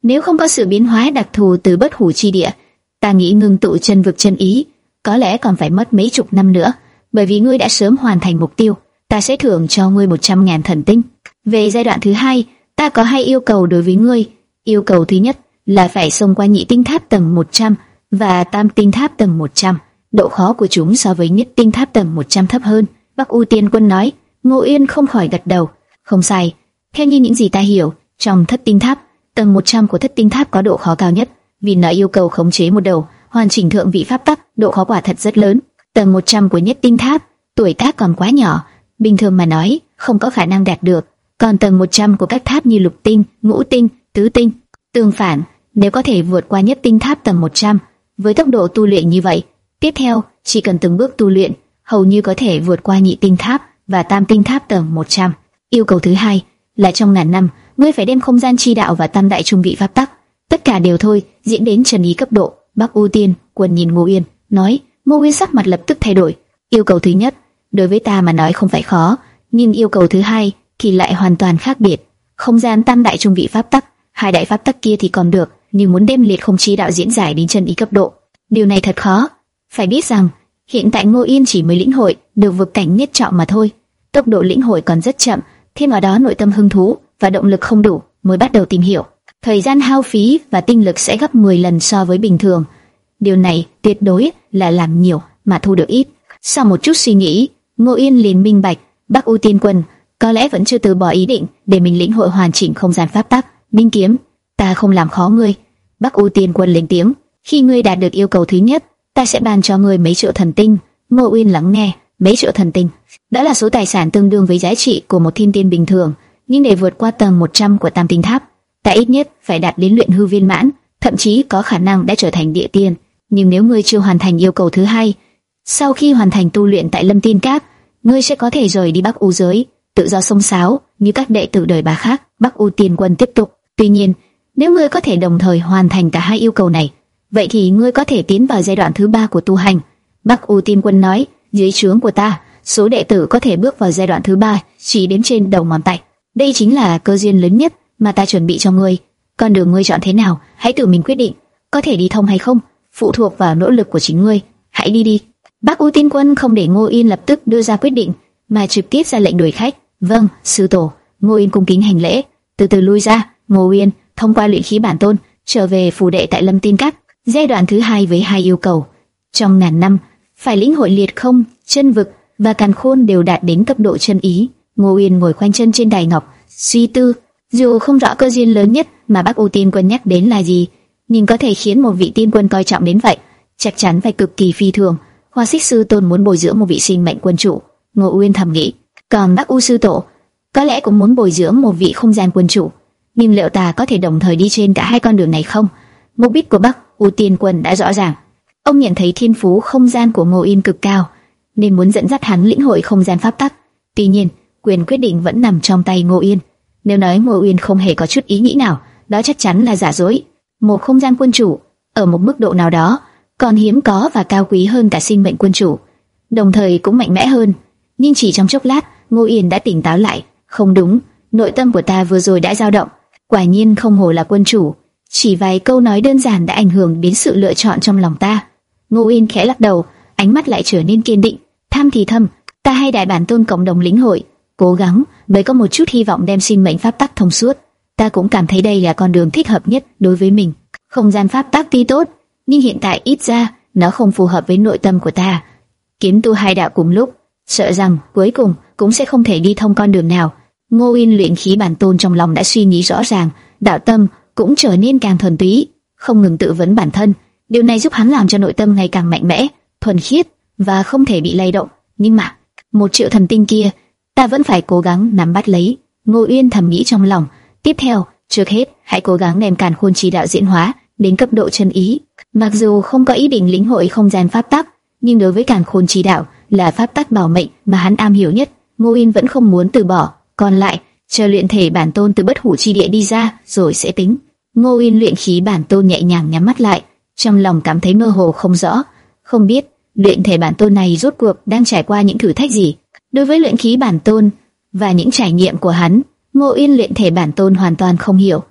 Nếu không có sự biến hóa đặc thù từ bất hủ chi địa, ta nghĩ ngưng tụ chân vực chân ý có lẽ còn phải mất mấy chục năm nữa. Bởi vì ngươi đã sớm hoàn thành mục tiêu, ta sẽ thưởng cho ngươi một trăm ngàn thần tinh. Về giai đoạn thứ hai, ta có hai yêu cầu đối với ngươi. Yêu cầu thứ nhất là phải xông qua nhị tinh tháp tầng một trăm và tam tinh tháp tầng một trăm. Độ khó của chúng so với nhất tinh tháp tầng một trăm thấp hơn. Bắc U Tiên Quân nói. Ngô Uyên không khỏi gật đầu. Không sai, theo như những gì ta hiểu, trong thất tinh tháp, tầng một trăm của thất tinh tháp có độ khó cao nhất, vì nó yêu cầu khống chế một đầu hoàn chỉnh thượng vị pháp tắc, độ khó quả thật rất lớn. Tầng một trăm của nhất tinh tháp, tuổi tác còn quá nhỏ, bình thường mà nói không có khả năng đạt được. Còn tầng một trăm của các tháp như lục tinh, ngũ tinh, tứ tinh, tương phản, nếu có thể vượt qua nhất tinh tháp tầng một trăm, với tốc độ tu luyện như vậy, tiếp theo chỉ cần từng bước tu luyện, hầu như có thể vượt qua nhị tinh tháp và tam tinh tháp tầng một trăm. Yêu cầu thứ hai là trong ngàn năm, ngươi phải đem không gian chi đạo và tam đại trung vị pháp tắc, tất cả đều thôi, diễn đến trần ý cấp độ. Bắc U Tiên Quân nhìn Ngô Uyên, nói. Ngô Uyên sắc mặt lập tức thay đổi. Yêu cầu thứ nhất, đối với ta mà nói không phải khó, nhưng yêu cầu thứ hai thì lại hoàn toàn khác biệt. Không gian tam đại trung vị pháp tắc, hai đại pháp tắc kia thì còn được, nhưng muốn đem liệt không chi đạo diễn giải đến chân ý cấp độ, điều này thật khó. Phải biết rằng, hiện tại Ngô Uyên chỉ mới lĩnh hội được vực cảnh nhất trọng mà thôi, tốc độ lĩnh hội còn rất chậm, thêm vào đó nội tâm hứng thú và động lực không đủ, mới bắt đầu tìm hiểu. Thời gian hao phí và tinh lực sẽ gấp mười lần so với bình thường. Điều này tuyệt đối là làm nhiều mà thu được ít. Sau một chút suy nghĩ, Ngô Uyên liền minh bạch, Bắc U Tiên Quân có lẽ vẫn chưa từ bỏ ý định để mình lĩnh hội hoàn chỉnh không gian pháp tắc. Minh kiếm, ta không làm khó ngươi. Bắc U Tiên Quân lên tiếng. Khi ngươi đạt được yêu cầu thứ nhất, ta sẽ ban cho ngươi mấy triệu thần tinh. Ngô Uyên lắng nghe. Mấy triệu thần tinh, đó là số tài sản tương đương với giá trị của một thiên tiên bình thường. Nhưng để vượt qua tầng một trăm của tam tinh tháp, ta ít nhất phải đạt đến luyện hư viên mãn, thậm chí có khả năng đã trở thành địa tiên. Nhưng nếu ngươi chưa hoàn thành yêu cầu thứ hai, sau khi hoàn thành tu luyện tại Lâm Tiên Các, ngươi sẽ có thể rời đi Bắc U giới, tự do xông xáo như các đệ tử đời bà khác. Bắc U Tiên Quân tiếp tục. Tuy nhiên, nếu ngươi có thể đồng thời hoàn thành cả hai yêu cầu này, vậy thì ngươi có thể tiến vào giai đoạn thứ ba của tu hành. Bắc U Tiên Quân nói. Dưới trướng của ta, số đệ tử có thể bước vào giai đoạn thứ ba chỉ đếm trên đầu ngón tay. Đây chính là cơ duyên lớn nhất mà ta chuẩn bị cho ngươi. Con đường ngươi chọn thế nào, hãy tự mình quyết định. Có thể đi thông hay không, phụ thuộc vào nỗ lực của chính ngươi. Hãy đi đi. Bắc U Tiên Quân không để Ngô Uyên lập tức đưa ra quyết định, mà trực tiếp ra lệnh đuổi khách. Vâng, sư tổ. Ngô Uyên cung kính hành lễ, từ từ lui ra. Ngô Uyên thông qua luyện khí bản tôn trở về phủ đệ tại Lâm Tiên Các. Giai đoạn thứ hai với hai yêu cầu. Trong ngàn năm, phải lĩnh hội liệt không, chân vực và càn khôn đều đạt đến cấp độ chân ý. Ngô Uyên ngồi khoanh chân trên đài ngọc, suy tư. Dù không rõ cơ duyên lớn nhất mà Bắc U Tiên Quân nhắc đến là gì, nhưng có thể khiến một vị tiên quân coi trọng đến vậy, chắc chắn phải cực kỳ phi thường. Hoa Xích Sư Tôn muốn bồi dưỡng một vị sinh mệnh quân chủ, Ngô Uyên thầm nghĩ. Còn Bắc U Sư Tổ có lẽ cũng muốn bồi dưỡng một vị không gian quân chủ, nhưng liệu ta có thể đồng thời đi trên cả hai con đường này không? Mục đích của Bắc U Tiên Quân đã rõ ràng. Ông nhận thấy thiên phú không gian của Ngô Uyên cực cao, nên muốn dẫn dắt hắn lĩnh hội không gian pháp tắc. Tuy nhiên, quyền quyết định vẫn nằm trong tay Ngô Uyên. Nếu nói Ngô Uyên không hề có chút ý nghĩ nào, đó chắc chắn là giả dối. Một không gian quân chủ, ở một mức độ nào đó, còn hiếm có và cao quý hơn cả sinh mệnh quân chủ, đồng thời cũng mạnh mẽ hơn. Nhưng chỉ trong chốc lát, Ngô Uyên đã tỉnh táo lại. Không đúng, nội tâm của ta vừa rồi đã dao động. Quả nhiên không hổ là quân chủ. Chỉ vài câu nói đơn giản đã ảnh hưởng đến sự lựa chọn trong lòng ta. Ngô Uyên khẽ lắc đầu, ánh mắt lại trở nên kiên định. Tham thì thầm, ta hay đại bản tôn cộng đồng lĩnh hội, cố gắng mới có một chút hy vọng đem sinh mệnh pháp tắc thông suốt. Ta cũng cảm thấy đây là con đường thích hợp nhất đối với mình. Không gian pháp tắc tuy tốt, nhưng hiện tại ít ra nó không phù hợp với nội tâm của ta. Kiếm tu hai đạo cùng lúc, sợ rằng cuối cùng cũng sẽ không thể đi thông con đường nào. Ngô Uyên luyện khí bản tôn trong lòng đã suy nghĩ rõ ràng, đạo tâm cũng trở nên càng thuần túy, không ngừng tự vấn bản thân. Điều này giúp hắn làm cho nội tâm ngày càng mạnh mẽ, thuần khiết và không thể bị lay động. Nhưng mà một triệu thần tinh kia, ta vẫn phải cố gắng nắm bắt lấy. Ngô Uyên thầm nghĩ trong lòng. Tiếp theo, trước hết hãy cố gắng đem càn khôn chi đạo diễn hóa đến cấp độ chân ý. Mặc dù không có ý định lĩnh hội không gian pháp tắc, nhưng đối với càn khôn chi đạo là pháp tắc bảo mệnh mà hắn am hiểu nhất, Ngô Uyên vẫn không muốn từ bỏ. Còn lại, chờ luyện thể bản tôn từ bất hủ chi địa đi ra rồi sẽ tính. Ngô Uyên luyện khí bản tôn nhẹ nhàng nhắm mắt lại, trong lòng cảm thấy mơ hồ không rõ, không biết luyện thể bản tôn này rốt cuộc đang trải qua những thử thách gì. Đối với luyện khí bản tôn và những trải nghiệm của hắn, Ngô Uyên luyện thể bản tôn hoàn toàn không hiểu. Tất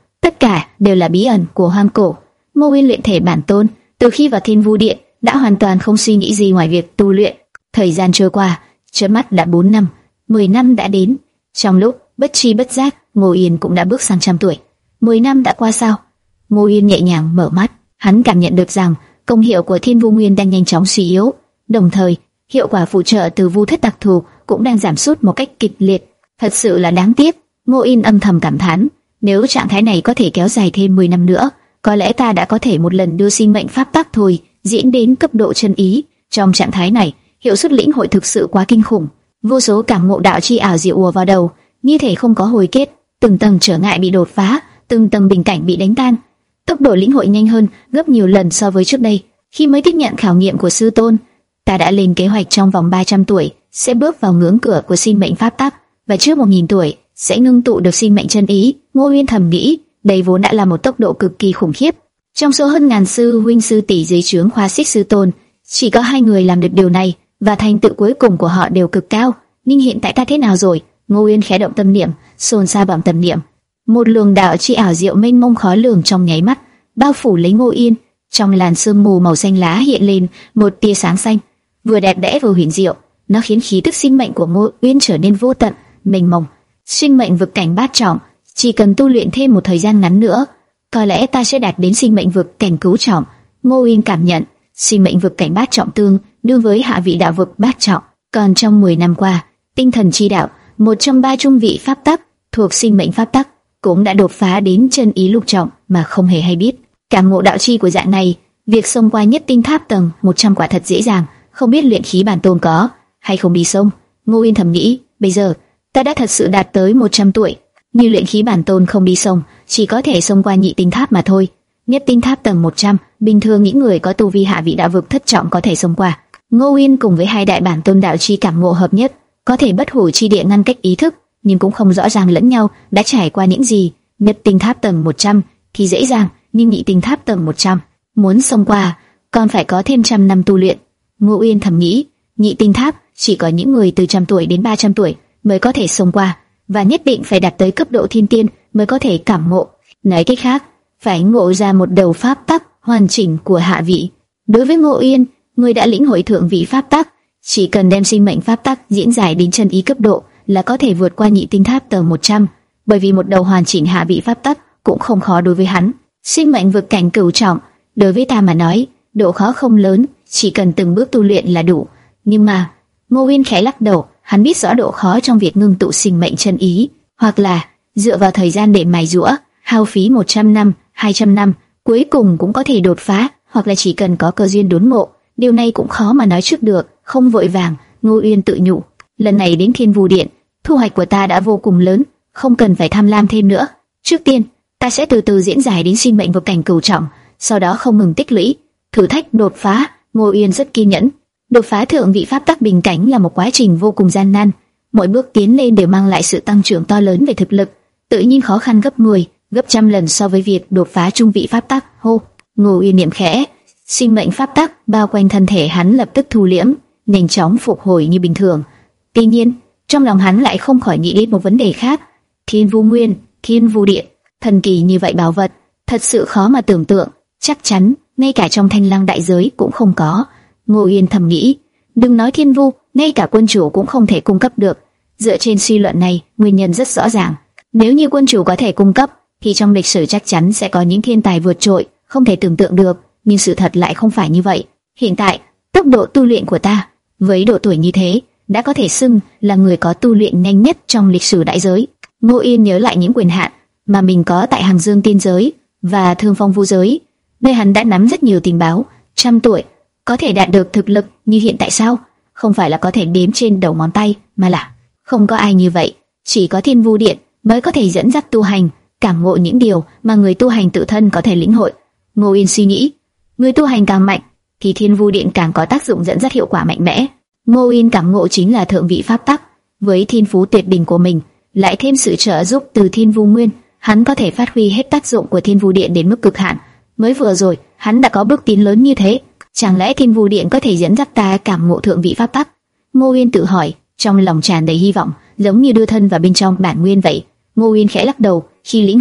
cả đều là bí ẩn của hoang cổ. Ngô Uyên luyện thể bản tôn, từ khi vào Thiên Vu Điện đã hoàn toàn không suy nghĩ gì ngoài việc tu luyện. Thời gian trôi qua, chớp mắt đã bốn năm, mười năm đã đến. Trong lúc bất tri bất giác, Ngô Uyên cũng đã bước sang trăm tuổi. Mười năm đã qua sao? Ngô Uyên nhẹ nhàng mở mắt, hắn cảm nhận được rằng công hiệu của Thiên Vu Nguyên đang nhanh chóng suy yếu, đồng thời hiệu quả phụ trợ từ vu thất đặc thù cũng đang giảm sút một cách kịch liệt. Thật sự là đáng tiếc. Ngô Uyên âm thầm cảm thán, nếu trạng thái này có thể kéo dài thêm mười năm nữa, có lẽ ta đã có thể một lần đưa sinh mệnh pháp tắc thôi diễn đến cấp độ chân ý. Trong trạng thái này, hiệu suất lĩnh hội thực sự quá kinh khủng. Vô số cảm ngộ đạo chi ảo diệu ùa vào đầu, như thể không có hồi kết, từng tầng trở ngại bị đột phá, từng tầng bình cảnh bị đánh tan. Tốc độ lĩnh hội nhanh hơn gấp nhiều lần so với trước đây. Khi mới tiếp nhận khảo nghiệm của sư tôn, ta đã lên kế hoạch trong vòng ba trăm tuổi sẽ bước vào ngưỡng cửa của sinh mệnh pháp tắc, và trước một nghìn tuổi sẽ ngưng tụ được sinh mệnh chân ý. Ngô Uyên thầm nghĩ, đây vốn đã là một tốc độ cực kỳ khủng khiếp. Trong số hơn ngàn sư huynh sư tỷ dưới trướng Khoa Xích sư tôn, chỉ có hai người làm được điều này, và thành tựu cuối cùng của họ đều cực cao. Nhưng hiện tại ta thế nào rồi? Ngô Uyên khẽ động tâm niệm, xôn xao bằng tâm niệm. Một luồng đạo chi ảo diệu mênh mông khó lường trong nháy mắt bao phủ lấy Ngô Uyên. Trong làn sương mù màu xanh lá hiện lên một tia sáng xanh, vừa đẹp đẽ vừa huyền diệu. Nó khiến khí tức sinh mệnh của Ngô Uyên trở nên vô tận, mênh mông. Sinh mệnh vực cảnh bát trọng, chỉ cần tu luyện thêm một thời gian ngắn nữa, có lẽ ta sẽ đạt đến sinh mệnh vực cảnh cửu trọng. Ngô Uyên cảm nhận, sinh mệnh vực cảnh bát trọng tương đương với hạ vị đạo vực bát trọng. Còn trong mười năm qua, tinh thần chi đạo, một trong ba trung vị pháp tắc thuộc sinh mệnh pháp tắc, cũng đã đột phá đến chân ý lục trọng mà không hề hay biết. Cảm ngộ đạo chi của dạng này, việc xông qua nhất tinh tháp tầng một trăm quả thật dễ dàng, không biết luyện khí bản tôn có hay không đi xông. Ngô Uyên thầm nghĩ, bây giờ ta đã thật sự đạt tới một trăm tuổi, như luyện khí bản tôn không đi xông, chỉ có thể xông qua nhị tinh tháp mà thôi. Nhất tinh tháp tầng một trăm, bình thường những người có tu vi hạ vị đạo vực thất trọng có thể xông qua. Ngô Uyên cùng với hai đại bản tôn đạo chi cảm ngộ hợp nhất, có thể bất hủ chi địa ngăn cách ý thức, nhưng cũng không rõ ràng lẫn nhau đã trải qua những gì. Nhất tinh tháp tầng một trăm thì dễ dàng, nhưng nhị tinh tháp tầng một trăm muốn xông qua còn phải có thêm trăm năm tu luyện. Ngô Uyên thầm nghĩ, nhị tinh tháp chỉ có những người từ trăm tuổi đến ba trăm tuổi mới có thể xông qua, và nhất định phải đạt tới cấp độ thiên tiên mới có thể cảm ngộ. Nói cách khác, phải ngộ ra một đầu pháp tắc hoàn chỉnh của hạ vị. Đối với Ngô Uyên, người đã lĩnh hội thượng vị pháp tắc, chỉ cần đem sinh mệnh pháp tắc diễn giải đến chân ý cấp độ là có thể vượt qua nhị tinh tháp tầng một trăm, bởi vì một đầu hoàn chỉnh hạ vị pháp tắc cũng không khó đối với hắn. Sinh mệnh vực cảnh cửu trọng, đối với ta mà nói, độ khó không lớn, chỉ cần từng bước tu luyện là đủ. Nhưng mà, Ngô Uyên khẽ lắc đầu, hắn biết rõ độ khó trong việc ngưng tụ sinh mệnh chân ý, hoặc là dựa vào thời gian để mài giũa, hao phí một trăm năm, hai trăm năm, cuối cùng cũng có thể đột phá, hoặc là chỉ cần có cơ duyên đốn ngộ. Điều này cũng khó mà nói trước được, không vội vàng. Ngô Uyên tự nhủ, lần này đến Thiên Vu Điện, thu hoạch của ta đã vô cùng lớn, không cần phải tham lam thêm nữa. Trước tiên, ta sẽ từ từ diễn giải đến sinh mệnh vực cảnh cửu trọng, sau đó không ngừng tích lũy, thử thách đột phá. Ngô Uyên rất kiên nhẫn. Đột phá thượng vị pháp tắc bình cảnh là một quá trình vô cùng gian nan, mỗi bước tiến lên đều mang lại sự tăng trưởng to lớn về thực lực, tự nhiên khó khăn gấp mười, gấp trăm lần so với việc đột phá trung vị pháp tắc. Hô, Ngô Uyên niệm khẽ, sinh mệnh pháp tắc bao quanh thân thể hắn lập tức thu liễm, nhanh chóng phục hồi như bình thường. Tuy nhiên, trong lòng hắn lại không khỏi nghĩ đến một vấn đề khác. Thiên Vu Nguyên, Thiên Vu Điện, thần kỳ như vậy bảo vật, thật sự khó mà tưởng tượng, chắc chắn ngay cả trong Thanh Lăng đại giới cũng không có. Ngô Uyên thầm nghĩ, đừng nói Thiên Vu, ngay cả quân chủ cũng không thể cung cấp được. Dựa trên suy luận này, nguyên nhân rất rõ ràng. Nếu như quân chủ có thể cung cấp, thì trong lịch sử chắc chắn sẽ có những thiên tài vượt trội, không thể tưởng tượng được. Nhưng sự thật lại không phải như vậy. Hiện tại, tốc độ tu luyện của ta, với độ tuổi như thế, đã có thể xưng là người có tu luyện nhanh nhất trong lịch sử đại giới. Ngô Uyên nhớ lại những quyền hạn mà mình có tại Hàng Dương Tiên giới và Thương Phong Vu giới, nơi hắn đã nắm rất nhiều tình báo. Trăm tuổi có thể đạt được thực lực như hiện tại sao? Không phải là có thể đếm trên đầu ngón tay, mà là không có ai như vậy. Chỉ có Thiên Vu Điện mới có thể dẫn dắt tu hành, cảm ngộ những điều mà người tu hành tự thân có thể lĩnh hội. Ngô Uyên suy nghĩ, người tu hành càng mạnh, thì Thiên Vu Điện càng có tác dụng dẫn dắt hiệu quả mạnh mẽ. Ngô Uyên cảm ngộ chính là thượng vị pháp tắc, với thiên phú tuyệt đỉnh của mình, lại thêm sự trợ giúp từ Thiên Vu Nguyên, hắn có thể phát huy hết tác dụng của Thiên Vu Điện đến mức cực hạn. Mới vừa rồi, hắn đã có bước tiến lớn như thế, chẳng lẽ Thiên Vu Điện có thể dẫn dắt ta cảm ngộ thượng vị pháp tắc? Ngô Uyên tự hỏi, trong lòng tràn đầy hy vọng, giống như đưa thân vào bên trong bản nguyên vậy. Ngô Uyên khẽ lắc đầu, khi lĩnh hội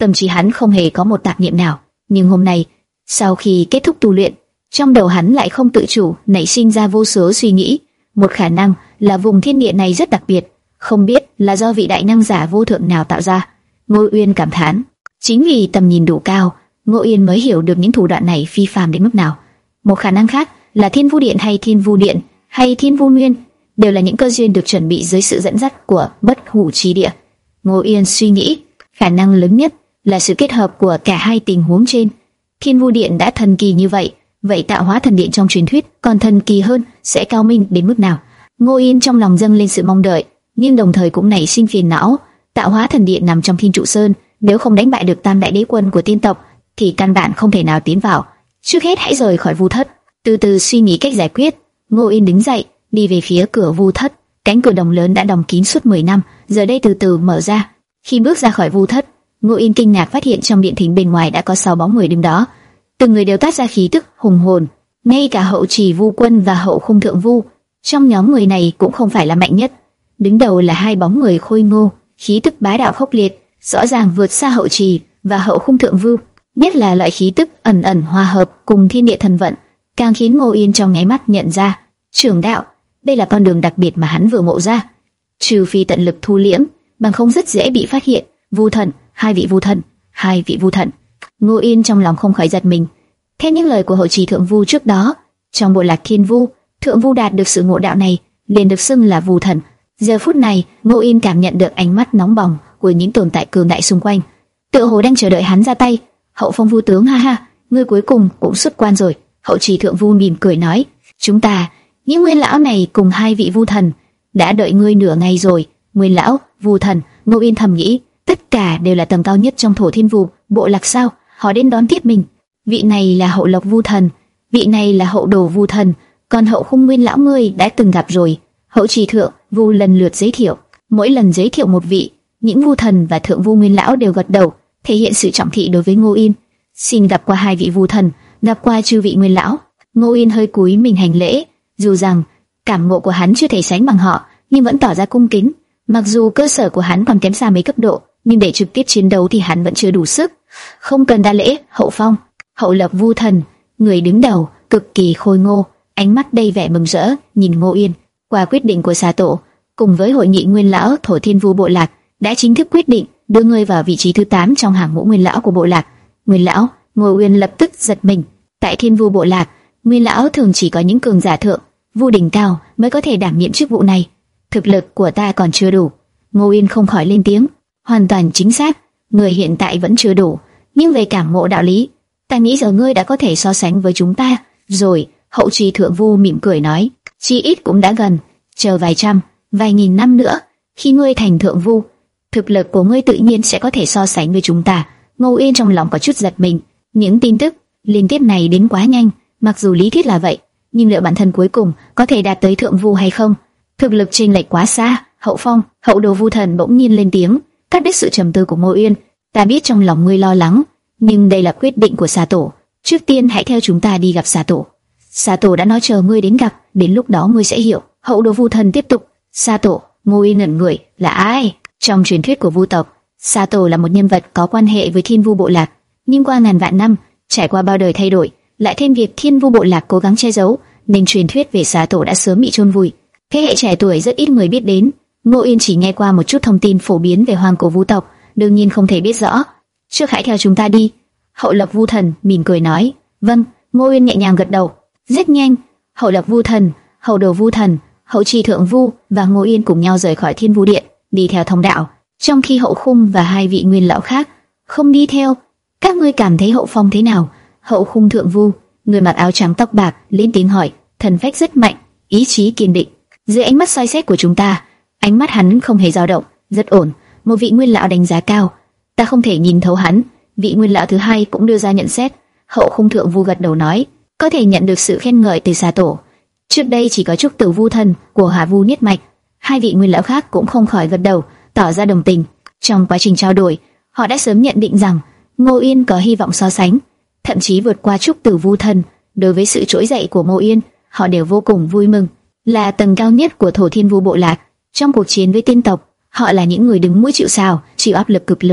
tâm trí hắn không hề có một tạp niệm nào. Nhưng hôm nay, sau khi kết thúc tu luyện, trong đầu hắn lại không tự chủ nảy sinh ra vô số suy nghĩ. Một khả năng là vùng thiên địa này rất đặc biệt, không biết là do vị đại năng giả vô thượng nào tạo ra. Ngô Uyên cảm thán, chính vì tầm nhìn đủ cao, Ngô Uyên mới hiểu được những thủ đoạn này phi phàm đến mức nào. Một khả năng khác là Thiên Vu Điện hay Thiên Vu Điện hay Thiên Vu Nguyên đều là những cơ duyên được chuẩn bị dưới sự dẫn dắt của Bất Hủ Chi Địa. Ngô Uyên suy nghĩ, khả năng lớn nhất là sự kết hợp của cả hai tình huống trên. Thiên Vu Điện đã thần kỳ như vậy, vậy Tạo Hóa Thần Điện trong truyền thuyết còn thần kỳ hơn, sẽ cao minh đến mức nào? Ngô Uyên trong lòng dâng lên sự mong đợi, nhưng đồng thời cũng nảy sinh phiền não. Tạo Hóa Thần Điện nằm trong Thiên Trụ Sơn, nếu không đánh bại được Tam Đại Đế Quân của tiên tộc, thì căn bản không thể nào tiến vào. Trước hết hãy rời khỏi Vu Thất, từ từ suy nghĩ cách giải quyết. Ngô Uyên đứng dậy, đi về phía cửa Vu Thất. Cánh cửa đồng lớn đã đóng kín suốt mười năm, giờ đây từ từ mở ra. Khi bước ra khỏi Vu Thất, Ngô Uyên kinh ngạc phát hiện trong điện thính bên ngoài đã có sáu bóng người đứng đó. Từng người đều toát ra khí tức hùng hồn, ngay cả Hậu Trì Vu Quân và Hậu Khung Thượng Vu trong nhóm người này cũng không phải là mạnh nhất. Đứng đầu là hai bóng người khôi ngô, khí tức bá đạo khốc liệt, rõ ràng vượt xa Hậu Trì và Hậu Khung Thượng Vu. Nhất là loại khí tức ẩn ẩn hòa hợp cùng thiên địa thần vận, càng khiến Ngô Uyên trong nháy mắt nhận ra, trưởng đạo, đây là con đường đặc biệt mà hắn vừa ngộ ra. Trừ phi tận lực thu liễm, bằng không rất dễ bị phát hiện. Vu thần, hai vị Vu thần, hai vị Vu thần. Ngô Uyên trong lòng không khỏi giật mình. Theo những lời của Hậu Trì Thượng Vu trước đó, trong bộ lạc Thiên Vu, Thượng Vu đạt được sự ngộ đạo này, liền được xưng là Vu thần. Giờ phút này, Ngô Uyên cảm nhận được ánh mắt nóng bỏng của những tồn tại cường đại xung quanh, tựa hồ đang chờ đợi hắn ra tay. Hậu Phong Vu tướng, ha ha, ngươi cuối cùng cũng xuất quan rồi. Hậu Trì Thượng Vu mỉm cười nói, chúng ta, những nguyên lão này cùng hai vị Vu thần, đã đợi ngươi nửa ngày rồi. Nguyên lão, Vu thần, Ngô Uyên thầm nghĩ, tất cả đều là tầng cao nhất trong Thổ Thiên Vu bộ lạc sao? Họ đến đón tiếp mình. Vị này là Hậu Lộc Vu thần, vị này là Hậu Đồ Vu thần, còn Hậu Khung Nguyên lão ngươi đã từng gặp rồi. Hậu Trì Thượng Vu lần lượt giới thiệu, mỗi lần giới thiệu một vị, những Vu thần và Thượng Vu Nguyên lão đều gật đầu, thể hiện sự trọng thị đối với Ngô Uyên. Xin gặp qua hai vị Vu thần, gặp qua chư vị Nguyên lão. Ngô Uyên hơi cúi mình hành lễ, dù rằng cảm ngộ của hắn chưa thể sánh bằng họ, nhưng vẫn tỏ ra cung kính. Mặc dù cơ sở của hắn còn kém xa mấy cấp độ, nhưng để trực tiếp chiến đấu thì hắn vẫn chưa đủ sức. Không cần đa lễ. Hậu Phong, Hậu Lập Vu thần, người đứng đầu, cực kỳ khôi ngô, ánh mắt đầy vẻ mừng rỡ nhìn Ngô Uyên. Qua quyết định của Xà Tổ, cùng với hội nghị Nguyên lão Thổ Thiên Vu bộ lạc, đã chính thức quyết định đưa ngươi vào vị trí thứ tám trong hàng ngũ Nguyên lão của bộ lạc. Nguyên lão, Ngô Uyên lập tức giật mình. Tại Thiên Vu bộ lạc, Nguyên lão thường chỉ có những cường giả thượng vu đỉnh cao mới có thể đảm nhiệm chức vụ này. Thực lực của ta còn chưa đủ. Ngô Uyên không khỏi lên tiếng. Hoàn toàn chính xác, người hiện tại vẫn chưa đủ, nhưng về cảm ngộ đạo lý, ta nghĩ giờ ngươi đã có thể so sánh với chúng ta rồi. Hậu Trì Thượng Vu mỉm cười nói, chi ít cũng đã gần, chờ vài trăm, vài nghìn năm nữa, khi ngươi thành Thượng Vu, thực lực của ngươi tự nhiên sẽ có thể so sánh với chúng ta. Ngô Uyên trong lòng có chút giật mình, những tin tức liên tiếp này đến quá nhanh, mặc dù lý thuyết là vậy, nhưng liệu bản thân cuối cùng có thể đạt tới Thượng Vu hay không? Thực lực chênh lệch quá xa. Hậu Phong, Hậu Đồ Vu thần bỗng nhiên lên tiếng, cắt đứt sự trầm tư của Ngô Uyên. Ta biết trong lòng ngươi lo lắng, nhưng đây là quyết định của Xà Tổ. Trước tiên hãy theo chúng ta đi gặp Xà Tổ. Xà Tổ đã nói chờ ngươi đến gặp, đến lúc đó ngươi sẽ hiểu. Hậu Đồ Vu thần tiếp tục. Xà Tổ. Ngô Uyên ngẩn người, là ai? Trong truyền thuyết của Vu tộc, Xà Tổ là một nhân vật có quan hệ với Thiên Vu bộ lạc, nhưng qua ngàn vạn năm, trải qua bao đời thay đổi, lại thêm việc Thiên Vu bộ lạc cố gắng che giấu, nên truyền thuyết về Xà Tổ đã sớm bị chôn vùi. Thế hệ trẻ tuổi rất ít người biết đến. Ngô Uyên chỉ nghe qua một chút thông tin phổ biến về hoàng cổ Vu tộc, đương nhiên không thể biết rõ. Trước hãy theo chúng ta đi. Hậu Lập Vu thần mỉm cười nói. Vâng. Ngô Uyên nhẹ nhàng gật đầu. Rất nhanh, Hậu Lập Vu thần, Hậu Đồ Vu thần, Hậu Trì Thượng Vu và Ngô Uyên cùng nhau rời khỏi Thiên Vu Điện, đi theo thông đạo. Trong khi Hậu Khung và hai vị Nguyên lão khác không đi theo. Các ngươi cảm thấy Hậu Phong thế nào? Hậu Khung Thượng Vu, người mặc áo trắng tóc bạc, lên tiếng hỏi. Thần phách rất mạnh, ý chí kiên định. Dưới ánh mắt soi xét của chúng ta, ánh mắt hắn không hề dao động, rất ổn. Một vị Nguyên lão đánh giá cao, ta không thể nhìn thấu hắn. Vị Nguyên lão thứ hai cũng đưa ra nhận xét. Hậu Khung Thượng Vu gật đầu nói, có thể nhận được sự khen ngợi từ Xà Tổ. Trước đây chỉ có Trúc Tử Vu thần của Hà Vu Niết Mạch. Hai vị Nguyên lão khác cũng không khỏi gật đầu, tỏ ra đồng tình. Trong quá trình trao đổi, họ đã sớm nhận định rằng Ngô Uyên có hy vọng so sánh, thậm chí vượt qua Trúc Tử Vu thần. Đối với sự trỗi dậy của Ngô Uyên, họ đều vô cùng vui mừng. Là tầng cao nhất của Thổ Thiên Vu bộ lạc, trong cuộc chiến với tiên tộc, họ là những người đứng mũi chịu sào, chịu áp lực cực lớn,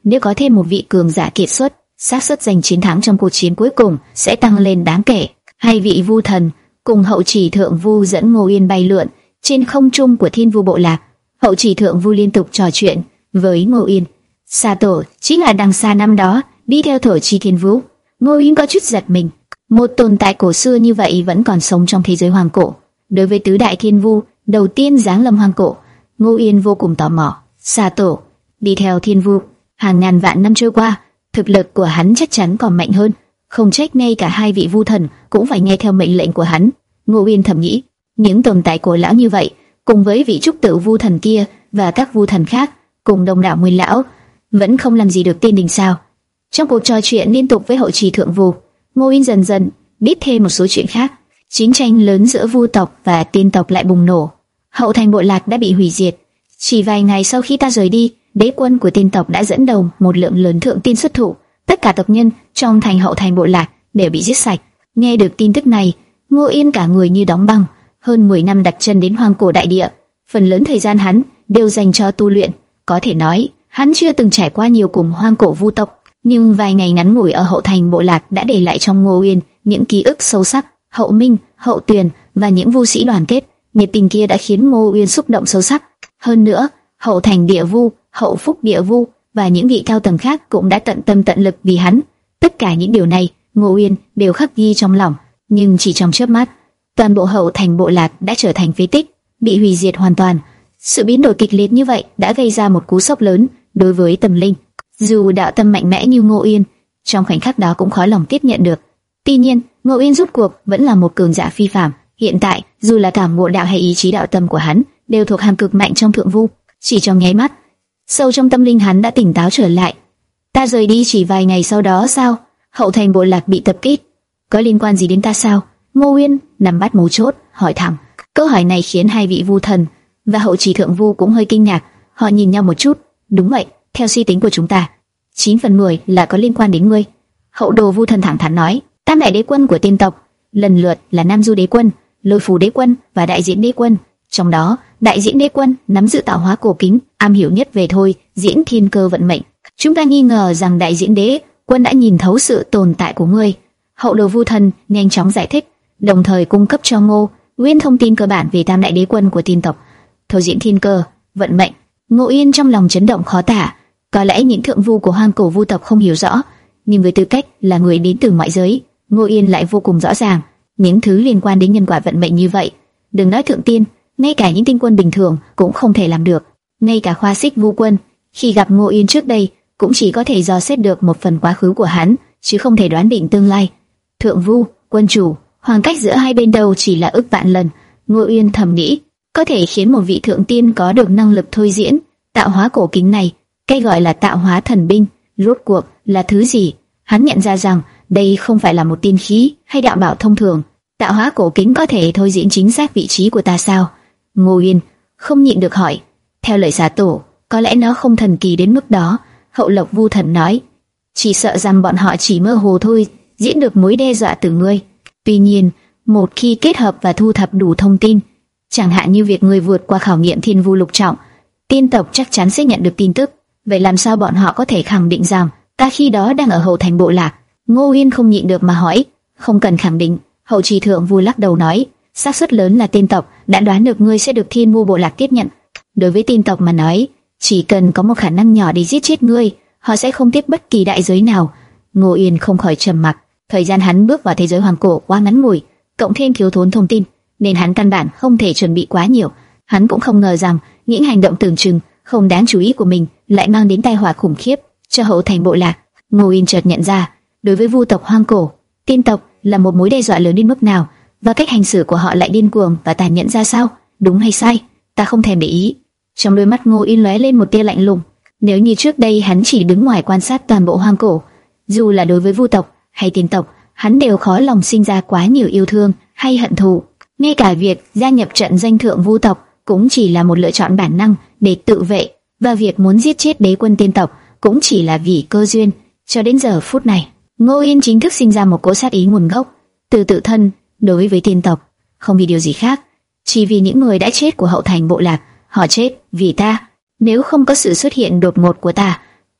nếu có thêm một vị cường giả kiệt xuất, xác suất giành chiến thắng trong cuộc chiến cuối cùng sẽ tăng lên đáng kể. Hai vị vu thần cùng hậu chỉ thượng vu dẫn Ngô Uyên bay lượn trên không trung của Thiên Vu bộ lạc. Hậu chỉ thượng vu liên tục trò chuyện với Ngô Uyên. Sa Tổ chính là đằng xa năm đó đi theo Thổ Chi Thiên Vu. Ngô Uyên có chút giật mình, một tồn tại cổ xưa như vậy vẫn còn sống trong thế giới hoang cổ. Đối với tứ đại thiên vu đầu tiên giáng lâm hoang cổ, Ngô Uyên vô cùng tò mò. Sa Tổ đi theo Thiên Vu hàng ngàn vạn năm trôi qua, thực lực của hắn chắc chắn còn mạnh hơn, không trách ngay cả hai vị vu thần cũng phải nghe theo mệnh lệnh của hắn. Ngô Uyên thầm nghĩ, những tồn tại cổ lão như vậy, cùng với vị trúc tự vu thần kia và các vu thần khác, cùng đông đảo nguyên lão, vẫn không làm gì được tiên đình sao? Trong cuộc trò chuyện liên tục với hậu trì thượng vu, Ngô Uyên dần dần biết thêm một số chuyện khác. Chiến tranh lớn giữa vu tộc và tiên tộc lại bùng nổ. Hậu thành bộ lạc đã bị hủy diệt. Chỉ vài ngày sau khi ta rời đi, đế quân của tiên tộc đã dẫn đầu một lượng lớn thượng tiên xuất thủ. Tất cả tộc nhân trong thành hậu thành bộ lạc đều bị giết sạch. Nghe được tin tức này, Ngô Uyên cả người như đóng băng. Hơn mười năm đặt chân đến hoang cổ đại địa, phần lớn thời gian hắn đều dành cho tu luyện. Có thể nói, hắn chưa từng trải qua nhiều cùng hoang cổ vu tộc, nhưng vài ngày ngắn ngủi ở hậu thành bộ lạc đã để lại trong Ngô Uyên những ký ức sâu sắc. Hậu Minh, Hậu Tuyền và những vu sĩ đoàn kết, nhiệt tình kia đã khiến Ngô Uyên xúc động sâu sắc. Hơn nữa, hậu thành địa vu, hậu phúc địa vu và những vị cao tầng khác cũng đã tận tâm tận lực vì hắn. Tất cả những điều này, Ngô Uyên đều khắc ghi trong lòng. Nhưng chỉ trong chớp mắt, toàn bộ hậu thành bộ lạc đã trở thành phế tích, bị hủy diệt hoàn toàn. Sự biến đổi kịch liệt như vậy đã gây ra một cú sốc lớn đối với tâm linh. Dù đạo tâm mạnh mẽ như Ngô Uyên, trong khoảnh khắc đó cũng khó lòng tiếp nhận được. Tuy nhiên, Ngô Uyên rút cuộc vẫn là một cường giả phi phàm. Hiện tại, dù là cảm ngộ đạo hay ý chí đạo tâm của hắn, đều thuộc hàm cực mạnh trong thượng vu. Chỉ trong nháy mắt, sâu trong tâm linh hắn đã tỉnh táo trở lại. Ta rời đi chỉ vài ngày sau đó sao? Hậu thành bộ lạc bị tập kích, có liên quan gì đến ta sao? Ngô Uyên nắm bắt mấu chốt, hỏi thẳng. Câu hỏi này khiến hai vị vu thần và hậu chỉ thượng vu cũng hơi kinh ngạc. Họ nhìn nhau một chút. Đúng vậy, theo suy tính của chúng ta, chín phần mười là có liên quan đến ngươi. Hậu đồ vu thần thẳng thắn nói. Tam đại đế quân của tiên tộc lần lượt là Nam Du đế quân, Lôi Phù đế quân và Đại Diễn đế quân. Trong đó, Đại Diễn đế quân nắm giữ tạo hóa cổ kính, am hiểu nhất về thôi diễn thiên cơ vận mệnh. Chúng ta nghi ngờ rằng Đại Diễn đế quân đã nhìn thấu sự tồn tại của ngươi. Hậu đồ vu thần nhanh chóng giải thích, đồng thời cung cấp cho Ngô Uyên thông tin cơ bản về tam đại đế quân của tiên tộc. Thôi diễn thiên cơ, vận mệnh. Ngô Uyên trong lòng chấn động khó tả. Có lẽ những thượng vu của hoang cổ vu tộc không hiểu rõ, nhưng với tư cách là người đến từ ngoại giới, Ngô Uyên lại vô cùng rõ ràng. Những thứ liên quan đến nhân quả vận mệnh như vậy, đừng nói thượng tiên, ngay cả những tinh quân bình thường cũng không thể làm được. Ngay cả Khoa Xích vu quân khi gặp Ngô Uyên trước đây cũng chỉ có thể dò xét được một phần quá khứ của hắn, chứ không thể đoán định tương lai. Thượng vu, quân chủ, khoảng cách giữa hai bên đầu chỉ là ức vạn lần. Ngô Uyên thầm nghĩ, có thể khiến một vị thượng tiên có được năng lực thôi diễn tạo hóa cổ kính này, cái gọi là tạo hóa thần binh, rốt cuộc là thứ gì? Hắn nhận ra rằng đây không phải là một tiên khí hay đạo bảo thông thường. Tạo hóa cổ kính có thể thôi diễn chính xác vị trí của ta sao? Ngô Uyên không nhịn được hỏi. Theo lời Sa Tổ, có lẽ nó không thần kỳ đến mức đó. Hậu Lộc vu thần nói, chỉ sợ rằng bọn họ chỉ mơ hồ thôi diễn được mối đe dọa từ ngươi. Tuy nhiên, một khi kết hợp và thu thập đủ thông tin, chẳng hạn như việc ngươi vượt qua khảo nghiệm thiên vu lục trọng, tiên tộc chắc chắn sẽ nhận được tin tức. Vậy làm sao bọn họ có thể khẳng định rằng ta khi đó đang ở hậu thành bộ lạc? Ngô Uyên không nhịn được mà hỏi. Không cần khẳng định. Hậu trì thượng vu lắc đầu nói, xác suất lớn là tiên tộc đã đoán được ngươi sẽ được thiên vu bộ lạc tiếp nhận. Đối với tiên tộc mà nói, chỉ cần có một khả năng nhỏ để giết chết ngươi, họ sẽ không tiếp bất kỳ đại giới nào. Ngô Uyên không khỏi trầm mặc. Thời gian hắn bước vào thế giới hoàng cổ quá ngắn ngủi, cộng thêm thiếu thốn thông tin, nên hắn căn bản không thể chuẩn bị quá nhiều. Hắn cũng không ngờ rằng những hành động tưởng chừng không đáng chú ý của mình lại mang đến tai họa khủng khiếp cho hậu thành bộ lạc. Ngô Uyên chợt nhận ra, đối với vu tộc hoang cổ, tiên tộc là một mối đe dọa lớn đến mức nào, và cách hành xử của họ lại điên cuồng và tàn nhẫn ra sao. Đúng hay sai, ta không thèm để ý. Trong đôi mắt Ngô Uyên lóe lên một tia lạnh lùng. Nếu như trước đây hắn chỉ đứng ngoài quan sát toàn bộ hoang cổ, dù là đối với vu tộc hay tiên tộc, hắn đều khó lòng sinh ra quá nhiều yêu thương hay hận thù. Ngay cả việc gia nhập trận danh thượng vu tộc cũng chỉ là một lựa chọn bản năng để tự vệ, và việc muốn giết chết đế quân tiên tộc cũng chỉ là vì cơ duyên. Cho đến giờ phút này, Ngô Uyên chính thức sinh ra một cỗ sát ý nguồn gốc từ tự thân đối với tiên tộc, không vì điều gì khác, chỉ vì những người đã chết của hậu thành bộ lạc. Họ chết vì ta. Nếu không có sự xuất hiện đột ngột của ta,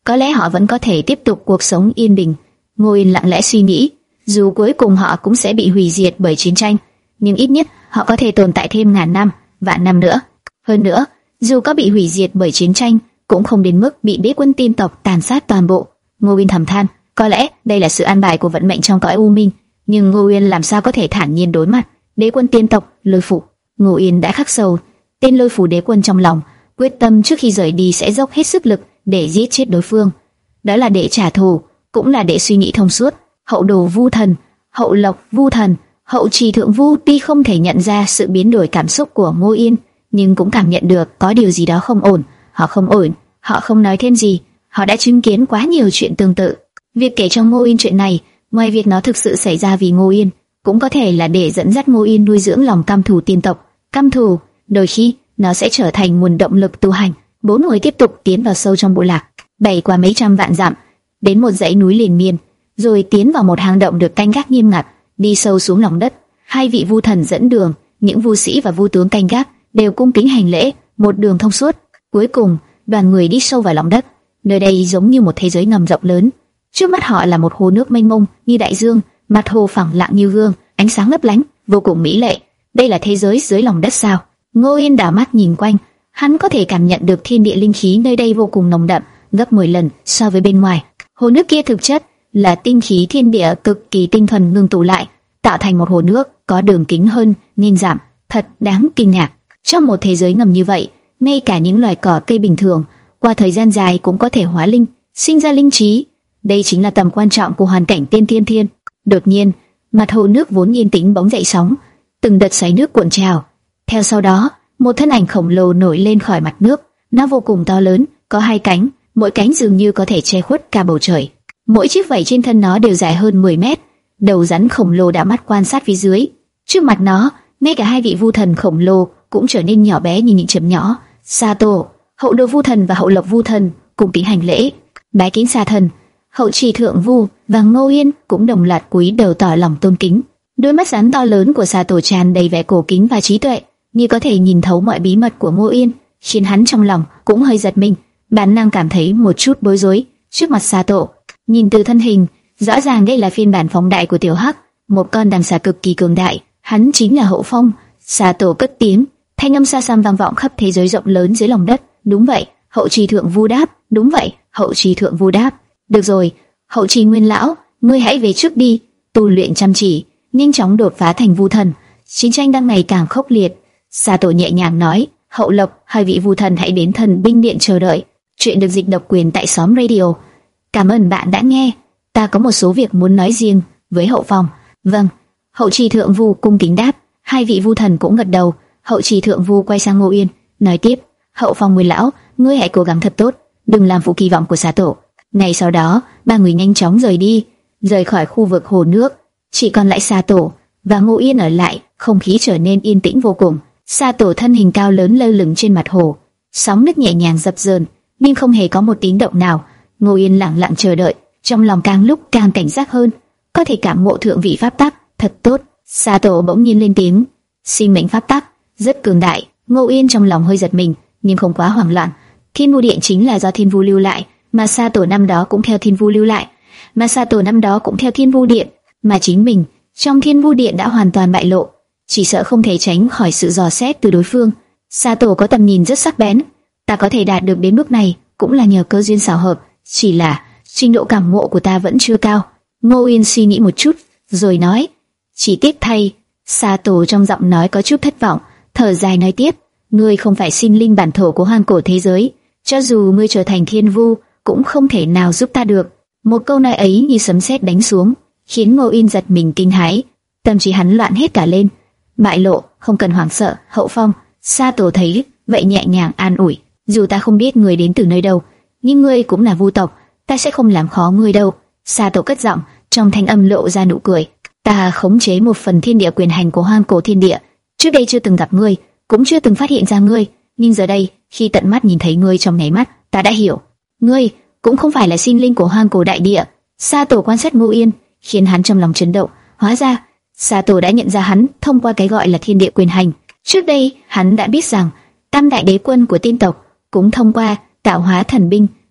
có lẽ họ vẫn có thể tiếp tục cuộc sống yên bình. Ngô Yên lặng lẽ suy nghĩ, dù cuối cùng họ cũng sẽ bị hủy diệt bởi chiến tranh, nhưng ít nhất họ có thể tồn tại thêm ngàn năm, vạn năm nữa. Hơn nữa, dù có bị hủy diệt bởi chiến tranh, cũng không đến mức bị đế quân tiên tộc tàn sát toàn bộ. Ngô Yên thầm than, có lẽ đây là sự an bài của vận mệnh trong cõi u minh, nhưng Ngô Yên làm sao có thể thản nhiên đối mặt đế quân tiên tộc Lôi Phủ. Ngô Yên đã khắc sâu tên Lôi Phủ đế quân trong lòng, quyết tâm trước khi rời đi sẽ dốc hết sức lực để giết chết đối phương. Đó là để trả thù, cũng là để suy nghĩ thông suốt. Hậu đồ Vu Thần, Hậu Lộc Vu Thần, Hậu Trì Thượng Vu tuy không thể nhận ra sự biến đổi cảm xúc của Ngô Yên, nhưng cũng cảm nhận được có điều gì đó không ổn. Họ không ổn, họ không nói thêm gì. Họ đã chứng kiến quá nhiều chuyện tương tự. Việc kể cho Ngô Yên chuyện này, ngoài việc nó thực sự xảy ra vì Ngô Yên, cũng có thể là để dẫn dắt Ngô Yên nuôi dưỡng lòng căm thù tiên tộc. Căm thù, đôi khi nó sẽ trở thành nguồn động lực tu hành. Bốn người tiếp tục tiến vào sâu trong bộ lạc, bảy qua mấy trăm vạn dặm, đến một dãy núi liền miên, rồi tiến vào một hang động được canh gác nghiêm ngặt. Đi sâu xuống lòng đất, hai vị vu thần dẫn đường, những vu sĩ và vu tướng canh gác đều cung kính hành lễ, một đường thông suốt. Cuối cùng, đoàn người đi sâu vào lòng đất. Nơi đây giống như một thế giới ngầm rộng lớn. Trước mắt họ là một hồ nước mênh mông như đại dương, mặt hồ phẳng lặng như gương, ánh sáng lấp lánh, vô cùng mỹ lệ. Đây là thế giới dưới lòng đất sao? Ngô Yên đảo mắt nhìn quanh, hắn có thể cảm nhận được thiên địa linh khí nơi đây vô cùng nồng đậm, gấp mười lần so với bên ngoài. Hồ nước kia thực chất là tinh khí thiên địa cực kỳ tinh thuần ngưng tụ lại, tạo thành một hồ nước có đường kính hơn nghìn dặm, thật đáng kinh ngạc. Trong một thế giới ngầm như vậy, ngay cả những loài cỏ cây bình thường, qua thời gian dài cũng có thể hóa linh, sinh ra linh trí. Đây chính là tầm quan trọng của hoàn cảnh tiên thiên thiên. Đột nhiên, mặt hồ nước vốn yên tĩnh bỗng dậy sóng, từng đợt xoáy nước cuộn trào. Theo sau đó, một thân ảnh khổng lồ nổi lên khỏi mặt nước. Nó vô cùng to lớn, có hai cánh, mỗi cánh dường như có thể che khuất cả bầu trời. Mỗi chiếc vảy trên thân nó đều dài hơn mười mét. Đầu rắn khổng lồ đã mắt quan sát phía dưới. Trước mặt nó, ngay cả hai vị vu thần khổng lồ cũng trở nên nhỏ bé như những chấm nhỏ. Sa Tổ, Hậu Đồ Vu Thần và Hậu Lộc Vu Thần cùng tiến hành lễ, bái kiến Sa Thần. Hậu Trì Thượng Vu và Ngô Yên cũng đồng loạt cúi đầu tỏ lòng tôn kính. Đôi mắt rắn to lớn của Sa Tổ tràn đầy vẻ cổ kính và trí tuệ, như có thể nhìn thấu mọi bí mật của Ngô Yên, khiến hắn trong lòng cũng hơi giật mình, bản năng cảm thấy một chút bối rối trước mặt Sa Tổ. Nhìn từ thân hình, rõ ràng đây là phiên bản phóng đại của Tiểu Hắc, một con đằng xà cực kỳ cường đại. Hắn chính là Hậu Phong. Sa Tổ cất tiếng, thanh âm xa xăm vang vọng khắp thế giới rộng lớn dưới lòng đất. Đúng vậy, Hậu Trì Thượng Vu đáp. Đúng vậy, Hậu Trì Thượng Vu đáp. Được rồi, Hậu Trì Nguyên lão, ngươi hãy về trước đi, tu luyện chăm chỉ, nhanh chóng đột phá thành vu thần. Chiến tranh đang ngày càng khốc liệt. Sa Tổ nhẹ nhàng nói. Hậu Lộc, hai vị vu thần hãy đến thần binh điện chờ đợi. Chuyện được dịch độc quyền tại xóm radio. Cảm ơn bạn đã nghe. Ta có một số việc muốn nói riêng với Hậu Phong. Vâng. Hậu Trì Thượng Vu cung kính đáp. Hai vị vu thần cũng gật đầu. Hậu Trì Thượng Vu quay sang Ngô Yên, nói tiếp. Hậu Phong Nguyên lão, ngươi hãy cố gắng thật tốt, đừng làm phụ kỳ vọng của Sa Tổ. Ngay sau đó, ba người nhanh chóng rời đi, rời khỏi khu vực hồ nước. Chỉ còn lại Sa Tổ và Ngô Yên ở lại. Không khí trở nên yên tĩnh vô cùng. Sa Tổ thân hình cao lớn lơ lửng trên mặt hồ, sóng nước nhẹ nhàng dập dờn, nhưng không hề có một tiếng động nào. Ngô Yên lặng lặng chờ đợi, trong lòng càng lúc càng cảnh giác hơn, có thể cảm ngộ thượng vị pháp tắc, thật tốt. Sa Tổ bỗng nhiên lên tiếng, sinh mệnh pháp tắc rất cường đại. Ngô Yên trong lòng hơi giật mình, nhưng không quá hoảng loạn. Thiên Vu Điện chính là do Thiên Vu lưu lại, mà Sa Tổ năm đó cũng theo Thiên Vu lưu lại, mà Sa Tổ năm đó cũng theo Thiên Vu Điện, mà chính mình trong Thiên Vu Điện đã hoàn toàn bại lộ, chỉ sợ không thể tránh khỏi sự dò xét từ đối phương. Sa Tổ có tầm nhìn rất sắc bén, ta có thể đạt được đến bước này cũng là nhờ cơ duyên xảo hợp, chỉ là trình độ cảm ngộ của ta vẫn chưa cao. Ngô Yên suy nghĩ một chút, rồi nói, chỉ tiếc thay. Sa Tổ trong giọng nói có chút thất vọng, thở dài nói tiếp, ngươi không phải sinh linh bản thổ của hoang cổ thế giới, cho dù ngươi trở thành thiên vu, cũng không thể nào giúp ta được. Một câu nói ấy như sấm sét đánh xuống, khiến Ngô Yên giật mình kinh hãi, tâm trí hắn loạn hết cả lên. Bại lộ, không cần hoảng sợ, Hậu Phong. Sa Tổ thấy vậy nhẹ nhàng an ủi, dù ta không biết ngươi đến từ nơi đâu, nhưng ngươi cũng là vu tộc, ta sẽ không làm khó ngươi đâu. Sa Tổ cất giọng, trong thanh âm lộ ra nụ cười. Ta khống chế một phần thiên địa quyền hành của hoang cổ thiên địa, trước đây chưa từng gặp ngươi, cũng chưa từng phát hiện ra ngươi, nhưng giờ đây, khi tận mắt nhìn thấy ngươi trong nháy mắt, ta đã hiểu, ngươi cũng không phải là sinh linh của hoang cổ đại địa. Sa Tổ quan sát Ngô Yên, khiến hắn trong lòng chấn động. Hóa ra, Sa Tổ đã nhận ra hắn thông qua cái gọi là thiên địa quyền hành. Trước đây, hắn đã biết rằng tam đại đế quân của tiên tộc cũng thông qua tạo hóa thần binh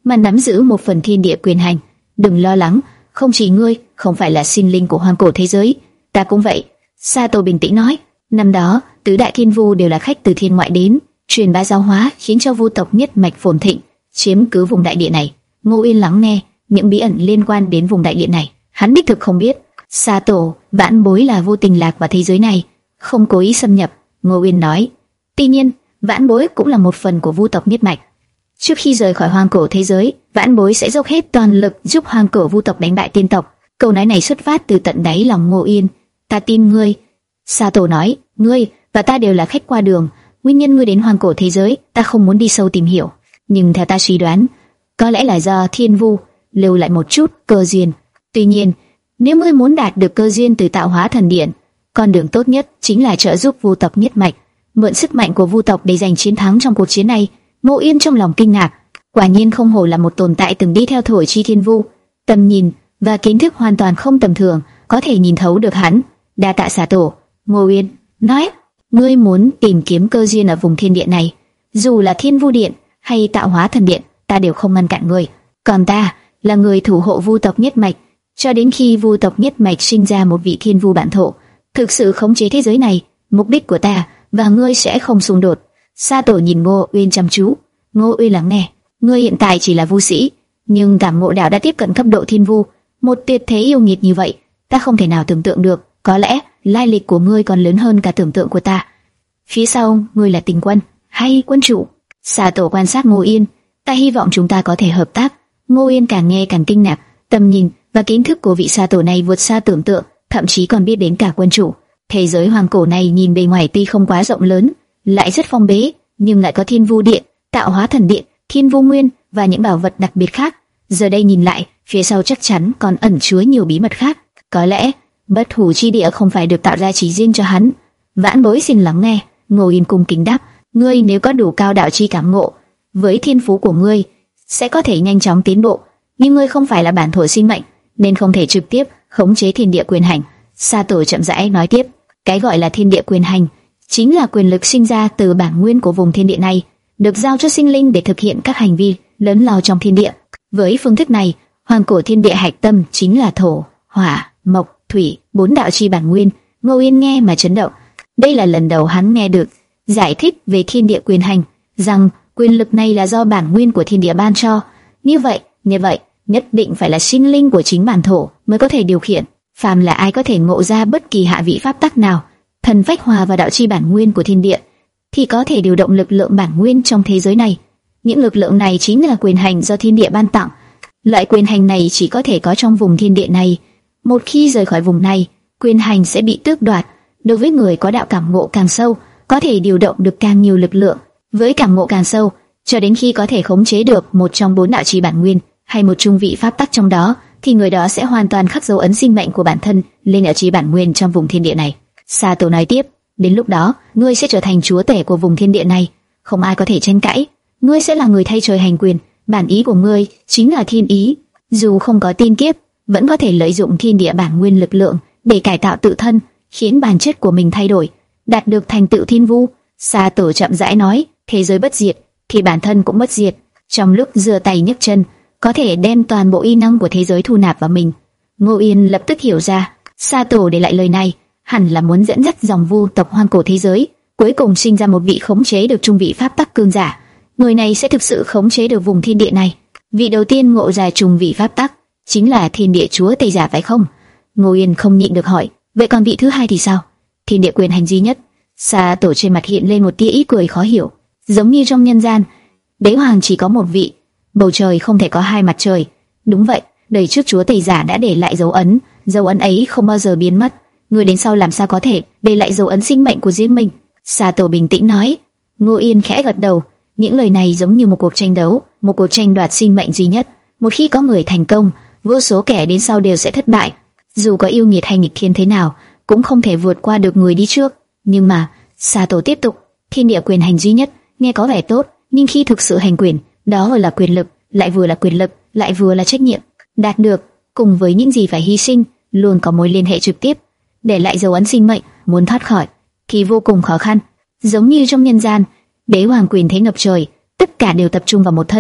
mà nắm giữ một phần thiên địa quyền hành. Đừng lo lắng, không chỉ ngươi không phải là sinh linh của hoang cổ thế giới, ta cũng vậy. Sato bình tĩnh nói. Năm đó, tứ đại thiên vu đều là khách từ thiên ngoại đến, truyền bá giáo hóa, khiến cho vu tộc nhất mạch phồn thịnh, chiếm cứ vùng đại địa này. Ngô Uyên lắng nghe những bí ẩn liên quan đến vùng đại địa này, hắn đích thực không biết. Sato, vãn bối là vô tình lạc vào thế giới này, không cố ý xâm nhập. Ngô Uyên nói. Tuy nhiên, vãn bối cũng là một phần của vu tộc nhất mạch. Trước khi rời khỏi hoang cổ thế giới, vãn bối sẽ dốc hết toàn lực giúp hoang cổ vu tộc đánh bại tiên tộc. Câu nói này xuất phát từ tận đáy lòng Ngô Uyên. Ta tin ngươi. Sato nói. Ngươi và ta đều là khách qua đường. Nguyên nhân ngươi đến hoang cổ thế giới, ta không muốn đi sâu tìm hiểu. Nhưng theo ta suy đoán, có lẽ là do thiên vu lưu lại một chút cơ duyên. Tuy nhiên, nếu ngươi muốn đạt được cơ duyên từ tạo hóa thần điện, con đường tốt nhất chính là trợ giúp vu tộc nhất mạch, mượn sức mạnh của vu tộc để giành chiến thắng trong cuộc chiến này. Ngô Yên trong lòng kinh ngạc, quả nhiên không hổ là một tồn tại từng đi theo thổi chi thiên vu, tầm nhìn và kiến thức hoàn toàn không tầm thường, có thể nhìn thấu được hắn. Đa tạ xả tổ. Ngô Yên nói. Ngươi muốn tìm kiếm cơ duyên ở vùng thiên địa này, dù là thiên vu điện hay tạo hóa thần điện, ta đều không ngăn cản ngươi. Còn ta là người thủ hộ vu tộc nhất mạch, cho đến khi vu tộc nhất mạch sinh ra một vị thiên vu bản thổ, thực sự khống chế thế giới này. Mục đích của ta và ngươi sẽ không xung đột. Sato nhìn Ngô Uyên chăm chú. Ngô Uyên lắng nghe. Ngươi hiện tại chỉ là vu sĩ, nhưng cảm ngộ đạo đã tiếp cận cấp độ thiên vu, một tuyệt thế yêu nghiệt như vậy, ta không thể nào tưởng tượng được. Có lẽ lai lịch của ngươi còn lớn hơn cả tưởng tượng của ta. Phía sau ngươi là tình quân hay quân chủ? Sato quan sát Ngô Yên. Ta hy vọng chúng ta có thể hợp tác. Ngô Yên càng nghe càng kinh ngạc, tầm nhìn và kiến thức của vị Sato này vượt xa tưởng tượng, thậm chí còn biết đến cả quân chủ. Thế giới hoàng cổ này nhìn bề ngoài tuy không quá rộng lớn, lại rất phong bế, nhưng lại có thiên vu điện, tạo hóa thần điện, thiên vu nguyên và những bảo vật đặc biệt khác. Giờ đây nhìn lại, phía sau chắc chắn còn ẩn chứa nhiều bí mật khác. Có lẽ bất hủ chi địa không phải được tạo ra chỉ riêng cho hắn. Vãn bối xin lắng nghe. Ngô Yên cung kính đáp. Ngươi nếu có đủ cao đạo chi cảm ngộ, với thiên phú của ngươi sẽ có thể nhanh chóng tiến bộ, nhưng ngươi không phải là bản thổ sinh mệnh, nên không thể trực tiếp khống chế thiên địa quyền hành. Sato chậm rãi nói tiếp. Cái gọi là thiên địa quyền hành chính là quyền lực sinh ra từ bản nguyên của vùng thiên địa này, được giao cho sinh linh để thực hiện các hành vi lớn lao trong thiên địa. Với phương thức này, hoàng cổ thiên địa hạch tâm chính là thổ, hỏa, mộc, thủy, bốn đạo chi bản nguyên. Ngô Yên nghe mà chấn động. Đây là lần đầu hắn nghe được giải thích về thiên địa quyền hành, rằng quyền lực này là do bản nguyên của thiên địa ban cho. Như vậy, như vậy, nhất định phải là sinh linh của chính bản thổ mới có thể điều khiển. Phàm là ai có thể ngộ ra bất kỳ hạ vị pháp tắc nào, thần phách hòa và đạo chi bản nguyên của thiên địa, thì có thể điều động lực lượng bản nguyên trong thế giới này. Những lực lượng này chính là quyền hành do thiên địa ban tặng. Loại quyền hành này chỉ có thể có trong vùng thiên địa này. Một khi rời khỏi vùng này, quyền hành sẽ bị tước đoạt. Đối với người có đạo cảm ngộ càng sâu, có thể điều động được càng nhiều lực lượng. Với cảm ngộ càng sâu, cho đến khi có thể khống chế được một trong bốn đạo chi bản nguyên hay một trung vị pháp tắc trong đó, thì người đó sẽ hoàn toàn khắc dấu ấn sinh mệnh của bản thân lên đạo chi bản nguyên trong vùng thiên địa này. Sato nói tiếp. Đến lúc đó, ngươi sẽ trở thành chúa tể của vùng thiên địa này, không ai có thể tranh cãi. Ngươi sẽ là người thay trời hành quyền, bản ý của ngươi chính là thiên ý. Dù không có tiên kiếp, vẫn có thể lợi dụng thiên địa bản nguyên lực lượng để cải tạo tự thân, khiến bản chất của mình thay đổi, đạt được thành tựu thiên vu. Sato chậm rãi nói. Thế giới bất diệt thì bản thân cũng bất diệt. Trong lúc giơ tay nhấc chân, có thể đem toàn bộ uy năng của thế giới thu nạp vào mình. Ngô Yên lập tức hiểu ra, Sato để lại lời này hẳn là muốn dẫn dắt dòng vu tộc hoang cổ thế giới, cuối cùng sinh ra một vị khống chế được trung vị pháp tắc cường giả. Người này sẽ thực sự khống chế được vùng thiên địa này. Vị đầu tiên ngộ ra trung vị pháp tắc chính là thiên địa chúa tể giả phải không? Ngô Yên không nhịn được hỏi. Vậy còn vị thứ hai thì sao? Thiên địa quyền hành duy nhất. Sato trên mặt hiện lên một tia ý cười khó hiểu. Giống như trong nhân gian, đế hoàng chỉ có một vị, bầu trời không thể có hai mặt trời. Đúng vậy, đời trước chúa tể giả đã để lại dấu ấn, dấu ấn ấy không bao giờ biến mất. Người đến sau làm sao có thể để lại dấu ấn sinh mệnh của riêng mình? Sato bình tĩnh nói. Ngô Yên khẽ gật đầu. Những lời này giống như một cuộc tranh đấu, một cuộc tranh đoạt sinh mệnh duy nhất. Một khi có người thành công, vô số kẻ đến sau đều sẽ thất bại. Dù có yêu nghiệt hay nghịch thiên thế nào, cũng không thể vượt qua được người đi trước. Nhưng mà, Sato tiếp tục. Thiên địa quyền hành duy nhất, nghe có vẻ tốt, nhưng khi thực sự hành quyền, đó vừa là quyền lực, lại vừa là quyền lực, lại vừa là trách nhiệm. Đạt được, cùng với những gì phải hy sinh, luôn có mối liên hệ trực tiếp. Để lại dấu ấn sinh mệnh, muốn thoát khỏi thì vô cùng khó khăn. Giống như trong nhân gian, đế hoàng quyền thế ngập trời, tất cả đều tập trung vào một thân,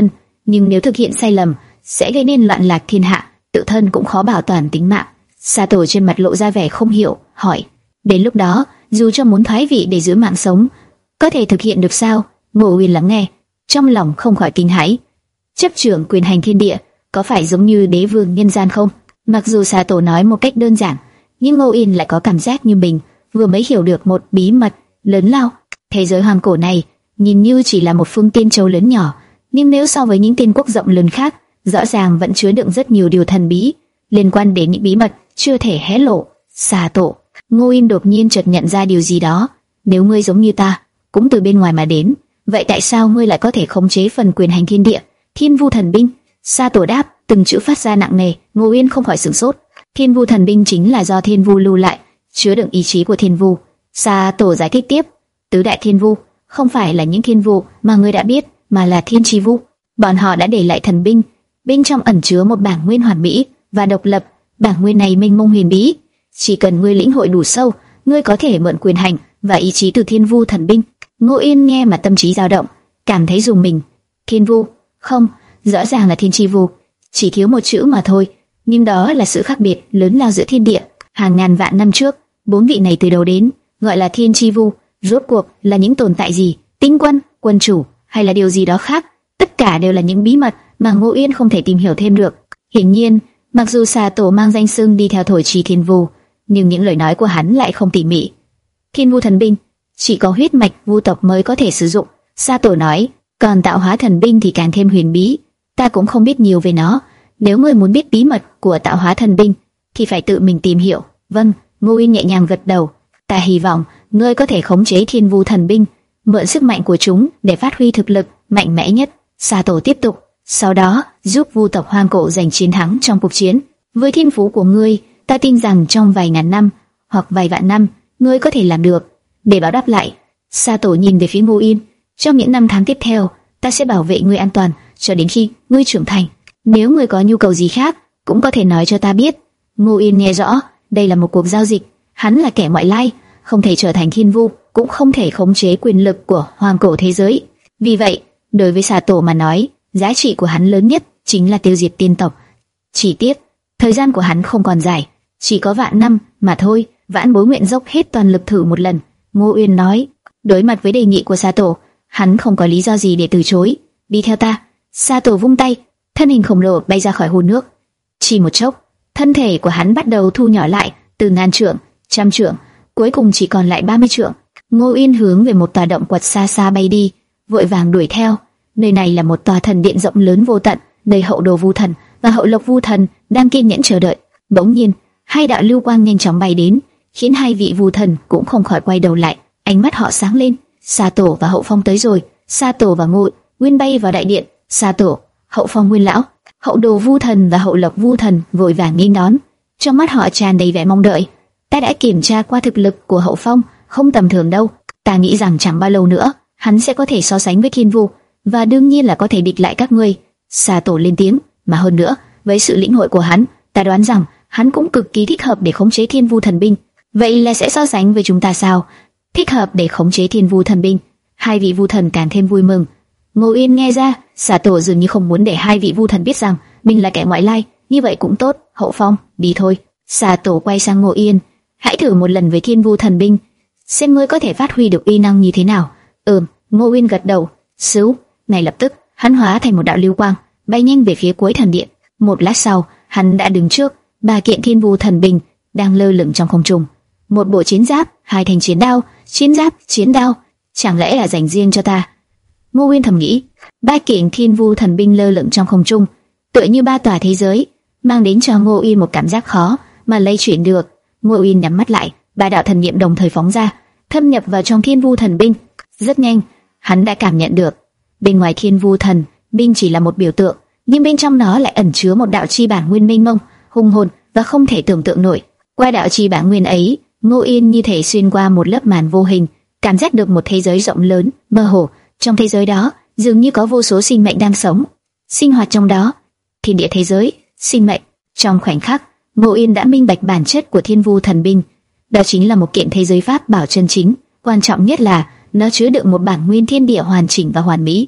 nhưng nếu thực hiện sai lầm sẽ gây nên loạn lạc thiên hạ, tự thân cũng khó bảo toàn tính mạng. Sa Tổ trên mặt lộ ra vẻ không hiểu, hỏi: đến lúc đó, dù cho muốn thoái vị để giữ mạng sống, có thể thực hiện được sao? Ngô Uyên lắng nghe, trong lòng không khỏi kinh hãi. Chấp trưởng quyền hành thiên địa, có phải giống như đế vương nhân gian không? Mặc dù Sa Tổ nói một cách đơn giản, nhưng Ngô Uyên lại có cảm giác như mình vừa mới hiểu được một bí mật lớn lao. Thế giới hoang cổ này nhìn như chỉ là một phương tiên châu lớn nhỏ, nhưng nếu so với những tiên quốc rộng lớn khác, rõ ràng vẫn chứa đựng rất nhiều điều thần bí liên quan đến những bí mật chưa thể hé lộ. Sa Tổ, Ngô Uyên đột nhiên chợt nhận ra điều gì đó. Nếu ngươi giống như ta, cũng từ bên ngoài mà đến, vậy tại sao ngươi lại có thể khống chế phần quyền hành thiên địa, Thiên Vu Thần Binh? Sa Tổ đáp, từng chữ phát ra nặng nề. Ngô Uyên không khỏi sửng sốt. Thiên Vu Thần Binh chính là do Thiên Vu lưu lại, chứa đựng ý chí của Thiên Vu. Sa Tổ giải thích tiếp, tứ đại Thiên Vu không phải là những Thiên Vu mà ngươi đã biết, mà là Thiên Chi Vu. Bọn họ đã để lại thần binh, bên trong ẩn chứa một bản nguyên hoàn mỹ và độc lập. Bản nguyên này mênh mông huyền bí, chỉ cần ngươi lĩnh hội đủ sâu, ngươi có thể mượn quyền hành và ý chí từ Thiên Vu Thần Binh. Ngô Uyên nghe mà tâm trí dao động, cảm thấy rùng mình. Thiên Vu? Không, rõ ràng là Thiên Chi Vu, chỉ thiếu một chữ mà thôi. Nhưng đó là sự khác biệt lớn lao giữa thiên địa. Hàng ngàn vạn năm trước, bốn vị này từ đầu đến gọi là Thiên Chi Vu, rốt cuộc là những tồn tại gì? Tinh quân, quân chủ hay là điều gì đó khác? Tất cả đều là những bí mật mà Ngô Uyên không thể tìm hiểu thêm được. Hiển nhiên, mặc dù Sa Tổ mang danh xưng đi theo thổi trì Thiên Vu, nhưng những lời nói của hắn lại không tỉ mỉ. Thiên Vu Thần Binh chỉ có huyết mạch vu tộc mới có thể sử dụng, Sa Tổ nói, còn tạo hóa thần binh thì càng thêm huyền bí, ta cũng không biết nhiều về nó. Nếu ngươi muốn biết bí mật của tạo hóa thần binh, thì phải tự mình tìm hiểu. Vâng, Ngô Uyên nhẹ nhàng gật đầu. Ta hy vọng ngươi có thể khống chế Thiên Vu Thần Binh, mượn sức mạnh của chúng để phát huy thực lực mạnh mẽ nhất. Sa Tổ tiếp tục, sau đó giúp vu tộc hoang cổ giành chiến thắng trong cuộc chiến. Với thiên phú của ngươi, ta tin rằng trong vài ngàn năm hoặc vài vạn năm, ngươi có thể làm được. Để báo đáp lại, Sa Tổ nhìn về phía Ngô Uyên, trong những năm tháng tiếp theo, ta sẽ bảo vệ ngươi an toàn cho đến khi ngươi trưởng thành. Nếu ngươi có nhu cầu gì khác, cũng có thể nói cho ta biết. Ngô Uyên nghe rõ, đây là một cuộc giao dịch. Hắn là kẻ ngoại lai, không thể trở thành Thiên Vu, cũng không thể khống chế quyền lực của hoang cổ thế giới. Vì vậy, đối với Sa Tổ mà nói, giá trị của hắn lớn nhất chính là tiêu diệt tiên tộc. Chỉ tiếc, thời gian của hắn không còn dài, chỉ có vạn năm mà thôi. Vãn Bối nguyện dốc hết toàn lực thử một lần. Ngô Uyên nói. Đối mặt với đề nghị của Sa Tổ, hắn không có lý do gì để từ chối. Đi theo ta. Sa Tổ vung tay, thân hình khổng lồ bay ra khỏi hồ nước. Chỉ một chốc, thân thể của hắn bắt đầu thu nhỏ lại, từ ngàn trượng, trăm trượng, cuối cùng chỉ còn lại ba mươi trượng. Ngô Uyên hướng về một tòa động quật xa xa bay đi, vội vàng đuổi theo. Nơi này là một tòa thần điện rộng lớn vô tận, nơi hậu đồ vu thần và hậu lộc vu thần đang kiên nhẫn chờ đợi. Bỗng nhiên, hai đạo lưu quang nhanh chóng bay đến, khiến hai vị vu thần cũng không khỏi quay đầu lại, ánh mắt họ sáng lên. Sa Tổ và Hậu Phong tới rồi. Sa Tổ và Ngô Uyên bay vào đại điện. Sa Tổ, Hậu Phong Nguyên lão, hậu đồ vu thần và hậu lộc vu thần vội vàng nghênh đón, trong mắt họ tràn đầy vẻ mong đợi. Ta đã kiểm tra qua thực lực của Hậu Phong, không tầm thường đâu. Ta nghĩ rằng chẳng bao lâu nữa hắn sẽ có thể so sánh với Thiên Vu, và đương nhiên là có thể địch lại các ngươi. Sa Tổ lên tiếng, mà hơn nữa, với sự lĩnh hội của hắn, ta đoán rằng hắn cũng cực kỳ thích hợp để khống chế Thiên Vu Thần Binh. Vậy là sẽ so sánh với chúng ta sao? Thích hợp để khống chế Thiên Vu Thần Binh? Hai vị vu thần càng thêm vui mừng. Ngô Uyên nghe ra, Sa Tổ dường như không muốn để hai vị vu thần biết rằng mình là kẻ ngoại lai. Như vậy cũng tốt. Hậu Phong, đi thôi. Sa Tổ quay sang Ngô Uyên, hãy thử một lần với Thiên Vu Thần Binh, xem ngươi có thể phát huy được uy năng như thế nào. Ừm. Ngô Uyên gật đầu. Sứ, ngay lập tức, hắn hóa thành một đạo lưu quang, bay nhanh về phía cuối thần điện. Một lát sau, hắn đã đứng trước ba kiện Thiên Vu Thần Binh đang lơ lửng trong không trung. Một bộ chiến giáp, hai thanh chiến đao, chiến giáp, chiến đao, chẳng lẽ là dành riêng cho ta? Ngô Uyên thầm nghĩ. Ba kiện Thiên Vu Thần Binh lơ lửng trong không trung, tựa như ba tòa thế giới, mang đến cho Ngô Uyên một cảm giác khó mà lay chuyển được. Ngô Uyên nhắm mắt lại, ba đạo thần niệm đồng thời phóng ra, thâm nhập vào trong Thiên Vu Thần Binh. Rất nhanh, hắn đã cảm nhận được, bên ngoài Thiên Vu Thần Binh chỉ là một biểu tượng, nhưng bên trong nó lại ẩn chứa một đạo chi bản nguyên mênh mông, hùng hồn và không thể tưởng tượng nổi. Qua đạo chi bản nguyên ấy, Ngô Uyên như thể xuyên qua một lớp màn vô hình, cảm giác được một thế giới rộng lớn, mơ hồ. Trong thế giới đó, dường như có vô số sinh mệnh đang sống, sinh hoạt trong đó. Thiên địa thế giới, sinh mệnh. Trong khoảnh khắc, Ngô Uyên đã minh bạch bản chất của Thiên Vu Thần Binh. Đó chính là một kiện thế giới pháp bảo chân chính. Quan trọng nhất là nó chứa đựng một bản nguyên thiên địa hoàn chỉnh và hoàn mỹ.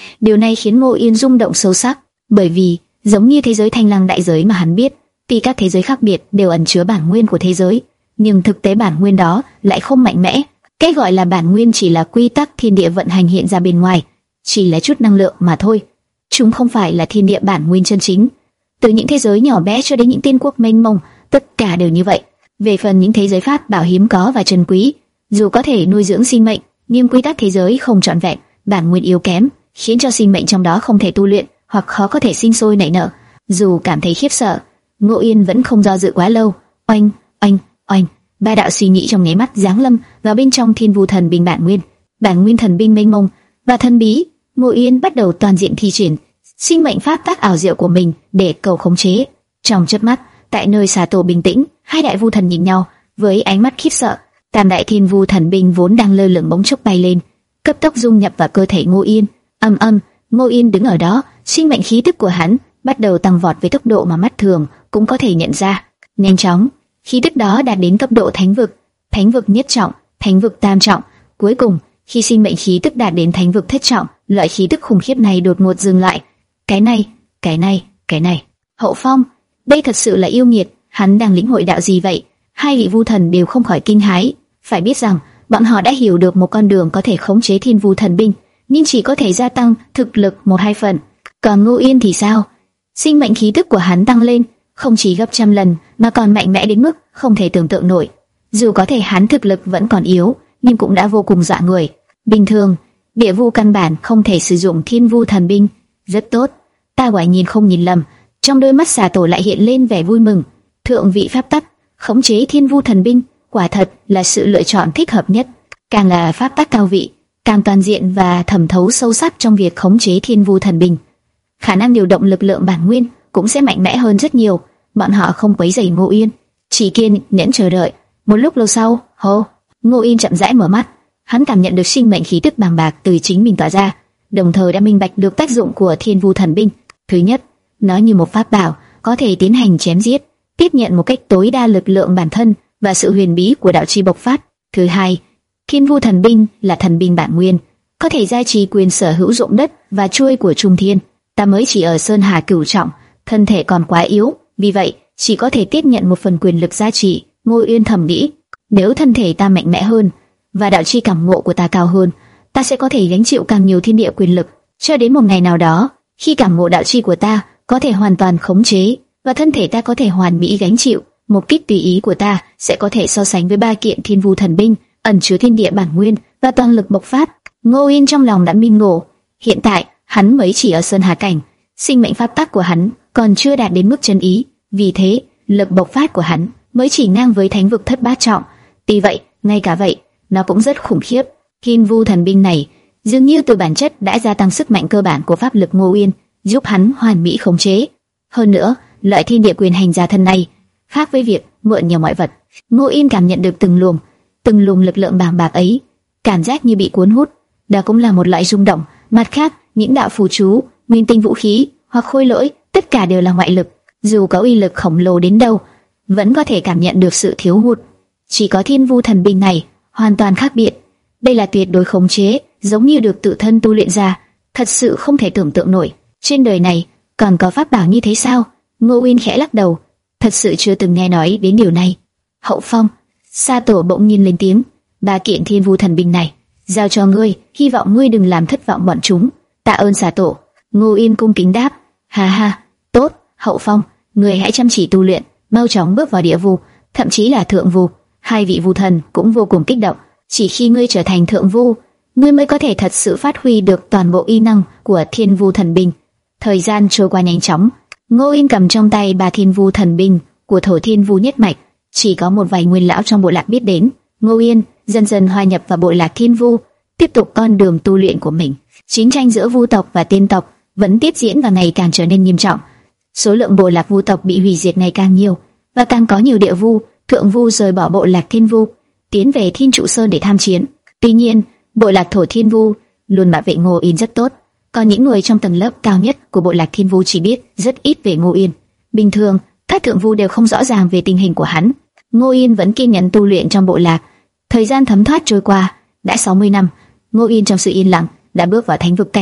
Điều này khiến Ngô Yên rung động sâu sắc, bởi vì giống như thế giới Thanh Lăng đại giới mà hắn biết, tuy các thế giới khác biệt đều ẩn chứa bản nguyên của thế giới, nhưng thực tế bản nguyên đó lại không mạnh mẽ. Cái gọi là bản nguyên chỉ là quy tắc thiên địa vận hành hiện ra bên ngoài, chỉ là chút năng lượng mà thôi. Chúng không phải là thiên địa bản nguyên chân chính. Từ những thế giới nhỏ bé cho đến những tiên quốc mênh mông, tất cả đều như vậy. Về phần những thế giới pháp bảo hiếm có và trân quý, dù có thể nuôi dưỡng sinh mệnh, nhưng quy tắc thế giới không trọn vẹn, bản nguyên yếu kém, khiến cho sinh mệnh trong đó không thể tu luyện hoặc khó có thể sinh sôi nảy nở. Dù cảm thấy khiếp sợ, Ngô Yên vẫn không do dự quá lâu. Oanh, oanh, oanh, ba đạo suy nghĩ trong nháy mắt giáng lâm vào bên trong Thiên Vu Thần Binh bản nguyên. Bản nguyên thần binh mênh mông và thần bí, Ngô Yên bắt đầu toàn diện thi triển sinh mệnh pháp tác ảo diệu của mình để cầu khống chế. Trong chớp mắt, tại nơi xà tổ bình tĩnh, hai đại vu thần nhìn nhau với ánh mắt khiếp sợ. Tam đại Thiên Vu Thần Binh vốn đang lơ lửng bỗng chốc bay lên, cấp tốc dung nhập vào cơ thể Ngô Yên. Âm âm, Ngô Yên đứng ở đó, sinh mệnh khí tức của hắn bắt đầu tăng vọt với tốc độ mà mắt thường cũng có thể nhận ra. Nhanh chóng, khí tức đó đạt đến cấp độ thánh vực, thánh vực nhất trọng, thánh vực tam trọng. Cuối cùng, khi sinh mệnh khí tức đạt đến thánh vực thất trọng, loại khí tức khủng khiếp này đột ngột dừng lại. Cái này, cái này, cái này. Hậu Phong, đây thật sự là yêu nghiệt, hắn đang lĩnh hội đạo gì vậy? Hai vị vu thần đều không khỏi kinh hãi. Phải biết rằng, bọn họ đã hiểu được một con đường có thể khống chế Thiên Vu Thần Binh, nhưng chỉ có thể gia tăng thực lực một hai phần. Còn Ngô Yên thì sao? Sinh mệnh khí tức của hắn tăng lên, không chỉ gấp trăm lần, mà còn mạnh mẽ đến mức không thể tưởng tượng nổi. Dù có thể hắn thực lực vẫn còn yếu, nhưng cũng đã vô cùng dọa người. Bình thường, địa vu căn bản không thể sử dụng Thiên Vu Thần Binh. Rất tốt, ta quả nhiên không nhìn lầm. Trong đôi mắt xà tổ lại hiện lên vẻ vui mừng. Thượng vị pháp tắc, khống chế Thiên Vu Thần Binh, quả thật là sự lựa chọn thích hợp nhất. Càng là pháp tắc cao vị, càng toàn diện và thẩm thấu sâu sắc trong việc khống chế Thiên Vu Thần Binh, khả năng điều động lực lượng bản nguyên cũng sẽ mạnh mẽ hơn rất nhiều. Bọn họ không quấy rầy Ngô Yên, chỉ kiên nhẫn chờ đợi. Một lúc lâu sau, hô, Ngô Yên chậm rãi mở mắt. Hắn cảm nhận được sinh mệnh khí tức bàng bạc từ chính mình tỏa ra, đồng thời đã minh bạch được tác dụng của Thiên Vu Thần Binh. Thứ nhất, nó như một pháp bảo, có thể tiến hành chém giết, tiếp nhận một cách tối đa lực lượng bản thân và sự huyền bí của đạo chi bộc phát. Thứ hai, Thiên Vu Thần Binh là thần binh bản nguyên, có thể gia trì quyền sở hữu ruộng đất và chuôi của Trung Thiên. Ta mới chỉ ở Sơn Hà cửu trọng, thân thể còn quá yếu, vì vậy chỉ có thể tiếp nhận một phần quyền lực gia trì. Ngô Yên thầm nghĩ, nếu thân thể ta mạnh mẽ hơn và đạo chi cảm ngộ của ta cao hơn, ta sẽ có thể gánh chịu càng nhiều thiên địa quyền lực. Cho đến một ngày nào đó, khi cảm ngộ đạo chi của ta có thể hoàn toàn khống chế và thân thể ta có thể hoàn mỹ gánh chịu, một kích tùy ý của ta sẽ có thể so sánh với ba kiện Thiên Vu Thần Binh ẩn chứa thiên địa bản nguyên và toàn lực bộc phát. Ngô Yên trong lòng đã minh ngộ, hiện tại hắn mới chỉ ở Sơn Hà cảnh, sinh mệnh pháp tắc của hắn còn chưa đạt đến mức chân ý, vì thế lực bộc phát của hắn mới chỉ ngang với thánh vực thất bát trọng. Tuy vậy, ngay cả vậy, nó cũng rất khủng khiếp. Thiên Vu Thần Binh này dường như từ bản chất đã gia tăng sức mạnh cơ bản của pháp lực Ngô Yên, giúp hắn hoàn mỹ khống chế. Hơn nữa, loại thiên địa quyền hành giả thân này khác với việc mượn nhờ mọi vật. Ngô Yên cảm nhận được từng luồng, từng luồng lực lượng bàng bạc ấy, cảm giác như bị cuốn hút. Đó cũng là một loại rung động. Mặt khác, những đạo phù chú, nguyên tinh vũ khí hoặc khôi lỗi, tất cả đều là ngoại lực. Dù có uy lực khổng lồ đến đâu, vẫn có thể cảm nhận được sự thiếu hụt. Chỉ có Thiên Vu Thần Binh này hoàn toàn khác biệt. Đây là tuyệt đối khống chế, giống như được tự thân tu luyện ra, thật sự không thể tưởng tượng nổi. Trên đời này còn có pháp bảo như thế sao? Ngô Uyên khẽ lắc đầu, thật sự chưa từng nghe nói đến điều này. Hậu Phong, Sa Tổ bỗng nhiên lên tiếng, ba kiện Thiên Vu Thần Binh này giao cho ngươi, hy vọng ngươi đừng làm thất vọng bọn chúng. Tạ ơn Sa Tổ. Ngô Uyên cung kính đáp. Ha ha, tốt, Hậu Phong, ngươi hãy chăm chỉ tu luyện, mau chóng bước vào địa vu, thậm chí là thượng vu. Hai vị vu thần cũng vô cùng kích động. Chỉ khi ngươi trở thành thượng vu, ngươi mới có thể thật sự phát huy được toàn bộ uy năng của Thiên Vu Thần Binh. Thời gian trôi qua nhanh chóng. Ngô Uyên cầm trong tay ba Thiên Vu Thần Binh của Thổ Thiên Vu nhất mạch. Chỉ có một vài nguyên lão trong bộ lạc biết đến. Ngô Uyên dần dần hòa nhập vào bộ lạc Thiên Vu, tiếp tục con đường tu luyện của mình. Chiến tranh giữa vu tộc và tiên tộc vẫn tiếp diễn và ngày càng trở nên nghiêm trọng. Số lượng bộ lạc vu tộc bị hủy diệt ngày càng nhiều, và càng có nhiều địa vu, thượng vu rời bỏ bộ lạc Thiên Vu, tiến về Thiên Trụ Sơn để tham chiến. Tuy nhiên, bộ lạc Thổ Thiên Vu luôn bảo vệ Ngô Uyên rất tốt. Còn những người trong tầng lớp cao nhất của bộ lạc Thiên Vu chỉ biết rất ít về Ngô Uyên. Bình thường, các thượng vu đều không rõ ràng về tình hình của hắn. Ngô Uyên vẫn kiên nhẫn tu luyện trong bộ lạc. Thời gian thấm thoát trôi qua, đã sáu mươi năm. Ngô Uyên trong sự yên lặng đã bước vào thánh vực cảnh,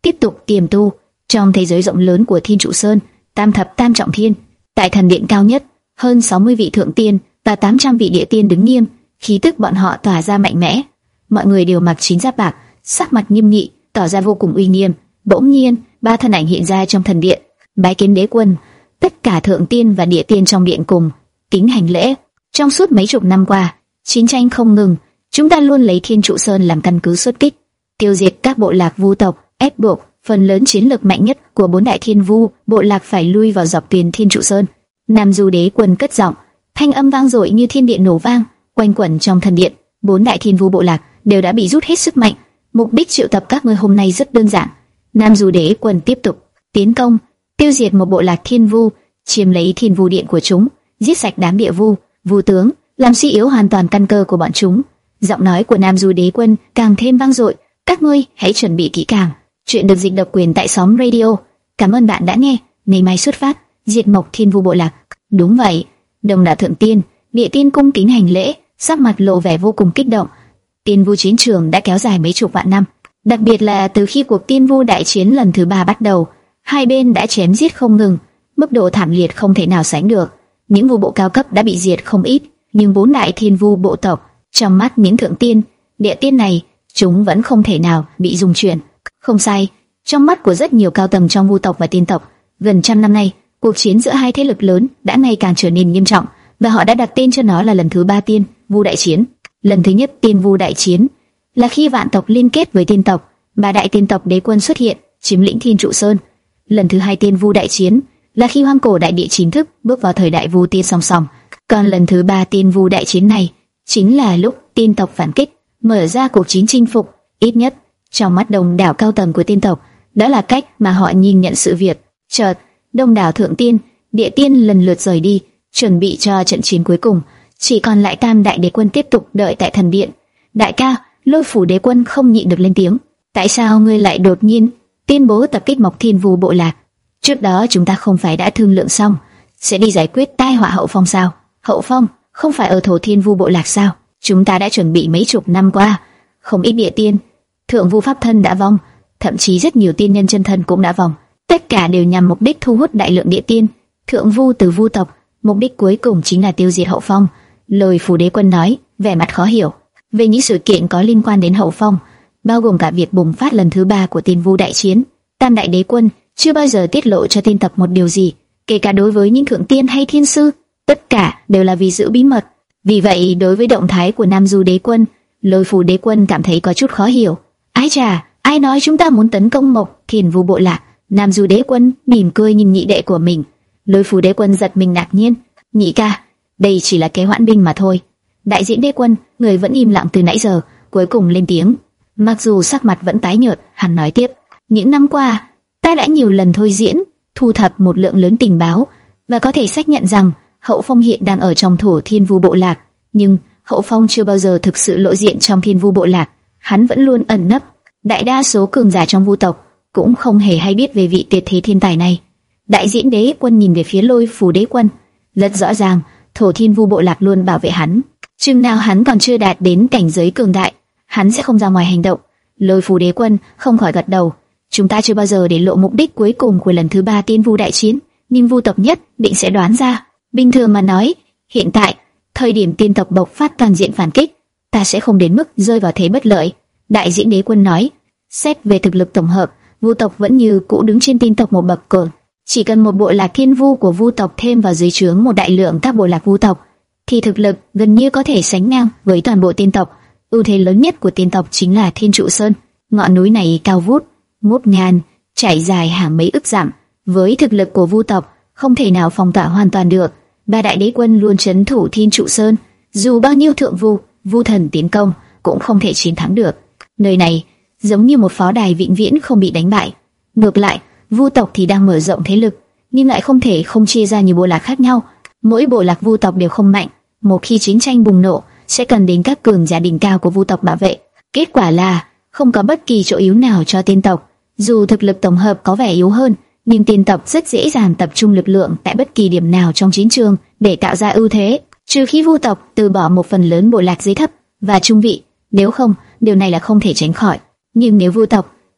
tiếp tục tiềm tu. Trong thế giới rộng lớn của Thiên Trụ Sơn, tam thập tam trọng thiên, tại thần điện cao nhất, hơn sáu mươi vị thượng tiên và tám trăm vị địa tiên đứng nghiêm, khí tức bọn họ tỏa ra mạnh mẽ. Mọi người đều mặc chín giáp bạc, sắc mặt nghiêm nghị, tỏ ra vô cùng uy nghiêm. Bỗng nhiên, ba thân ảnh hiện ra trong thần điện, bái kiến đế quân. Tất cả thượng tiên và địa tiên trong điện cùng kính hành lễ. Trong suốt mấy chục năm qua, chiến tranh không ngừng, chúng ta luôn lấy Thiên Trụ Sơn làm căn cứ xuất kích, tiêu diệt các bộ lạc vu tộc, ép buộc phần lớn chiến lực mạnh nhất của bốn đại thiên vu bộ lạc phải lui vào dọc tuyến Thiên Trụ Sơn. Nam Du Đế Quân cất giọng, thanh âm vang dội như thiên địa nổ vang, quanh quẩn trong thần điện. Bốn đại thiên vu bộ lạc đều đã bị rút hết sức mạnh. Mục đích triệu tập các ngươi hôm nay rất đơn giản. Nam Du Đế Quân tiếp tục tiến công, tiêu diệt một bộ lạc thiên vu, chiếm lấy thiên vu điện của chúng, giết sạch đám địa vu, vu tướng, làm suy yếu hoàn toàn căn cơ của bọn chúng. Giọng nói của Nam Du Đế Quân càng thêm vang dội. Các ngươi hãy chuẩn bị kỹ càng. Chuyện được dịch độc quyền tại Sóng Radio. Cảm ơn bạn đã nghe. Ngày mai xuất phát, diệt Mộc Thiên Vu bộ lạc. Đúng vậy. Đồng đảo thượng tiên, địa tiên cung kính hành lễ, sắc mặt lộ vẻ vô cùng kích động. Tiên vu chiến trường đã kéo dài mấy chục vạn năm, đặc biệt là từ khi cuộc Tiên vu đại chiến lần thứ ba bắt đầu, hai bên đã chém giết không ngừng, mức độ thảm liệt không thể nào sánh được. Những vu bộ cao cấp đã bị diệt không ít, nhưng bốn đại thiên vu bộ tộc, trong mắt những thượng tiên, địa tiên này, chúng vẫn không thể nào bị dung chuyển. Không sai, trong mắt của rất nhiều cao tầng trong vu tộc và tiên tộc, gần trăm năm nay, cuộc chiến giữa hai thế lực lớn đã ngày càng trở nên nghiêm trọng, và họ đã đặt tên cho nó là lần thứ ba Tiên vu đại chiến. Lần thứ nhất Tiên vu đại chiến là khi vạn tộc liên kết với tiên tộc, ba đại tiên tộc đế quân xuất hiện, chiếm lĩnh Thiên Trụ Sơn. Lần thứ hai Tiên vu đại chiến là khi hoang cổ đại địa chính thức bước vào thời đại vu tiên song song. Còn lần thứ ba Tiên vu đại chiến này chính là lúc tiên tộc phản kích, mở ra cuộc chiến chinh phục. Ít nhất trong mắt đông đảo cao tầng của tiên tộc, đó là cách mà họ nhìn nhận sự việc. Chợt, đông đảo thượng tiên, địa tiên lần lượt rời đi, chuẩn bị cho trận chiến cuối cùng. Chỉ còn lại Tam đại đế quân tiếp tục đợi tại thần điện. Đại ca, Lôi Phủ đế quân không nhịn được lên tiếng. Tại sao ngươi lại đột nhiên tuyên bố tập kích Mộc Thiên Vu bộ lạc? Trước đó chúng ta không phải đã thương lượng xong sẽ đi giải quyết tai họa Hậu Phong sao? Hậu Phong không phải ở Thổ Thiên Vu bộ lạc sao? Chúng ta đã chuẩn bị mấy chục năm qua, không ít địa tiên, thượng vu pháp thân đã vong, thậm chí rất nhiều tiên nhân chân thân cũng đã vong. Tất cả đều nhằm mục đích thu hút đại lượng địa tiên, thượng vu từ vu tộc. Mục đích cuối cùng chính là tiêu diệt Hậu Phong. Lôi Phủ đế quân nói, vẻ mặt khó hiểu về những sự kiện có liên quan đến Hậu Phong, bao gồm cả việc bùng phát lần thứ ba của Tiên vu đại chiến. Tam đại đế quân chưa bao giờ tiết lộ cho tiên tộc một điều gì, kể cả đối với những thượng tiên hay thiên sư, tất cả đều là vì giữ bí mật. Vì vậy, đối với động thái của Nam Du đế quân, Lôi Phủ đế quân cảm thấy có chút khó hiểu. Ái chà, ai nói chúng ta muốn tấn công Mộc Thiên Vu bộ lạc? Nam Du đế quân mỉm cười nhìn nhị đệ của mình. Lôi Phủ đế quân giật mình ngạc nhiên. Nhị ca, đây chỉ là kế hoãn binh mà thôi. Đại diễn đế quân, người vẫn im lặng từ nãy giờ, cuối cùng lên tiếng. Mặc dù sắc mặt vẫn tái nhợt, hắn nói tiếp: những năm qua, ta đã nhiều lần thôi diễn, thu thập một lượng lớn tình báo, và có thể xác nhận rằng Hậu Phong hiện đang ở trong Thổ Thiên Vu bộ lạc. Nhưng Hậu Phong chưa bao giờ thực sự lộ diện trong Thiên Vu bộ lạc, hắn vẫn luôn ẩn nấp. Đại đa số cường giả trong vu tộc cũng không hề hay biết về vị tuyệt thế thiên tài này. Đại diễn đế quân nhìn về phía Lôi Phủ đế quân, rất rõ ràng Thổ Thiên Vu bộ lạc luôn bảo vệ hắn. Chừng nào hắn còn chưa đạt đến cảnh giới cường đại, hắn sẽ không ra ngoài hành động. Lôi Phủ đế quân không khỏi gật đầu. Chúng ta chưa bao giờ để lộ mục đích cuối cùng của lần thứ ba Tiên vu đại chiến, nhưng vu tộc nhất định sẽ đoán ra. Bình thường mà nói, hiện tại thời điểm tiên tộc bộc phát toàn diện phản kích, ta sẽ không đến mức rơi vào thế bất lợi. Đại diễn đế quân nói, xét về thực lực tổng hợp, vu tộc vẫn như cũ đứng trên tiên tộc một bậc cờ. Chỉ cần một bộ lạc thiên vu của vu tộc thêm vào dưới trướng một đại lượng các bộ lạc vu tộc, thì thực lực gần như có thể sánh ngang với toàn bộ tiên tộc. Ưu thế lớn nhất của tiên tộc chính là Thiên Trụ Sơn. Ngọn núi này cao vút, ngút ngàn, trải dài hàng mấy ức dặm. Với thực lực của vu tộc, không thể nào phong tỏa hoàn toàn được. Ba đại đế quân luôn trấn thủ Thiên Trụ Sơn, dù bao nhiêu thượng vu, vu thần tiến công cũng không thể chiến thắng được. Nơi này giống như một pháo đài vĩnh viễn không bị đánh bại. Ngược lại, vu tộc thì đang mở rộng thế lực, nhưng lại không thể không chia ra nhiều bộ lạc khác nhau. Mỗi bộ lạc vu tộc đều không mạnh, một khi chiến tranh bùng nổ sẽ cần đến các cường giả đỉnh cao của vu tộc bảo vệ. Kết quả là không có bất kỳ chỗ yếu nào cho tiên tộc. Dù thực lực tổng hợp có vẻ yếu hơn, nhưng tiên tộc rất dễ dàng tập trung lực lượng tại bất kỳ điểm nào trong chiến trường để tạo ra ưu thế, trừ khi vu tộc từ bỏ một phần lớn bộ lạc dưới thấp và trung vị, nếu không, điều này là không thể tránh khỏi. Nhưng nếu vu tộc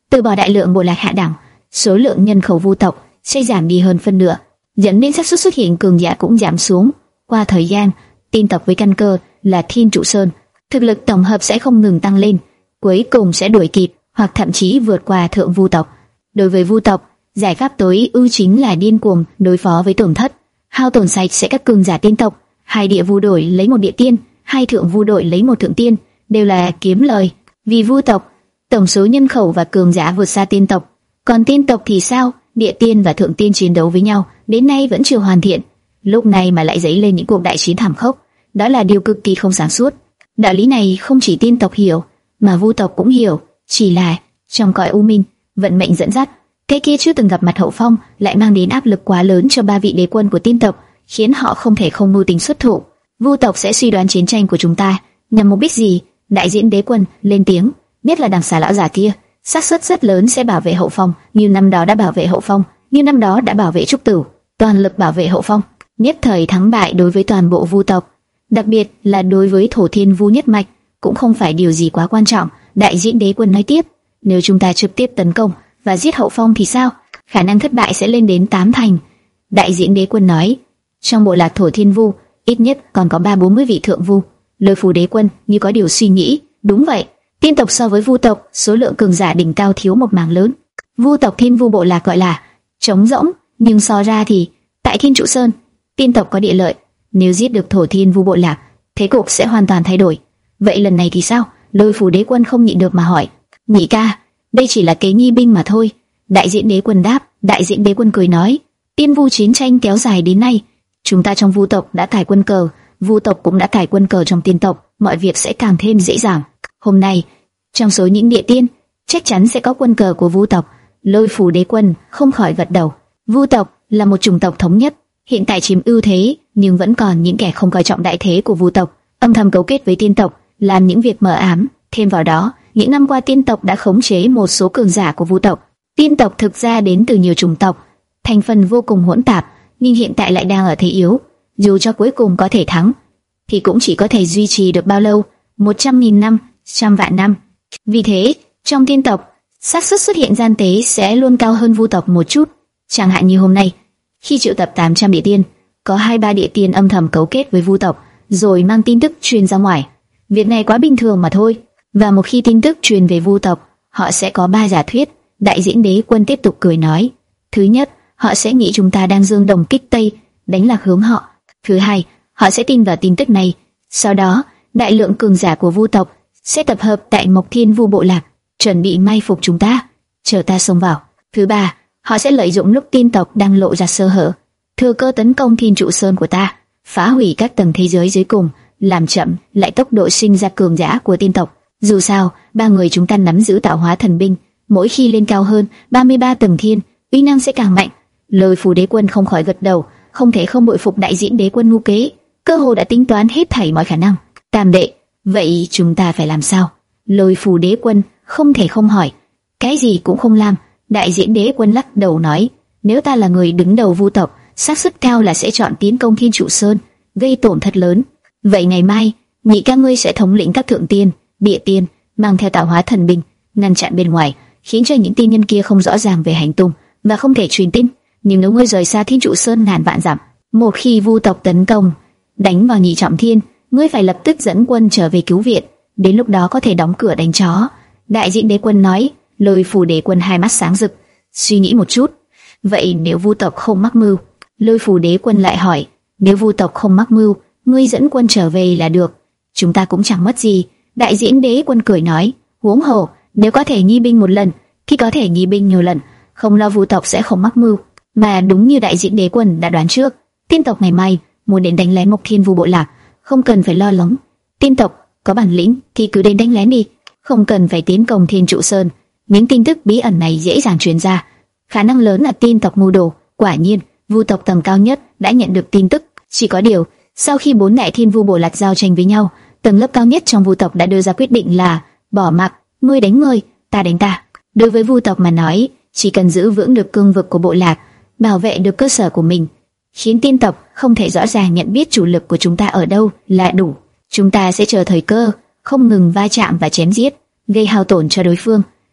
từ bỏ đại lượng bộ lạc hạ đẳng, số lượng nhân khẩu vu tộc sẽ giảm đi hơn phân nửa, dẫn đến xác suất xuất hiện cường giả cũng giảm xuống. Qua thời gian, tin tộc với căn cơ là Thiên Trụ Sơn, thực lực tổng hợp sẽ không ngừng tăng lên, cuối cùng sẽ đuổi kịp hoặc thậm chí vượt qua thượng vu tộc. Đối với vu tộc, giải pháp tối ưu chính là điên cuồng đối phó với tổn thất, hao tổn sạch sẽ các cường giả tiên tộc. Hai địa vu đổi lấy một địa tiên, hai thượng vu đổi lấy một thượng tiên, đều là kiếm lời. Vì vu tộc tổng số nhân khẩu và cường giả vượt xa tiên tộc, còn tiên tộc thì sao? Địa tiên và thượng tiên chiến đấu với nhau đến nay vẫn chưa hoàn thiện, lúc này mà lại dấy lên những cuộc đại chiến thảm khốc, đó là điều cực kỳ không sáng suốt. Đạo lý này không chỉ tiên tộc hiểu, mà vu tộc cũng hiểu, chỉ là trong cõi u minh, vận mệnh dẫn dắt, cái kia chưa từng gặp mặt Hậu Phong lại mang đến áp lực quá lớn cho ba vị đế quân của tiên tộc, khiến họ không thể không mưu tính xuất thủ. Vu tộc sẽ suy đoán chiến tranh của chúng ta nhằm mục đích gì? Đại diễn đế quân lên tiếng, biết là đằng xà lão già kia xác suất rất lớn sẽ bảo vệ Hậu Phong, như năm đó đã bảo vệ Hậu Phong, như năm đó đã bảo vệ Trúc Tử, toàn lực bảo vệ Hậu Phong. Nhất thời thắng bại đối với toàn bộ vu tộc, đặc biệt là đối với Thổ Thiên Vu nhất mạch, cũng không phải điều gì quá quan trọng. Đại diễn đế quân nói tiếp, nếu chúng ta trực tiếp tấn công và giết Hậu Phong thì sao? Khả năng thất bại sẽ lên đến tám thành. Đại diễn đế quân nói, trong bộ lạc Thổ Thiên Vu ít nhất còn có ba bốn mươi vị thượng vu. Lôi Phù đế quân như có điều suy nghĩ, đúng vậy, tiên tộc so với vu tộc số lượng cường giả đỉnh cao thiếu một mảng lớn. Vu tộc Thiên Vu bộ lạc gọi là trống rỗng, nhưng so ra thì tại Thiên Trụ Sơn, tiên tộc có địa lợi. Nếu giết được Thổ Thiên Vu bộ lạc, thế cục sẽ hoàn toàn thay đổi. Vậy lần này thì sao? Lôi Phù đế quân không nhịn được mà hỏi. Nhị ca, đây chỉ là kế nghi binh mà thôi. Đại diễn đế quân đáp. Đại diễn đế quân cười nói, tiên vu chiến tranh kéo dài đến nay, chúng ta trong vu tộc đã cải quân cờ, vu tộc cũng đã cải quân cờ trong tiên tộc, mọi việc sẽ càng thêm dễ dàng. Hôm nay, trong số những địa tiên, chắc chắn sẽ có quân cờ của vu tộc. Lôi Phù đế quân không khỏi gật đầu. Vu tộc là một chủng tộc thống nhất, hiện tại chiếm ưu thế, nhưng vẫn còn những kẻ không coi trọng đại thế của vu tộc, âm thầm cấu kết với tiên tộc, làm những việc mờ ám. Thêm vào đó, những năm qua tiên tộc đã khống chế một số cường giả của vu tộc. Tiên tộc thực ra đến từ nhiều chủng tộc, thành phần vô cùng hỗn tạp, nhưng hiện tại lại đang ở thế yếu. Dù cho cuối cùng có thể thắng, thì cũng chỉ có thể duy trì được bao lâu? Một trăm nghìn năm, trăm vạn năm. Vì thế, trong tiên tộc, xác suất xuất hiện gian tế sẽ luôn cao hơn vu tộc một chút. Chẳng hạn như hôm nay, khi triệu tập tám trăm địa tiên, có hai ba địa tiên âm thầm cấu kết với vu tộc, rồi mang tin tức truyền ra ngoài. Việc này quá bình thường mà thôi. Và một khi tin tức truyền về vu tộc, họ sẽ có ba giả thuyết. Đại diễn đế quân tiếp tục cười nói, thứ nhất, họ sẽ nghĩ chúng ta đang dương đồng kích tây, đánh lạc hướng họ. Thứ hai, họ sẽ tin vào tin tức này. Sau đó, đại lượng cường giả của vu tộc sẽ tập hợp tại Mộc Thiên Vu bộ lạc, chuẩn bị mai phục chúng ta, chờ ta xông vào. Thứ ba, họ sẽ lợi dụng lúc tiên tộc đang lộ ra sơ hở, thừa cơ tấn công Thiên Trụ Sơn của ta, phá hủy các tầng thế giới dưới cùng, làm chậm lại tốc độ sinh ra cường giả của tiên tộc. Dù sao, ba người chúng ta nắm giữ tạo hóa thần binh, mỗi khi lên cao hơn ba mươi ba tầng thiên, uy năng sẽ càng mạnh. Lôi Phù đế quân không khỏi gật đầu, không thể không bội phục đại diễn đế quân ngu kế, cơ hồ đã tính toán hết thảy mọi khả năng. Tam đệ, vậy chúng ta phải làm sao? Lôi Phù đế quân không thể không hỏi. Cái gì cũng không làm. Đại diễn đế quân lắc đầu nói, nếu ta là người đứng đầu vu tộc, xác suất cao là sẽ chọn tiến công Thiên Trụ Sơn, gây tổn thất lớn. Vậy ngày mai, nhị ca ngươi sẽ thống lĩnh các thượng tiên, địa tiên, mang theo tạo hóa thần binh, ngăn chặn bên ngoài, khiến cho những tiên nhân kia không rõ ràng về hành tung và không thể truyền tin. Nhưng nếu ngươi rời xa Thiên Trụ Sơn ngàn vạn dặm, một khi vu tộc tấn công, đánh vào nhị trọng thiên, ngươi phải lập tức dẫn quân trở về cứu viện. Đến lúc đó có thể đóng cửa đánh chó. Đại diễn đế quân nói. Lôi Phù đế quân hai mắt sáng rực, suy nghĩ một chút. Vậy nếu vu tộc không mắc mưu? Lôi Phù đế quân lại hỏi. Nếu vu tộc không mắc mưu, ngươi dẫn quân trở về là được, chúng ta cũng chẳng mất gì. Đại diễn đế quân cười nói. Huống hồ, nếu có thể nghi binh một lần, thì có thể nghi binh nhiều lần, không lo vu tộc sẽ không mắc mưu. Mà đúng như đại diễn đế quân đã đoán trước, tiên tộc ngày mai muốn đến đánh lén Mộc Thiên Vu bộ lạc, không cần phải lo lắng. Tiên tộc có bản lĩnh thì cứ đến đánh lén đi, không cần phải tiến công Thiên Trụ Sơn. Những tin tức bí ẩn này dễ dàng truyền ra, khả năng lớn là tiên tộc mưu đồ. Quả nhiên, vu tộc tầng cao nhất đã nhận được tin tức. Chỉ có điều, sau khi bốn đại thiên vu bộ lạc giao tranh với nhau, tầng lớp cao nhất trong vu tộc đã đưa ra quyết định là bỏ mặc, ngươi đánh ngươi, ta đánh ta. Đối với vu tộc mà nói, chỉ cần giữ vững được cương vực của bộ lạc, bảo vệ được cơ sở của mình, khiến tiên tộc không thể rõ ràng nhận biết chủ lực của chúng ta ở đâu là đủ. Chúng ta sẽ chờ thời cơ, không ngừng va chạm và chém giết, gây hao tổn cho đối phương.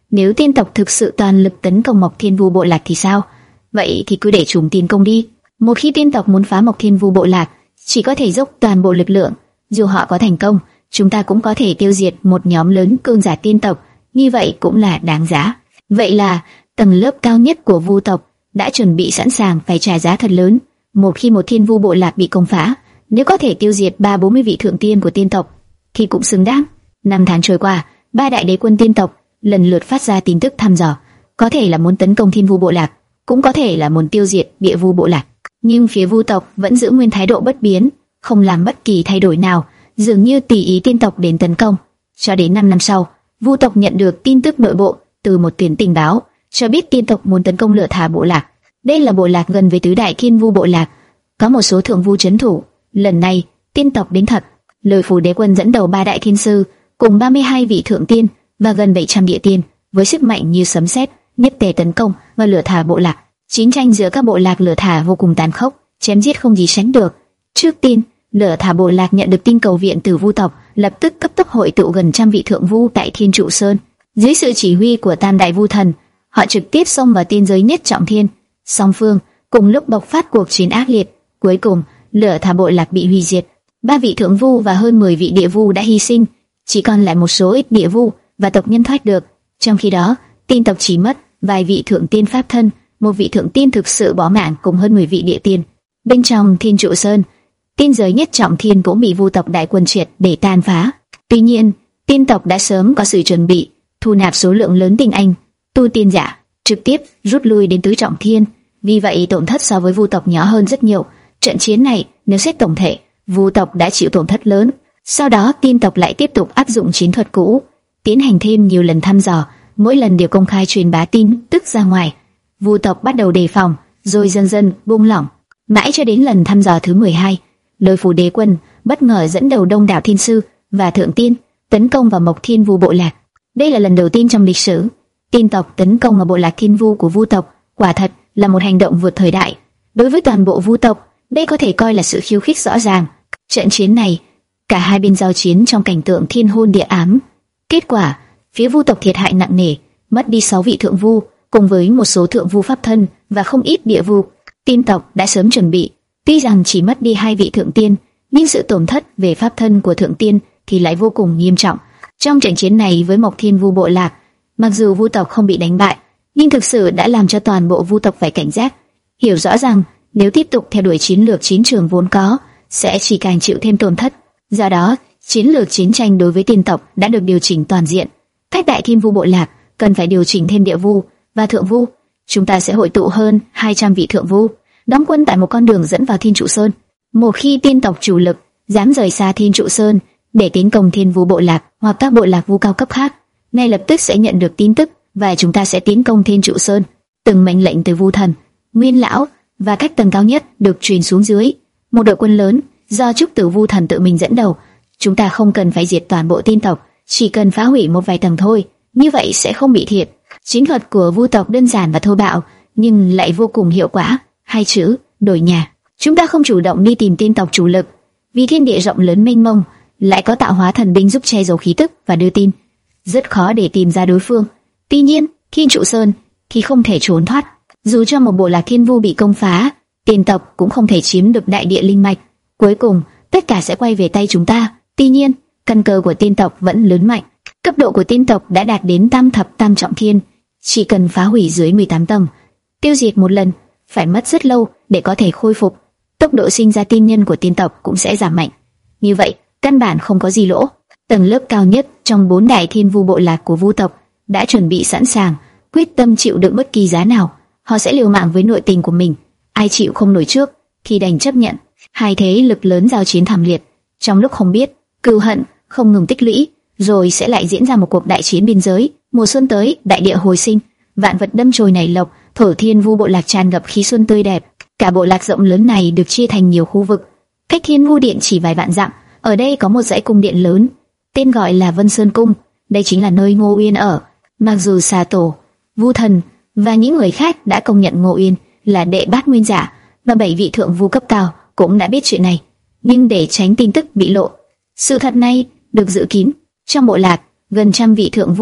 Nếu tiên tộc thực sự toàn lực tấn công Mộc Thiên Vu bộ lạc thì sao? Vậy thì cứ để chúng tiến công đi. Một khi tiên tộc muốn phá Mộc Thiên Vu bộ lạc, chỉ có thể dốc toàn bộ lực lượng. Dù họ có thành công, chúng ta cũng có thể tiêu diệt một nhóm lớn cường giả tiên tộc, như vậy cũng là đáng giá. Vậy là tầng lớp cao nhất của Vu tộc đã chuẩn bị sẵn sàng phải trả giá thật lớn. Một khi một Thiên Vu bộ lạc bị công phá, nếu có thể tiêu diệt ba bốn mươi vị thượng tiên của tiên tộc thì cũng xứng đáng. Năm tháng trôi qua, ba đại đế quân tiên tộc lần lượt phát ra tin tức thăm dò, có thể là muốn tấn công Thiên Vu bộ lạc, cũng có thể là muốn tiêu diệt Địa Vu bộ lạc. Nhưng phía Vu tộc vẫn giữ nguyên thái độ bất biến, không làm bất kỳ thay đổi nào, dường như tùy ý tiên tộc đến tấn công. Cho đến năm năm sau, Vu tộc nhận được tin tức nội bộ từ một tuyến tình báo, cho biết tiên tộc muốn tấn công Lửa Thả bộ lạc. Đây là bộ lạc gần với tứ đại Thiên Vu bộ lạc, có một số thượng vu trấn thủ. Lần này, tiên tộc đến thật. Lôi Phủ đế quân dẫn đầu ba đại thiên sư cùng ba mươi hai vị thượng tiên và gần bảy trăm địa tiên, với sức mạnh như sấm sét, nhất tề tấn công vào Lửa Thả bộ lạc. Chiến tranh giữa các bộ lạc Lửa Thả vô cùng tàn khốc, chém giết không gì sánh được. Trước tiên, Lửa Thả bộ lạc nhận được tin cầu viện từ Vu tộc, lập tức cấp tốc hội tụ gần trăm vị thượng vu tại Thiên Trụ Sơn. Dưới sự chỉ huy của Tam đại vu thần, họ trực tiếp xông vào tiên giới Nhất Trọng Thiên. Song phương cùng lúc bộc phát cuộc chiến ác liệt. Cuối cùng, Lửa Thả bộ lạc bị hủy diệt. Ba vị thượng vu và hơn mười vị địa vu đã hy sinh, chỉ còn lại một số ít địa vu và tộc nhân thoát được. Trong khi đó, tiên tộc chỉ mất vài vị thượng tiên pháp thân, một vị thượng tiên thực sự bỏ mạng cùng hơn mười vị địa tiên. Bên trong Thiên Trụ Sơn, tiên giới Nhất Trọng Thiên cũng bị Vu tộc đại quân triệt để tàn phá. Tuy nhiên, tiên tộc đã sớm có sự chuẩn bị, thu nạp số lượng lớn tinh anh, tu tiên giả, trực tiếp rút lui đến tứ trọng thiên. Vì vậy tổn thất so với Vu tộc nhỏ hơn rất nhiều. Trận chiến này, nếu xét tổng thể, Vu tộc đã chịu tổn thất lớn. Sau đó tiên tộc lại tiếp tục áp dụng chiến thuật cũ, tiến hành thêm nhiều lần thăm dò, mỗi lần đều công khai truyền bá tin tức ra ngoài. Vu tộc bắt đầu đề phòng, rồi dần dần buông lỏng. Mãi cho đến lần thăm dò thứ mười hai, Lôi Phủ đế quân bất ngờ dẫn đầu đông đảo thiên sư và thượng tiên tấn công vào Mộc Thiên Vu bộ lạc. Đây là lần đầu tiên trong lịch sử tiên tộc tấn công vào bộ lạc Thiên Vu của Vu tộc, quả thật là một hành động vượt thời đại. Đối với toàn bộ Vu tộc, đây có thể coi là sự khiêu khích rõ ràng. Trận chiến này, cả hai bên giao chiến trong cảnh tượng thiên hôn địa ám. Kết quả, phía Vu tộc thiệt hại nặng nề, mất đi sáu vị thượng vu, cùng với một số thượng vu pháp thân và không ít địa vu. Tiên tộc đã sớm chuẩn bị, tuy rằng chỉ mất đi hai vị thượng tiên, nhưng sự tổn thất về pháp thân của thượng tiên thì lại vô cùng nghiêm trọng. Trong trận chiến này với Mộc Thiên Vu bộ lạc, mặc dù Vu tộc không bị đánh bại, nhưng thực sự đã làm cho toàn bộ Vu tộc phải cảnh giác, hiểu rõ rằng nếu tiếp tục theo đuổi chiến lược chiến trường vốn có, sẽ chỉ càng chịu thêm tổn thất. Do đó, chiến lược chiến tranh đối với tiên tộc đã được điều chỉnh toàn diện. Các đại Thiên Vu bộ lạc cần phải điều chỉnh thêm địa vu và thượng vu. Chúng ta sẽ hội tụ hơn hai trăm vị thượng vu, đóng quân tại một con đường dẫn vào Thiên Trụ Sơn. Một khi tiên tộc chủ lực dám rời xa Thiên Trụ Sơn để tiến công Thiên Vu bộ lạc hoặc các bộ lạc vu cao cấp khác, ngay lập tức sẽ nhận được tin tức và chúng ta sẽ tiến công Thiên Trụ Sơn. Từng mệnh lệnh từ vu thần, nguyên lão và các tầng cao nhất được truyền xuống dưới. Một đội quân lớn do Trúc Tử Vu thần tự mình dẫn đầu. Chúng ta không cần phải diệt toàn bộ tiên tộc, chỉ cần phá hủy một vài tầng thôi, như vậy sẽ không bị thiệt. Chiến thuật của Vu tộc đơn giản và thô bạo, nhưng lại vô cùng hiệu quả. Hai chữ: đổi nhà. Chúng ta không chủ động đi tìm tiên tộc chủ lực, vì thiên địa rộng lớn mênh mông, lại có tạo hóa thần binh giúp che giấu khí tức và đưa tin, rất khó để tìm ra đối phương. Tuy nhiên, Thiên Trụ Sơn thì không thể trốn thoát. Dù cho một bộ lạc Thiên Vu bị công phá, tiên tộc cũng không thể chiếm được đại địa linh mạch. Cuối cùng, tất cả sẽ quay về tay chúng ta. Tuy nhiên, căn cơ của tiên tộc vẫn lớn mạnh. Cấp độ của tiên tộc đã đạt đến tam thập tam trọng thiên, chỉ cần phá hủy dưới mười tám tầng, tiêu diệt một lần, phải mất rất lâu để có thể khôi phục. Tốc độ sinh ra tiên nhân của tiên tộc cũng sẽ giảm mạnh. Như vậy, căn bản không có gì lỗ. Tầng lớp cao nhất trong bốn đại Thiên Vu bộ lạc của Vu tộc đã chuẩn bị sẵn sàng, quyết tâm chịu đựng bất kỳ giá nào. Họ sẽ liều mạng với nội tình của mình. Ai chịu không nổi trước thì đành chấp nhận. Hai thế lực lớn giao chiến thảm liệt. Trong lúc không biết, cừu hận không ngừng tích lũy, rồi sẽ lại diễn ra một cuộc đại chiến biên giới. Mùa xuân tới, đại địa hồi sinh, vạn vật đâm chồi nảy lộc, thổ Thiên Vu bộ lạc tràn ngập khí xuân tươi đẹp. Cả bộ lạc rộng lớn này được chia thành nhiều khu vực, cách Thiên Vu điện chỉ vài vạn dặm. Ở đây có một dãy cung điện lớn, tên gọi là Vân Sơn Cung. Đây chính là nơi Ngô Uyên ở. Mặc dù Xà Tổ, Vu Thần và những người khác đã công nhận Ngô Uyên là đệ bát nguyên giả, và bảy vị thượng vu cấp cao cũng đã biết chuyện này, nhưng để tránh tin tức bị lộ, sự thật này được giữ kín. Trong bộ lạc, gần trăm vị thượng vu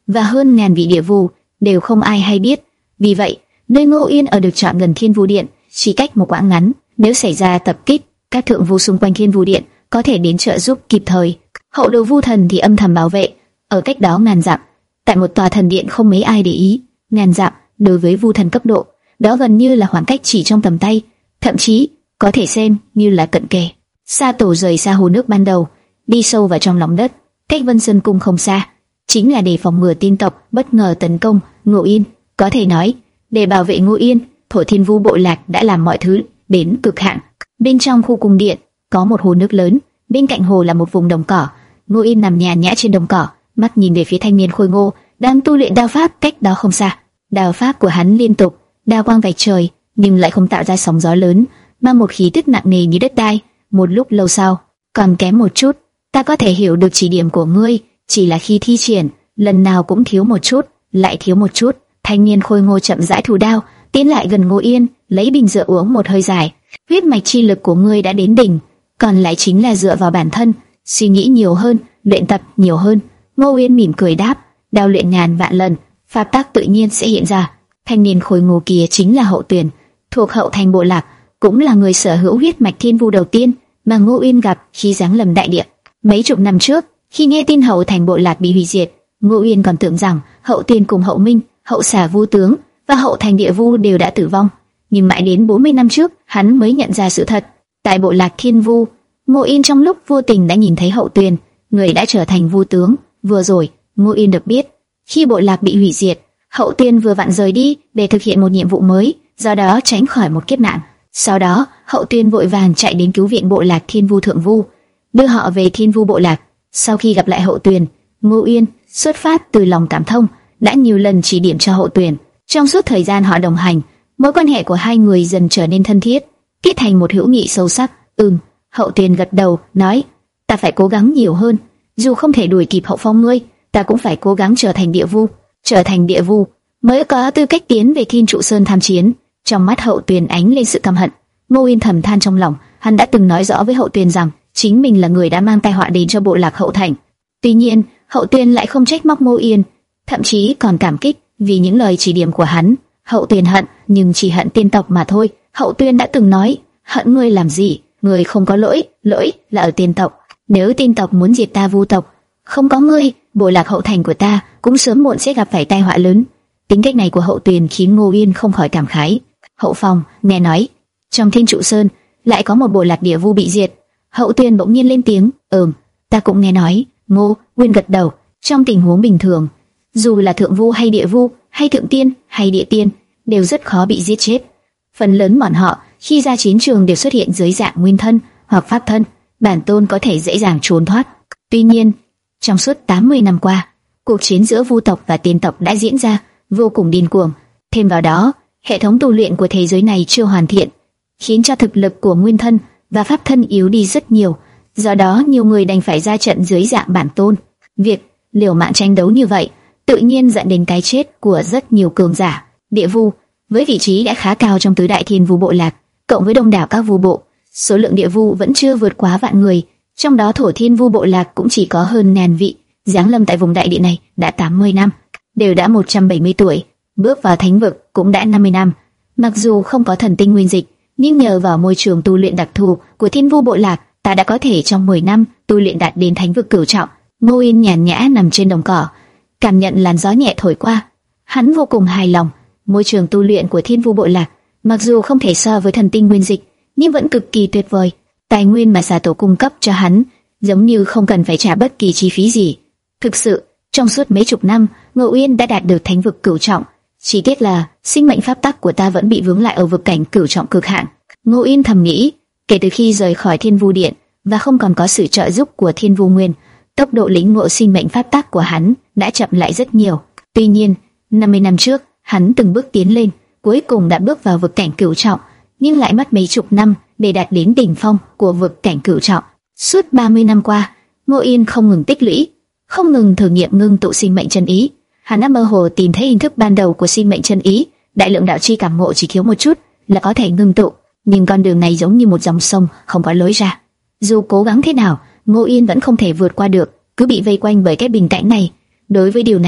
và hơn ngàn vị địa vu đều không ai hay biết. Vì vậy, nơi Ngô Yên ở được chọn gần Thiên Vu Điện, chỉ cách một quãng ngắn. Nếu xảy ra tập kích, các thượng vu xung quanh Thiên Vu Điện có thể đến trợ giúp kịp thời. Hậu đầu vu thần thì âm thầm bảo vệ ở cách đó ngàn dặm, tại một tòa thần điện không mấy ai để ý. Ngàn dặm đối với vu thần cấp độ, đó gần như là khoảng cách chỉ trong tầm tay, thậm chí có thể xem như là cận kề. Sa Tổ rời xa hồ nước ban đầu, đi sâu vào trong lòng đất, cách Vân Sơn Cung không xa, chính là để phòng ngừa tiên tộc bất ngờ tấn công Ngô Yên. Có thể nói, để bảo vệ Ngô Yên, Thổ Thiên Vu bộ lạc đã làm mọi thứ đến cực hạn. Bên trong khu cung điện có một hồ nước lớn, bên cạnh hồ là một vùng đồng cỏ. Ngô Yên nằm nhàn nhã trên đồng cỏ, mắt nhìn về phía thanh niên khôi ngô đang tu luyện đao pháp cách đó không xa. Đao pháp của hắn liên tục, đao quang vạch trời, nhưng lại không tạo ra sóng gió lớn, mà một khí tức nặng nề như đất đai. Một lúc lâu sau, còn kém một chút, ta có thể hiểu được chỉ điểm của ngươi, chỉ là khi thi triển, lần nào cũng thiếu một chút, lại thiếu một chút. Thanh niên khôi ngô chậm rãi thủ đao, tiến lại gần Ngô Yên, lấy bình rượu uống một hơi dài. Huyết mạch chi lực của ngươi đã đến đỉnh, còn lại chính là dựa vào bản thân, suy nghĩ nhiều hơn, luyện tập nhiều hơn. Ngô Yên mỉm cười đáp, đao luyện ngàn vạn lần, pháp tắc tự nhiên sẽ hiện ra. Thanh niên khôi ngô kia chính là Hậu Tuyền, thuộc Hậu Thành bộ lạc, cũng là người sở hữu huyết mạch thiên vu đầu tiên mà Ngô Yên gặp khi giáng lâm đại địa. Mấy chục năm trước, khi nghe tin Hậu Thành bộ lạc bị hủy diệt, Ngô Yên còn tưởng rằng Hậu Tuyền cùng Hậu Minh, Hậu Xà vu tướng và Hậu Thành địa vu đều đã tử vong. Nhưng mãi đến bốn mươi năm trước, hắn mới nhận ra sự thật. Tại bộ lạc Thiên Vu, Ngô Yên trong lúc vô tình đã nhìn thấy Hậu Tuyền, người đã trở thành vu tướng. Vừa rồi, Ngô Yên được biết, khi bộ lạc bị hủy diệt, Hậu Tuyền vừa vặn rời đi để thực hiện một nhiệm vụ mới, do đó tránh khỏi một kiếp nạn. Sau đó, Hậu Tuyền vội vàng chạy đến cứu viện bộ lạc Thiên Vu Thượng Vu, đưa họ về Thiên Vu bộ lạc. Sau khi gặp lại Hậu Tuyền, Ngô Yên xuất phát từ lòng cảm thông, đã nhiều lần chỉ điểm cho Hậu Tuyền. Trong suốt thời gian họ đồng hành, mối quan hệ của hai người dần trở nên thân thiết, kết thành một hữu nghị sâu sắc. Ừm, Hậu Tuyền gật đầu, nói, ta phải cố gắng nhiều hơn, dù không thể đuổi kịp Hậu Phong ngươi, ta cũng phải cố gắng trở thành địa vu, trở thành địa vu mới có tư cách tiến về Thiên Trụ Sơn tham chiến. Trong mắt Hậu Tuyền ánh lên sự căm hận. Ngô Yên thầm than trong lòng, hắn đã từng nói rõ với Hậu Tuyền rằng chính mình là người đã mang tai họa đến cho bộ lạc Hậu Thành. Tuy nhiên, Hậu Tuyền lại không trách móc Ngô Yên, thậm chí còn cảm kích vì những lời chỉ điểm của hắn. Hậu Tuyền hận, nhưng chỉ hận tiên tộc mà thôi. Hậu Tuyền đã từng nói, hận ngươi làm gì, ngươi không có lỗi, lỗi là ở tiên tộc. Nếu tiên tộc muốn diệt ta vu tộc, không có ngươi, bộ lạc Hậu Thành của ta cũng sớm muộn sẽ gặp phải tai họa lớn. Tính cách này của Hậu Tuyền khiến Ngô Yên không khỏi cảm khái. Hậu Phong nghe nói trong Thiên Trụ Sơn lại có một bộ lạc địa vu bị diệt. Hậu Tuyền bỗng nhiên lên tiếng, ừm, ta cũng nghe nói. Ngô Nguyên gật đầu. Trong tình huống bình thường, dù là thượng vu hay địa vu, hay thượng tiên hay địa tiên, đều rất khó bị giết chết. Phần lớn bọn họ khi ra chiến trường đều xuất hiện dưới dạng nguyên thân hoặc pháp thân, bản tôn có thể dễ dàng trốn thoát. Tuy nhiên, trong suốt tám mươi năm qua, cuộc chiến giữa vu tộc và tiên tộc đã diễn ra vô cùng điên cuồng. Thêm vào đó, hệ thống tu luyện của thế giới này chưa hoàn thiện, khiến cho thực lực của nguyên thân và pháp thân yếu đi rất nhiều. Do đó, nhiều người đành phải ra trận dưới dạng bản tôn. Việc liều mạng tranh đấu như vậy tự nhiên dẫn đến cái chết của rất nhiều cường giả. Địa vu với vị trí đã khá cao trong tứ đại thiên vu bộ lạc, cộng với đông đảo các vu bộ, số lượng địa vu vẫn chưa vượt quá vạn người. Trong đó Thổ Thiên Vu bộ lạc cũng chỉ có hơn ngàn vị. Giáng lâm tại vùng đại địa này đã tám mươi năm, đều đã một trăm bảy mươi tuổi, bước vào thánh vực cũng đã năm mươi năm. Mặc dù không có thần tinh nguyên dịch, nhưng nhờ vào môi trường tu luyện đặc thù của Thiên Vu bộ lạc, ta đã có thể trong mười năm tu luyện đạt đến thánh vực cửu trọng. Ngô Yên nhàn nhã nằm trên đồng cỏ, cảm nhận làn gió nhẹ thổi qua, hắn vô cùng hài lòng. Môi trường tu luyện của Thiên Vu bộ lạc, mặc dù không thể so với thần tinh nguyên dịch, nhưng vẫn cực kỳ tuyệt vời. Tài nguyên mà Sa Tổ cung cấp cho hắn, giống như không cần phải trả bất kỳ chi phí gì. Thực sự, trong suốt mấy chục năm, Ngô Yên đã đạt được thánh vực cửu trọng. Chỉ tiếc là sinh mệnh pháp tắc của ta vẫn bị vướng lại ở vực cảnh cửu trọng cực hạn. Ngô Yên thầm nghĩ, kể từ khi rời khỏi Thiên Vu Điện và không còn có sự trợ giúp của Thiên Vu Nguyên, tốc độ lĩnh ngộ sinh mệnh pháp tắc của hắn đã chậm lại rất nhiều. Tuy nhiên, năm mươi năm trước, hắn từng bước tiến lên, cuối cùng đã bước vào vực cảnh cửu trọng, nhưng lại mất mấy chục năm để đạt đến đỉnh phong của vực cảnh cửu trọng. Suốt ba mươi năm qua, Ngô Yên không ngừng tích lũy, không ngừng thử nghiệm ngưng tụ sinh mệnh chân ý. Hắn đã mơ hồ tìm thấy hình thức ban đầu của sinh mệnh chân ý, đại lượng đạo chi cảm ngộ chỉ thiếu một chút là có thể ngưng tụ, nhưng con đường này giống như một dòng sông không có lối ra. Dù cố gắng thế nào, Ngô Yên vẫn không thể vượt qua được, cứ bị vây quanh bởi cái bình cảnh này. Đối với điều này,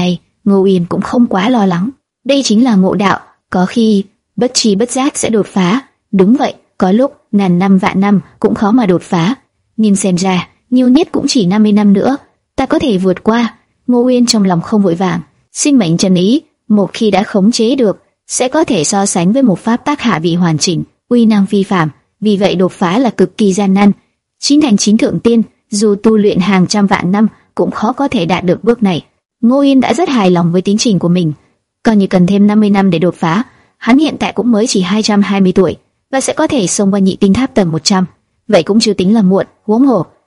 Ngô Uyên cũng không quá lo lắng. Đây chính là ngộ đạo, có khi bất chi bất giác sẽ đột phá. Đúng vậy, có lúc ngàn năm vạn năm cũng khó mà đột phá. Nhưng xem ra, nhiều nhất cũng chỉ năm mươi năm nữa, ta có thể vượt qua. Ngô Uyên trong lòng không vội vàng. Sinh mệnh chân ý, một khi đã khống chế được, sẽ có thể so sánh với một pháp tác hạ vị hoàn chỉnh, uy năng phi phàm. Vì vậy đột phá là cực kỳ gian nan. Chín thành chín thượng tiên, dù tu luyện hàng trăm vạn năm cũng khó có thể đạt được bước này. Ngô Uyên đã rất hài lòng với tiến trình của mình. Còn như cần thêm năm mươi năm để đột phá, hắn hiện tại cũng mới chỉ hai trăm hai mươi tuổi và sẽ có thể xông qua nhị tinh tháp tầng một trăm. Vậy cũng chưa tính là muộn. Huống hồ